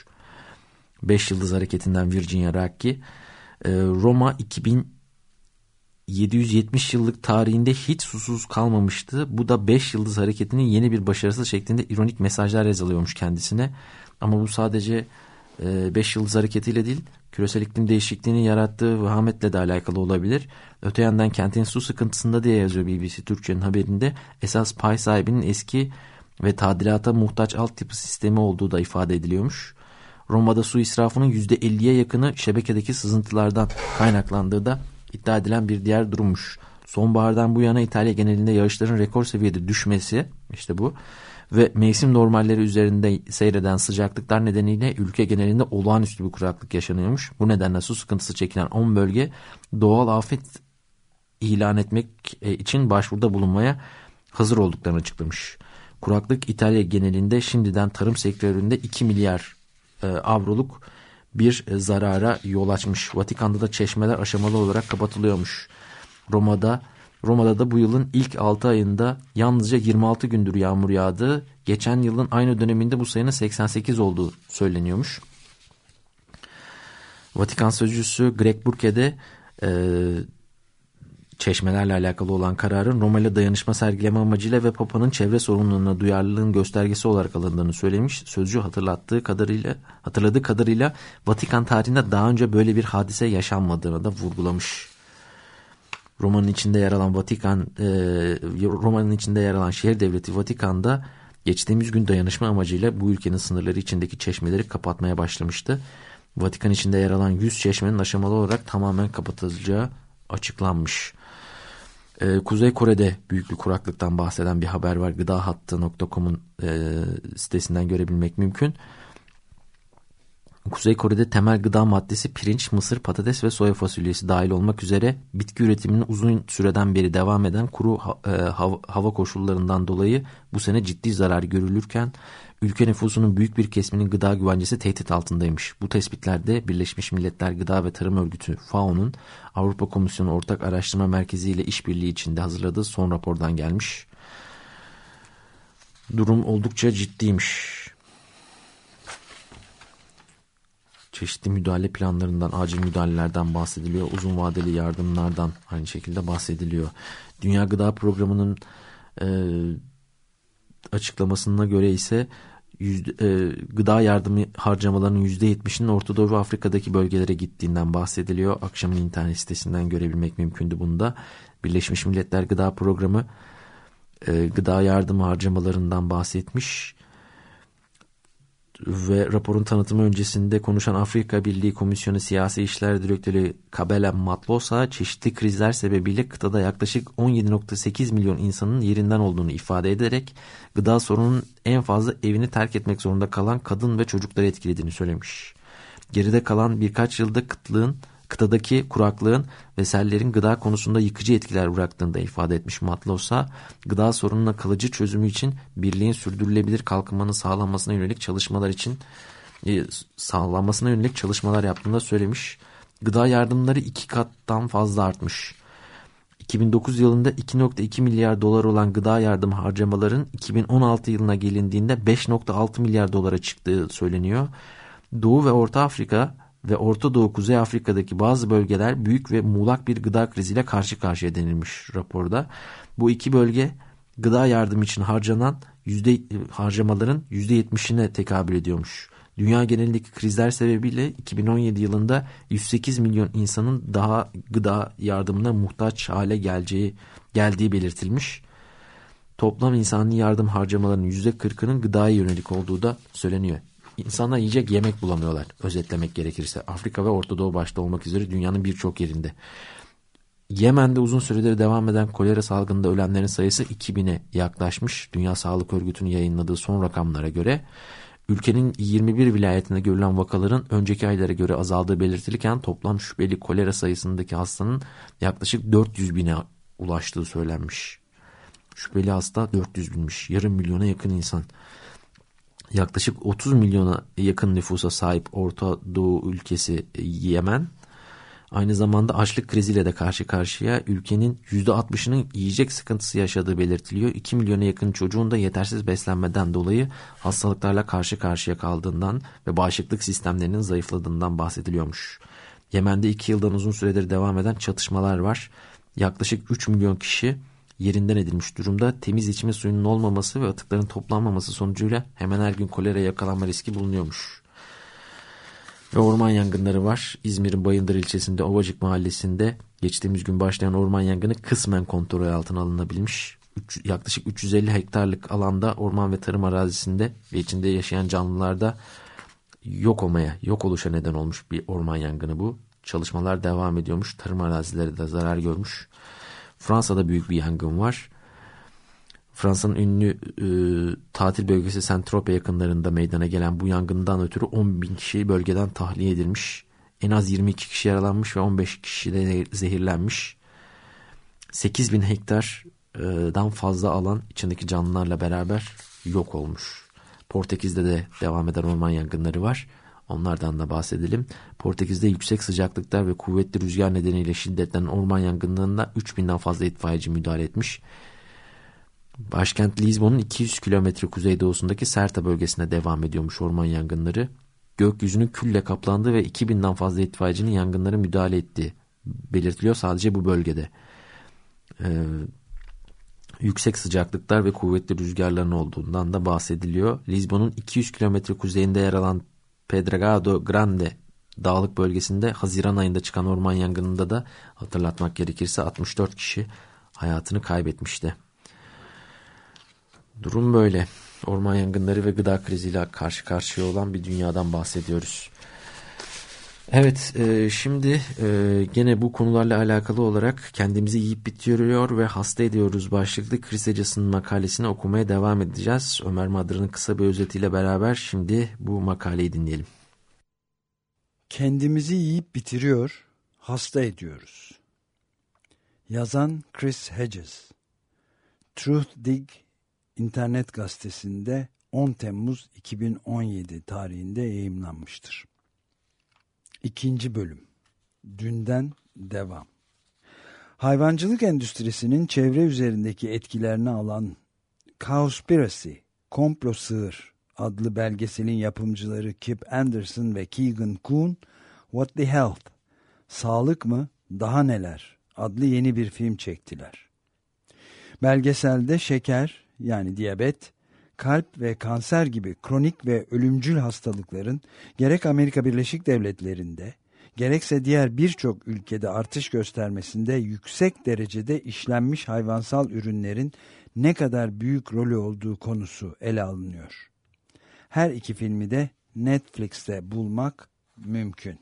beş Yıldız Hareketi'nden Virginia Raggi, Roma iki bin yedi yüz yetmiş yıllık tarihinde hiç susuz kalmamıştı. Bu da beş Yıldız Hareketi'nin yeni bir başarısı şeklinde ironik mesajlar yazılıyormuş kendisine. Ama bu sadece beş Yıldız Hareketi'yle değil, küresel iklim değişikliğinin yarattığı vehametle de alakalı olabilir. Öte yandan kentin su sıkıntısında diye yazıyor B B C Türkçe'nin haberinde. Esas pay sahibinin eski ve tadilata muhtaç altyapı sistemi olduğu da ifade ediliyormuş. Roma'da su israfının yüzde elliye yakını şebekedeki sızıntılardan kaynaklandığı da iddia edilen bir diğer durummuş. Sonbahardan bu yana İtalya genelinde yağışların rekor seviyede düşmesi, işte bu, ve mevsim normalleri üzerinde seyreden sıcaklıklar nedeniyle ülke genelinde olağanüstü bir kuraklık yaşanıyormuş. Bu nedenle su sıkıntısı çekilen on bölge doğal afet ilan etmek için başvuruda bulunmaya hazır olduklarını açıklamış. Kuraklık İtalya genelinde şimdiden tarım sektöründe iki milyar e, avroluk bir zarara yol açmış. Vatikan'da da çeşmeler aşamalı olarak kapatılıyormuş. Roma'da Roma'da da bu yılın ilk altı ayında yalnızca yirmi altı gündür yağmur yağdı. Geçen yılın aynı döneminde bu sayının seksen sekiz olduğu söyleniyormuş. Vatikan sözcüsü Greg Burke de e, çeşmelerle alakalı olan kararın Roma ile dayanışma sergileme amacıyla ve Papa'nın çevre sorunlarına duyarlılığın göstergesi olarak alındığını söylemiş. Sözcü hatırlattığı kadarıyla, hatırladığı kadarıyla Vatikan tarihinde daha önce böyle bir hadise yaşanmadığını da vurgulamış. Roma'nın içinde yer alan Vatikan, e, Roma'nın içinde yer alan şehir devleti Vatikan'da geçtiğimiz gün dayanışma amacıyla bu ülkenin sınırları içindeki çeşmeleri kapatmaya başlamıştı. Vatikan içinde yer alan yüz çeşmenin aşamalı olarak tamamen kapatılacağı açıklanmış. Ee, Kuzey Kore'de büyük bir kuraklıktan bahseden bir haber var. gıda hattı nokta com'un e, sitesinden görebilmek mümkün. Kuzey Kore'de temel gıda maddesi pirinç, mısır, patates ve soya fasulyesi dahil olmak üzere bitki üretiminin uzun süreden beri devam eden kuru e, hava, hava koşullarından dolayı bu sene ciddi zarar görülürken ülke nüfusunun büyük bir kesiminin gıda güvencesi tehdit altındaymış. Bu tespitlerde Birleşmiş Milletler Gıda ve Tarım Örgütü F A O'nun Avrupa Komisyonu Ortak Araştırma Merkezi ile işbirliği içinde hazırladığı son rapordan gelmiş. Durum oldukça ciddiymiş. Çeşitli müdahale planlarından, acil müdahalelerden bahsediliyor. Uzun vadeli yardımlardan aynı şekilde bahsediliyor. Dünya Gıda Programı'nın e, açıklamasına göre ise yüzde, e, gıda yardımı harcamalarının yüzde yetmişinin Orta Doğu ve Afrika'daki bölgelere gittiğinden bahsediliyor. Akşamın internet sitesinden görebilmek mümkündü bunu da. Birleşmiş Milletler Gıda Programı e, gıda yardımı harcamalarından bahsetmiş. Ve raporun tanıtımı öncesinde konuşan Afrika Birliği Komisyonu Siyasi İşler Direktörü Kabela Matlosa çeşitli krizler sebebiyle kıtada yaklaşık on yedi virgül sekiz milyon insanın yerinden olduğunu ifade ederek gıda sorununun en fazla evini terk etmek zorunda kalan kadın ve çocukları etkilediğini söylemiş. Geride kalan birkaç yılda kıtlığın, kıtadaki kuraklığın ve sellerin gıda konusunda yıkıcı etkiler bıraktığını da ifade etmiş Matlosa. Gıda sorununa kalıcı çözümü için birliğin sürdürülebilir kalkınmanın sağlanmasına yönelik çalışmalar için e, sağlanmasına yönelik çalışmalar yaptığını da söylemiş. Gıda yardımları iki kattan fazla artmış. iki bin dokuz yılında iki virgül iki milyar dolar olan gıda yardım harcamaların iki bin on altı yılına gelindiğinde beş virgül altı milyar dolara çıktığı söyleniyor. Doğu ve Orta Afrika ve Orta Doğu Kuzey Afrika'daki bazı bölgeler büyük ve muğlak bir gıda kriziyle karşı karşıya denilmiş raporda. Bu iki bölge gıda yardımı için harcanan yüzde, harcamaların yüzde yetmişine tekabül ediyormuş. Dünya genelindeki krizler sebebiyle iki bin on yedi yılında yüz sekiz milyon insanın daha gıda yardımına muhtaç hale geleceği, geldiği belirtilmiş. Toplam insani yardım harcamalarının yüzde kırkının gıdaya yönelik olduğu da söyleniyor. İnsanlar yiyecek yemek bulamıyorlar, özetlemek gerekirse. Afrika ve Orta Doğu başta olmak üzere dünyanın birçok yerinde. Yemen'de uzun süredir devam eden kolera salgınında ölenlerin sayısı iki bine yaklaşmış. Dünya Sağlık Örgütü'nün yayınladığı son rakamlara göre ülkenin yirmi bir vilayetinde görülen vakaların önceki aylara göre azaldığı belirtilirken toplam şüpheli kolera sayısındaki hastanın yaklaşık dört yüz bine ulaştığı söylenmiş. Şüpheli hasta dört yüz binmiş. Yarım milyona yakın insan. Yaklaşık otuz milyona yakın nüfusa sahip Orta Doğu ülkesi Yemen aynı zamanda açlık kriziyle de karşı karşıya. Ülkenin yüzde altmışının yiyecek sıkıntısı yaşadığı belirtiliyor. iki milyona yakın çocuğun da yetersiz beslenmeden dolayı hastalıklarla karşı karşıya kaldığından ve bağışıklık sistemlerinin zayıfladığından bahsediliyormuş. Yemen'de iki yıldan uzun süredir devam eden çatışmalar var. Yaklaşık üç milyon kişi yerinden edilmiş durumda. Temiz içme suyunun olmaması ve atıkların toplanmaması sonucuyla hemen her gün kolera yakalanma riski bulunuyormuş. Ve orman yangınları var. İzmir'in Bayındır ilçesinde Ovacık mahallesinde geçtiğimiz gün başlayan orman yangını kısmen kontrol altına alınabilmiş. Üç, yaklaşık üç yüz elli hektarlık alanda orman ve tarım arazisinde ve içinde yaşayan canlılarda yok olmaya, yok oluşa neden olmuş bir orman yangını bu. Çalışmalar devam ediyormuş. Tarım arazileri de zarar görmüş. Fransa'da büyük bir yangın var. Fransa'nın ünlü e, tatil bölgesi Saint-Tropez yakınlarında meydana gelen bu yangından ötürü on bin kişi bölgeden tahliye edilmiş. En az yirmi iki kişi yaralanmış ve on beş kişi de zehirlenmiş. sekiz bin hektardan fazla alan içindeki canlılarla beraber yok olmuş. Portekiz'de de devam eden orman yangınları var. Onlardan da bahsedelim. Portekiz'de yüksek sıcaklıklar ve kuvvetli rüzgar nedeniyle şiddetlenen orman yangınlarında üç binden fazla itfaiyeci müdahale etmiş. Başkent Lizbon'un iki yüz kilometre kuzeydoğusundaki Serta bölgesine devam ediyormuş orman yangınları. Gökyüzünün külle kaplandığı ve iki binden fazla itfaiyecinin yangınlara müdahale ettiği belirtiliyor sadece bu bölgede. e, yüksek sıcaklıklar ve kuvvetli rüzgarların olduğundan da bahsediliyor. Lizbon'un iki yüz kilometre kuzeyinde yer alan Pedregado Grande dağlık bölgesinde Haziran ayında çıkan orman yangınında da hatırlatmak gerekirse altmış dört kişi hayatını kaybetmişti. Durum böyle. Orman yangınları ve gıda kriziyle karşı karşıya olan bir dünyadan bahsediyoruz. Evet, e, şimdi e, gene bu konularla alakalı olarak kendimizi yiyip bitiriyor ve hasta ediyoruz başlıklı Chris Hedges'in makalesini okumaya devam edeceğiz. Ömer Madra'nın kısa bir özetiyle beraber şimdi bu makaleyi dinleyelim. Kendimizi yiyip bitiriyor, hasta ediyoruz. Yazan Chris Hedges. Truthdig internet gazetesinde on Temmuz iki bin on yedi tarihinde yayımlanmıştır. İkinci bölüm. Dünden devam. Hayvancılık endüstrisinin çevre üzerindeki etkilerini alan Cowspiracy, Komplo Sığır adlı belgeselin yapımcıları Kip Anderson ve Keegan Kuhn, What the Health, Sağlık mı, Daha Neler adlı yeni bir film çektiler. Belgeselde şeker yani diyabet, kalp ve kanser gibi kronik ve ölümcül hastalıkların gerek Amerika Birleşik Devletleri'nde gerekse diğer birçok ülkede artış göstermesinde yüksek derecede işlenmiş hayvansal ürünlerin ne kadar büyük rolü olduğu konusu ele alınıyor. Her iki filmi de Netflix'te bulmak mümkün.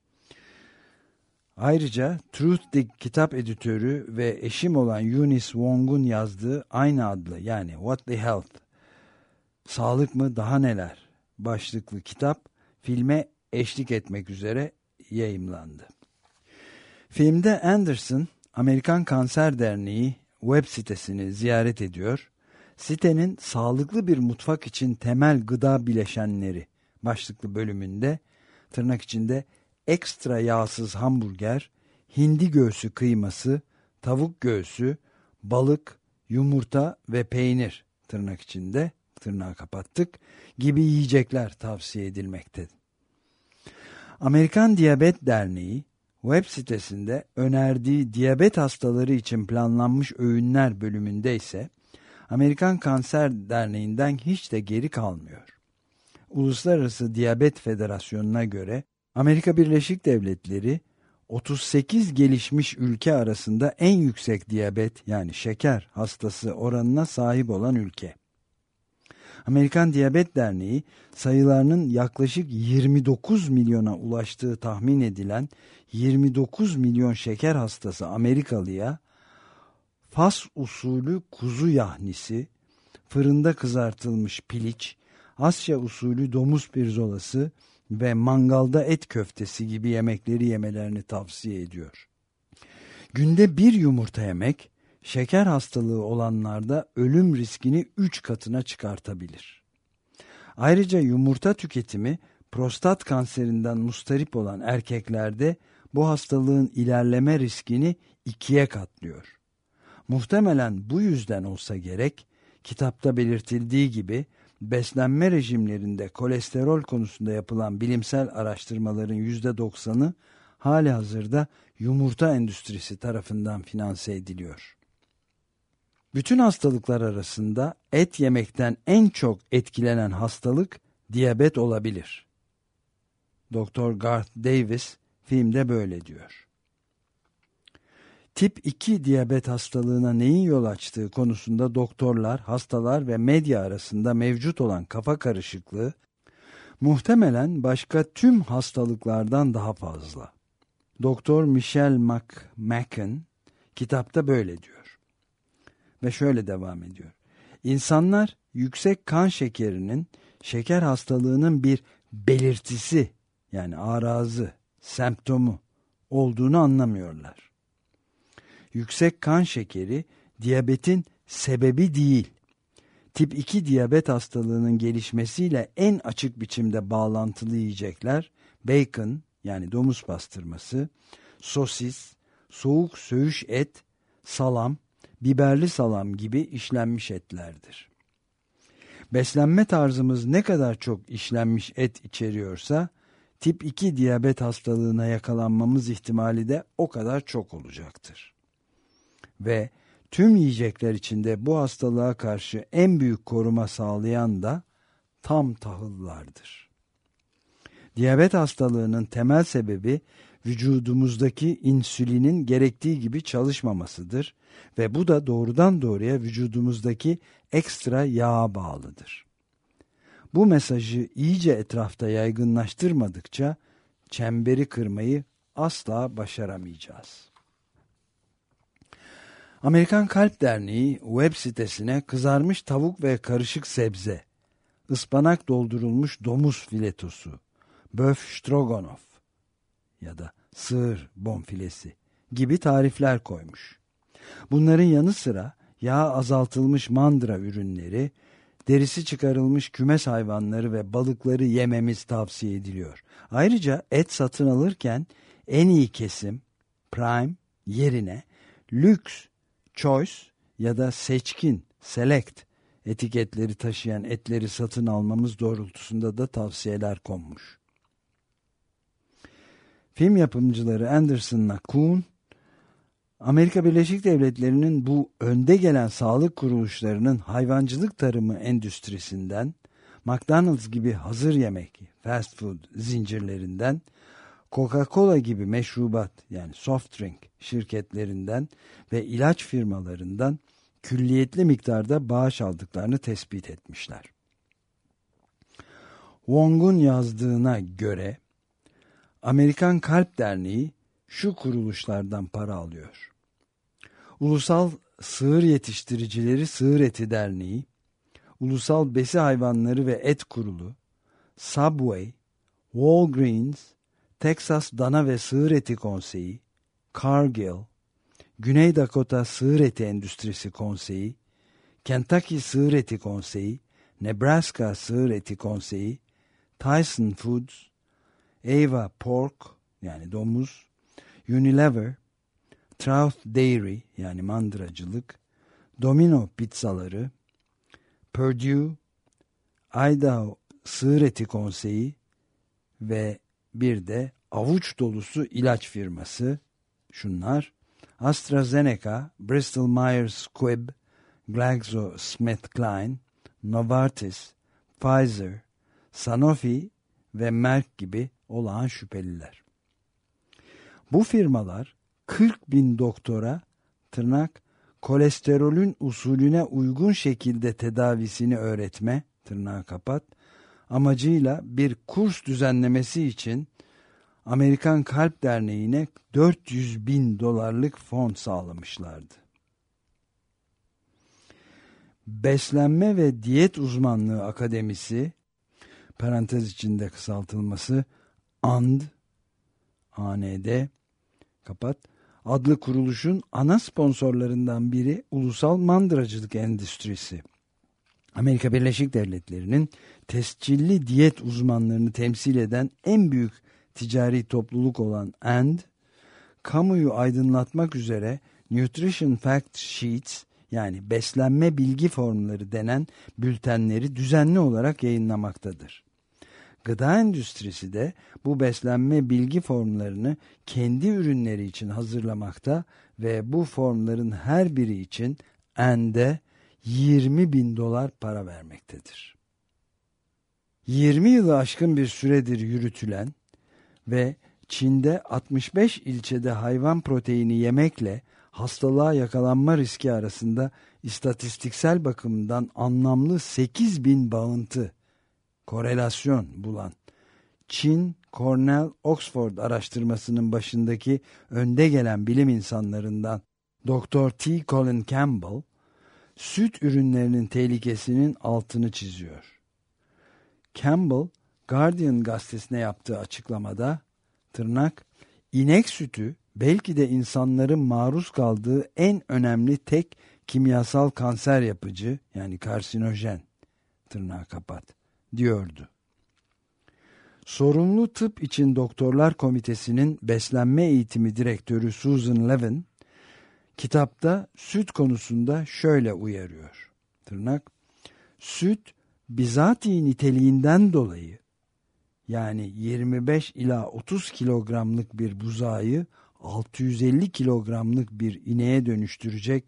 Ayrıca Truthdig kitap editörü ve eşim olan Eunice Wong'un yazdığı aynı adlı yani What the Health, Sağlık mı Daha Neler başlıklı kitap filme eşlik etmek üzere yayımlandı. Filmde Anderson, Amerikan Kanser Derneği web sitesini ziyaret ediyor. Sitenin sağlıklı bir mutfak için temel gıda bileşenleri başlıklı bölümünde tırnak içinde ekstra yağsız hamburger, hindi göğsü kıyması, tavuk göğsü, balık, yumurta ve peynir tırnak içinde tırnağı kapattık gibi yiyecekler tavsiye edilmektedir. Amerikan Diyabet Derneği web sitesinde önerdiği diyabet hastaları için planlanmış öğünler bölümünde ise Amerikan Kanser Derneği'nden hiç de geri kalmıyor. Uluslararası Diyabet Federasyonu'na göre Amerika Birleşik Devletleri otuz sekiz gelişmiş ülke arasında en yüksek diyabet yani şeker hastası oranına sahip olan ülke. Amerikan Diyabet Derneği sayılarının yaklaşık yirmi dokuz milyona ulaştığı tahmin edilen yirmi dokuz milyon şeker hastası Amerikalıya Fas usulü kuzu yahnisi, fırında kızartılmış piliç, Asya usulü domuz pirzolası ve mangalda et köftesi gibi yemekleri yemelerini tavsiye ediyor. Günde bir yumurta yemek, şeker hastalığı olanlarda ölüm riskini üç katına çıkartabilir. Ayrıca yumurta tüketimi prostat kanserinden mustarip olan erkeklerde bu hastalığın ilerleme riskini ikiye katlıyor. Muhtemelen bu yüzden olsa gerek, kitapta belirtildiği gibi beslenme rejimlerinde kolesterol konusunda yapılan bilimsel araştırmaların yüzde doksanı halihazırda yumurta endüstrisi tarafından finanse ediliyor. Bütün hastalıklar arasında et yemekten en çok etkilenen hastalık diyabet olabilir. Doktor Garth Davis filmde böyle diyor. Tip iki diyabet hastalığına neyin yol açtığı konusunda doktorlar, hastalar ve medya arasında mevcut olan kafa karışıklığı muhtemelen başka tüm hastalıklardan daha fazla. Doktor Michelle McMacken kitapta böyle diyor. Ve şöyle devam ediyor. İnsanlar yüksek kan şekerinin şeker hastalığının bir belirtisi yani arazı, semptomu olduğunu anlamıyorlar. Yüksek kan şekeri diyabetin sebebi değil. Tip iki diyabet hastalığının gelişmesiyle en açık biçimde bağlantılı yiyecekler bacon yani domuz pastırması, sosis, soğuk söğüş et, salam, biberli salam gibi işlenmiş etlerdir. Beslenme tarzımız ne kadar çok işlenmiş et içeriyorsa tip iki diyabet hastalığına yakalanmamız ihtimali de o kadar çok olacaktır. Ve Tüm yiyecekler içinde bu hastalığa karşı en büyük koruma sağlayan da tam tahıllardır. Diyabet hastalığının temel sebebi vücudumuzdaki insülinin gerektiği gibi çalışmamasıdır ve bu da doğrudan doğruya vücudumuzdaki ekstra yağa bağlıdır. Bu mesajı iyice etrafta yaygınlaştırmadıkça çemberi kırmayı asla başaramayacağız. Amerikan Kalp Derneği web sitesine kızarmış tavuk ve karışık sebze, ıspanak doldurulmuş domuz filetosu, böf stroganoff ya da sığır bonfilesi gibi tarifler koymuş. Bunların yanı sıra yağ azaltılmış mandıra ürünleri, derisi çıkarılmış kümes hayvanları ve balıkları yememiz tavsiye ediliyor. Ayrıca et satın alırken en iyi kesim, prime yerine lüks, choice ya da seçkin, select etiketleri taşıyan etleri satın almamız doğrultusunda da tavsiyeler konmuş. Film yapımcıları Anderson'la Kuhn, Amerika Birleşik Devletleri'nin bu önde gelen sağlık kuruluşlarının hayvancılık tarımı endüstrisinden, McDonald's gibi hazır yemek, fast food zincirlerinden, Coca-Cola gibi meşrubat yani soft drink şirketlerinden ve ilaç firmalarından külliyetli miktarda bağış aldıklarını tespit etmişler. Wong'un yazdığına göre Amerikan Kalp Derneği şu kuruluşlardan para alıyor. Ulusal Sığır Yetiştiricileri Sığır Eti Derneği, Ulusal Besi Hayvanları ve Et Kurulu, Subway, Walgreens, Texas Dana ve Sığır Eti Konseyi, Cargill, Güney Dakota Sığır Eti Endüstrisi Konseyi, Kentucky Sığır Eti Konseyi, Nebraska Sığır Eti Konseyi, Tyson Foods, Ava Pork yani domuz, Unilever, Trout Dairy yani mandıracılık, Domino pizzaları, Purdue, Idaho Sığır Eti Konseyi ve bir de avuç dolusu ilaç firması. Şunlar: AstraZeneca, Bristol Myers Squibb, GlaxoSmithKline, Novartis, Pfizer, Sanofi ve Merck gibi olağan şüpheliler. Bu firmalar kırk bin doktora tırnak kolesterolün usulüne uygun şekilde tedavisini öğretme tırnağı kapat amacıyla bir kurs düzenlemesi için Amerikan Kalp Derneği'ne dört yüz bin dolarlık fon sağlamışlardı. Beslenme ve Diyet Uzmanlığı Akademisi, parantez içinde kısaltılması A N D, A N D, kapat, adlı kuruluşun ana sponsorlarından biri Ulusal Mandıracılık Endüstrisi. Amerika Birleşik Devletleri'nin tescilli diyet uzmanlarını temsil eden en büyük ticari topluluk olan A N D, kamuyu aydınlatmak üzere Nutrition Fact Sheets yani beslenme bilgi formları denen bültenleri düzenli olarak yayınlamaktadır. Gıda endüstrisi de bu beslenme bilgi formlarını kendi ürünleri için hazırlamakta ve bu formların her biri için A N D'e yirmi bin dolar para vermektedir. yirmi yılı aşkın bir süredir yürütülen ve Çin'de altmış beş ilçede hayvan proteini yemekle hastalığa yakalanma riski arasında istatistiksel bakımdan anlamlı sekiz bin bağıntı, korelasyon bulan Çin Cornell Oxford araştırmasının başındaki önde gelen bilim insanlarından doktor T. Colin Campbell, süt ürünlerinin tehlikesinin altını çiziyor. Campbell, Guardian gazetesine yaptığı açıklamada, tırnak, inek sütü belki de insanların maruz kaldığı en önemli tek kimyasal kanser yapıcı yani karsinojen, tırnağı kapat, diyordu. Sorumlu Tıp İçin Doktorlar Komitesi'nin beslenme eğitimi direktörü Susan Levin, kitapta süt konusunda şöyle uyarıyor. Tırnak, süt bizatihi niteliğinden dolayı yani yirmi beş ila otuz kilogramlık bir buzağı altı yüz elli kilogramlık bir ineğe dönüştürecek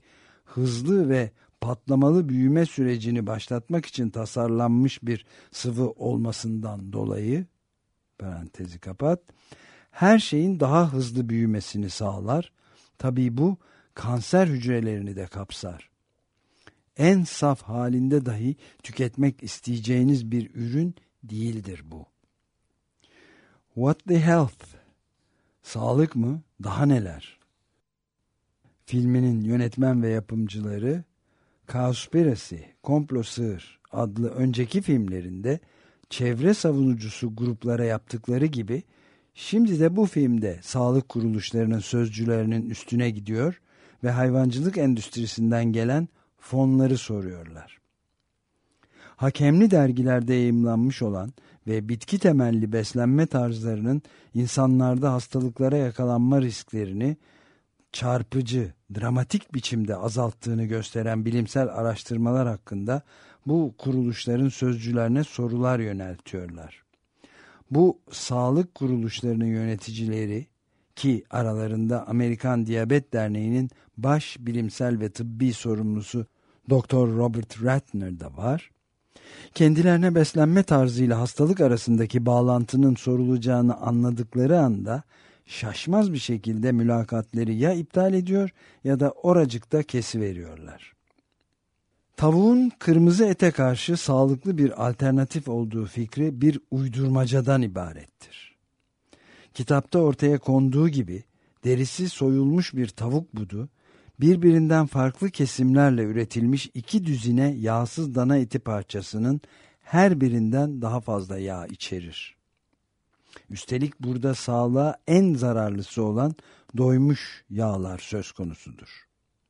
hızlı ve patlamalı büyüme sürecini başlatmak için tasarlanmış bir sıvı olmasından dolayı, parantezi kapat, her şeyin daha hızlı büyümesini sağlar. Tabii bu kanser hücrelerini de kapsar. En saf halinde dahi tüketmek isteyeceğiniz bir ürün değildir bu. What the health? Sağlık mı? Daha neler? Filminin yönetmen ve yapımcıları Cowspiracy, Komplo Sığır adlı önceki filmlerinde çevre savunucusu gruplara yaptıkları gibi şimdi de bu filmde sağlık kuruluşlarının sözcülerinin üstüne gidiyor ve hayvancılık endüstrisinden gelen fonları soruyorlar. Hakemli dergilerde yayımlanmış olan ve bitki temelli beslenme tarzlarının insanlarda hastalıklara yakalanma risklerini çarpıcı, dramatik biçimde azalttığını gösteren bilimsel araştırmalar hakkında bu kuruluşların sözcülerine sorular yöneltiyorlar. Bu sağlık kuruluşlarının yöneticileri, ki aralarında Amerikan Diyabet Derneği'nin baş bilimsel ve tıbbi sorumlusu Doktor Robert Ratner da var, kendilerine beslenme tarzıyla hastalık arasındaki bağlantının sorulacağını anladıkları anda şaşmaz bir şekilde mülakatları ya iptal ediyor ya da oracıkta kesiveriyorlar. Tavuğun kırmızı ete karşı sağlıklı bir alternatif olduğu fikri bir uydurmacadan ibarettir. Kitapta ortaya konduğu gibi derisi soyulmuş bir tavuk budu, birbirinden farklı kesimlerle üretilmiş iki düzine yağsız dana eti parçasının her birinden daha fazla yağ içerir. Üstelik burada sağlığa en zararlısı olan doymuş yağlar söz konusudur.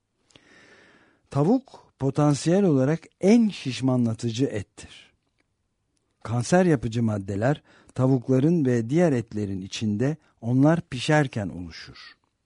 Tavuk potansiyel olarak en şişmanlatıcı ettir. Kanser yapıcı maddeler tavukların ve diğer etlerin içinde onlar pişerken oluşur.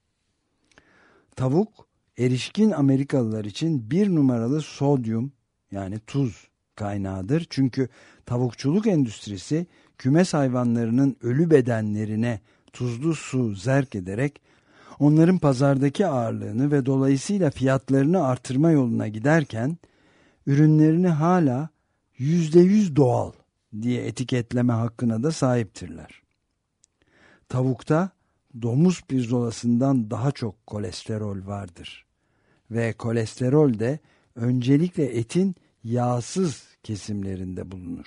Tavuk, erişkin Amerikalılar için bir numaralı sodyum yani tuz kaynağıdır. Çünkü tavukçuluk endüstrisi kümes hayvanlarının ölü bedenlerine tuzlu su zerk ederek onların pazardaki ağırlığını ve dolayısıyla fiyatlarını artırma yoluna giderken ürünlerini hala yüzde yüz doğal diye etiketleme hakkına da sahiptirler. Tavukta domuz pirzolasından daha çok kolesterol vardır ve kolesterol de öncelikle etin yağsız kesimlerinde bulunur.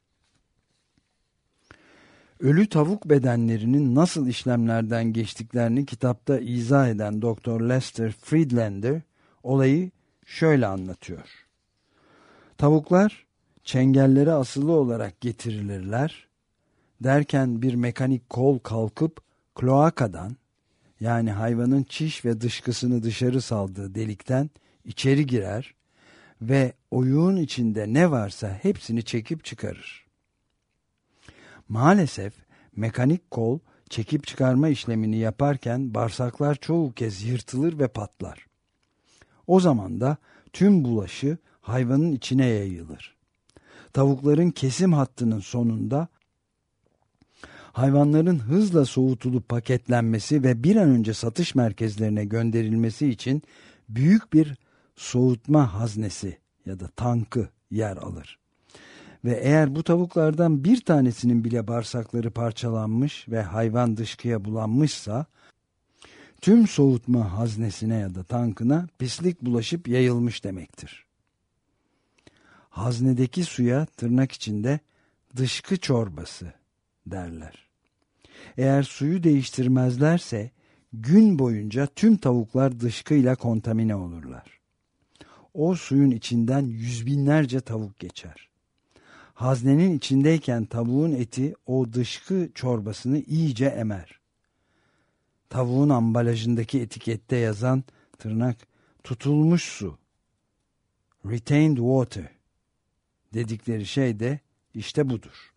Ölü tavuk bedenlerinin nasıl işlemlerden geçtiklerini kitapta izah eden Doktor Lester Friedlander olayı şöyle anlatıyor. Tavuklar çengellere asılı olarak getirilirler. Derken bir mekanik kol kalkıp kloakadan, yani hayvanın çiş ve dışkısını dışarı saldığı delikten içeri girer ve oyuğun içinde ne varsa hepsini çekip çıkarır. Maalesef mekanik kol çekip çıkarma işlemini yaparken bağırsaklar çoğu kez yırtılır ve patlar. O zaman da tüm bulaşı hayvanın içine yayılır. Tavukların kesim hattının sonunda hayvanların hızla soğutulup paketlenmesi ve bir an önce satış merkezlerine gönderilmesi için büyük bir soğutma haznesi ya da tankı yer alır. Ve eğer bu tavuklardan bir tanesinin bile bağırsakları parçalanmış ve hayvan dışkıya bulanmışsa, tüm soğutma haznesine ya da tankına pislik bulaşıp yayılmış demektir. Haznedeki suya tırnak içinde dışkı çorbası derler. Eğer suyu değiştirmezlerse gün boyunca tüm tavuklar dışkıyla kontamine olurlar. O suyun içinden yüz binlerce tavuk geçer. Haznenin içindeyken tavuğun eti o dışkı çorbasını iyice emer. Tavuğun ambalajındaki etikette yazan tırnak tutulmuş su, retained water dedikleri şey de işte budur.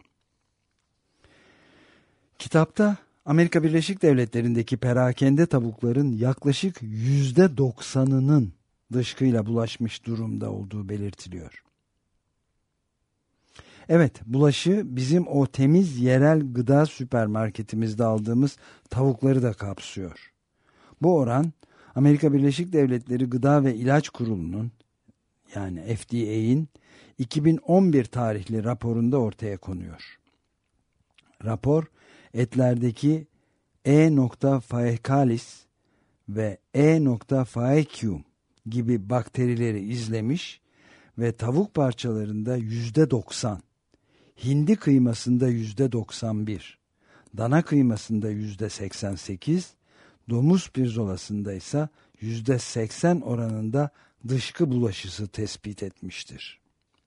Kitapta Amerika Birleşik Devletleri'ndeki perakende tavukların yaklaşık yüzde doksanının dışkıyla bulaşmış durumda olduğu belirtiliyor. Evet, bulaşı bizim o temiz yerel gıda süpermarketimizde aldığımız tavukları da kapsıyor. Bu oran Amerika Birleşik Devletleri Gıda ve İlaç Kurulu'nun yani F D A'in iki bin on bir tarihli raporunda ortaya konuyor. Rapor etlerdeki E. faecalis ve E. faecium gibi bakterileri izlemiş ve tavuk parçalarında yüzde doksan, hindi kıymasında yüzde doksan bir, dana kıymasında yüzde seksen sekiz, domuz pirzolasında ise yüzde seksen oranında dışkı bulaşısı tespit etmiştir.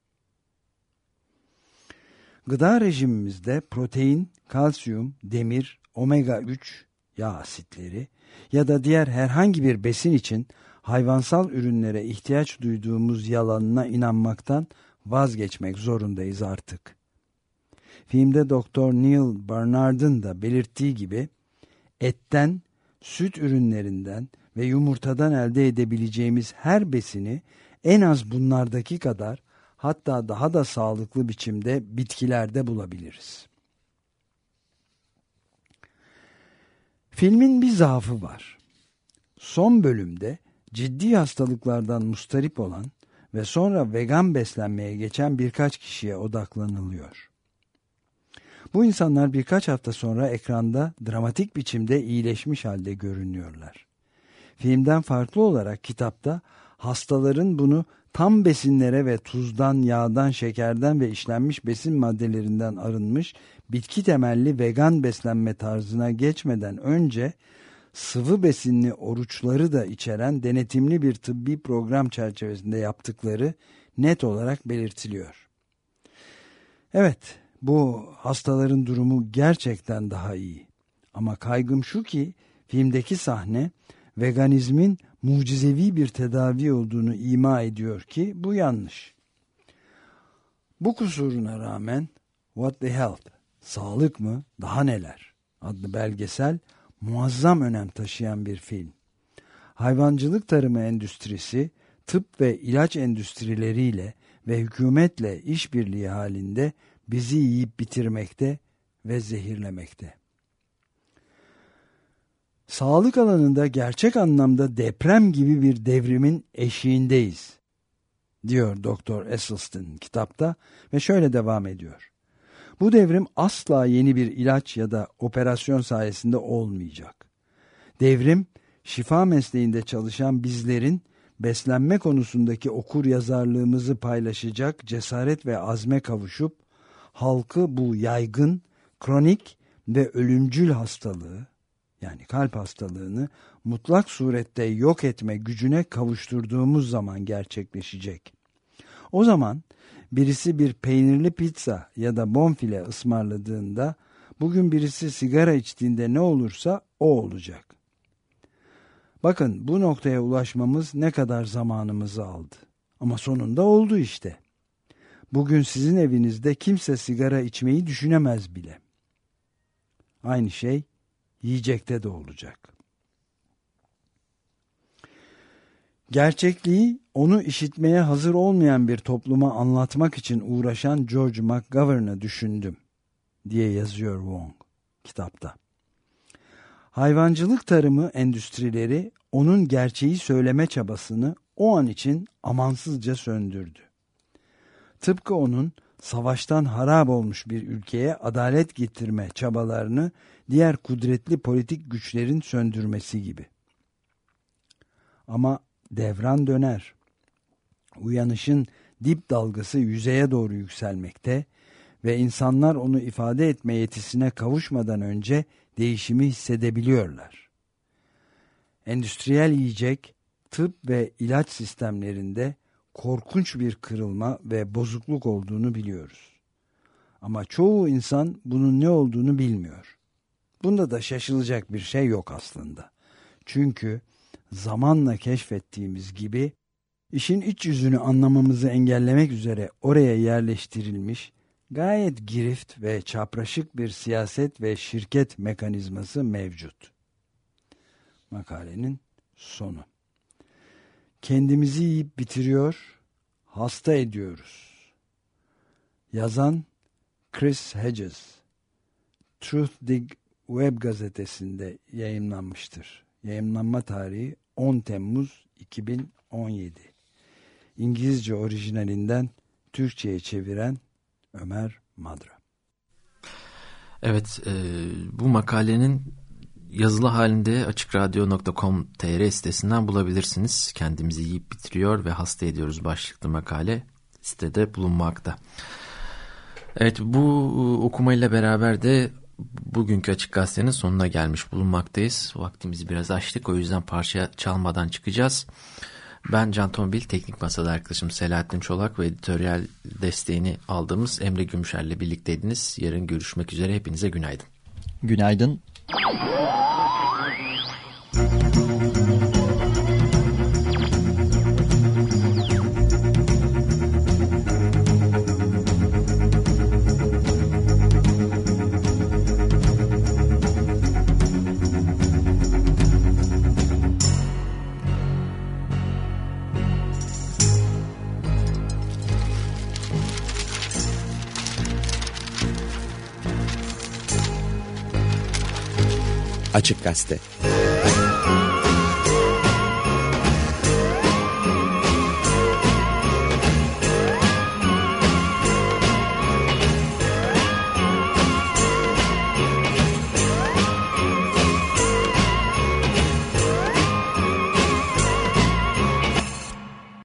Gıda rejimimizde protein, kalsiyum, demir, omega üç yağ asitleri ya da diğer herhangi bir besin için hayvansal ürünlere ihtiyaç duyduğumuz yalanına inanmaktan vazgeçmek zorundayız artık. Filmde Doktor Neil Barnard'ın da belirttiği gibi etten, süt ürünlerinden ve yumurtadan elde edebileceğimiz her besini en az bunlardaki kadar, hatta daha da sağlıklı biçimde bitkilerde bulabiliriz. Filmin bir zaafı var. Son bölümde ciddi hastalıklardan mustarip olan ve sonra vegan beslenmeye geçen birkaç kişiye odaklanılıyor. Bu insanlar birkaç hafta sonra ekranda dramatik biçimde iyileşmiş halde görünüyorlar. Filmden farklı olarak kitapta hastaların bunu tam besinlere ve tuzdan, yağdan, şekerden ve işlenmiş besin maddelerinden arınmış bitki temelli vegan beslenme tarzına geçmeden önce sıvı besinli oruçları da içeren denetimli bir tıbbi program çerçevesinde yaptıkları net olarak belirtiliyor. Evet, bu hastaların durumu gerçekten daha iyi. Ama kaygım şu ki filmdeki sahne veganizmin mucizevi bir tedavi olduğunu ima ediyor ki bu yanlış. Bu kusuruna rağmen What the Health, Sağlık mı? Daha neler? Adlı belgesel muazzam önem taşıyan bir film. Hayvancılık tarımı endüstrisi, tıp ve ilaç endüstrileriyle ve hükümetle işbirliği halinde bizi yiyip bitirmekte ve zehirlemekte. Sağlık alanında gerçek anlamda deprem gibi bir devrimin eşiğindeyiz, diyor Doktor Esselstyn kitapta ve şöyle devam ediyor. Bu devrim asla yeni bir ilaç ya da operasyon sayesinde olmayacak. Devrim, şifa mesleğinde çalışan bizlerin beslenme konusundaki okuryazarlığımızı paylaşacak cesaret ve azme kavuşup, halkı bu yaygın, kronik ve ölümcül hastalığı, yani kalp hastalığını mutlak surette yok etme gücüne kavuşturduğumuz zaman gerçekleşecek. O zaman birisi bir peynirli pizza ya da bonfile ısmarladığında, bugün birisi sigara içtiğinde ne olursa o olacak. Bakın, bu noktaya ulaşmamız ne kadar zamanımızı aldı. Ama sonunda oldu işte. Bugün sizin evinizde kimse sigara içmeyi düşünemez bile. Aynı şey yiyecekte de olacak. Gerçekliği onu işitmeye hazır olmayan bir topluma anlatmak için uğraşan George McGovern'ı düşündüm diye yazıyor Wong kitapta. Hayvancılık tarımı endüstrileri onun gerçeği söyleme çabasını o an için amansızca söndürdü. Tıpkı onun savaştan harap olmuş bir ülkeye adalet getirme çabalarını diğer kudretli politik güçlerin söndürmesi gibi. Ama devran döner. Uyanışın dip dalgası yüzeye doğru yükselmekte ve insanlar onu ifade etme yetisine kavuşmadan önce değişimi hissedebiliyorlar. Endüstriyel yiyecek, tıp ve ilaç sistemlerinde korkunç bir kırılma ve bozukluk olduğunu biliyoruz. Ama çoğu insan bunun ne olduğunu bilmiyor. Bunda da şaşılacak bir şey yok aslında. Çünkü zamanla keşfettiğimiz gibi işin iç yüzünü anlamamızı engellemek üzere oraya yerleştirilmiş gayet girift ve çapraşık bir siyaset ve şirket mekanizması mevcut. Makalenin sonu. Kendimizi yiyip bitiriyor, hasta ediyoruz. Yazan Chris Hedges, Truthdig web gazetesinde yayımlanmıştır. Yayımlanma tarihi on Temmuz iki bin on yedi. İngilizce orijinalinden Türkçe'ye çeviren Ömer Madra. Evet, e, bu makalenin yazılı halinde açıkradyo nokta com nokta tr sitesinden bulabilirsiniz. Kendimizi yiyip bitiriyor ve hasta ediyoruz başlıklı makale sitede bulunmakta. Evet, bu okumayla beraber de bugünkü Açık Gazete'nin sonuna gelmiş bulunmaktayız. Vaktimizi biraz aştık, o yüzden parça çalmadan çıkacağız. Ben Can Tombil, teknik masada arkadaşım Selahattin Çolak ve editoryal desteğini aldığımız Emre Gümüşer'le birlikteydiniz. Yarın görüşmek üzere, hepinize günaydın. Günaydın. Açık Gazete.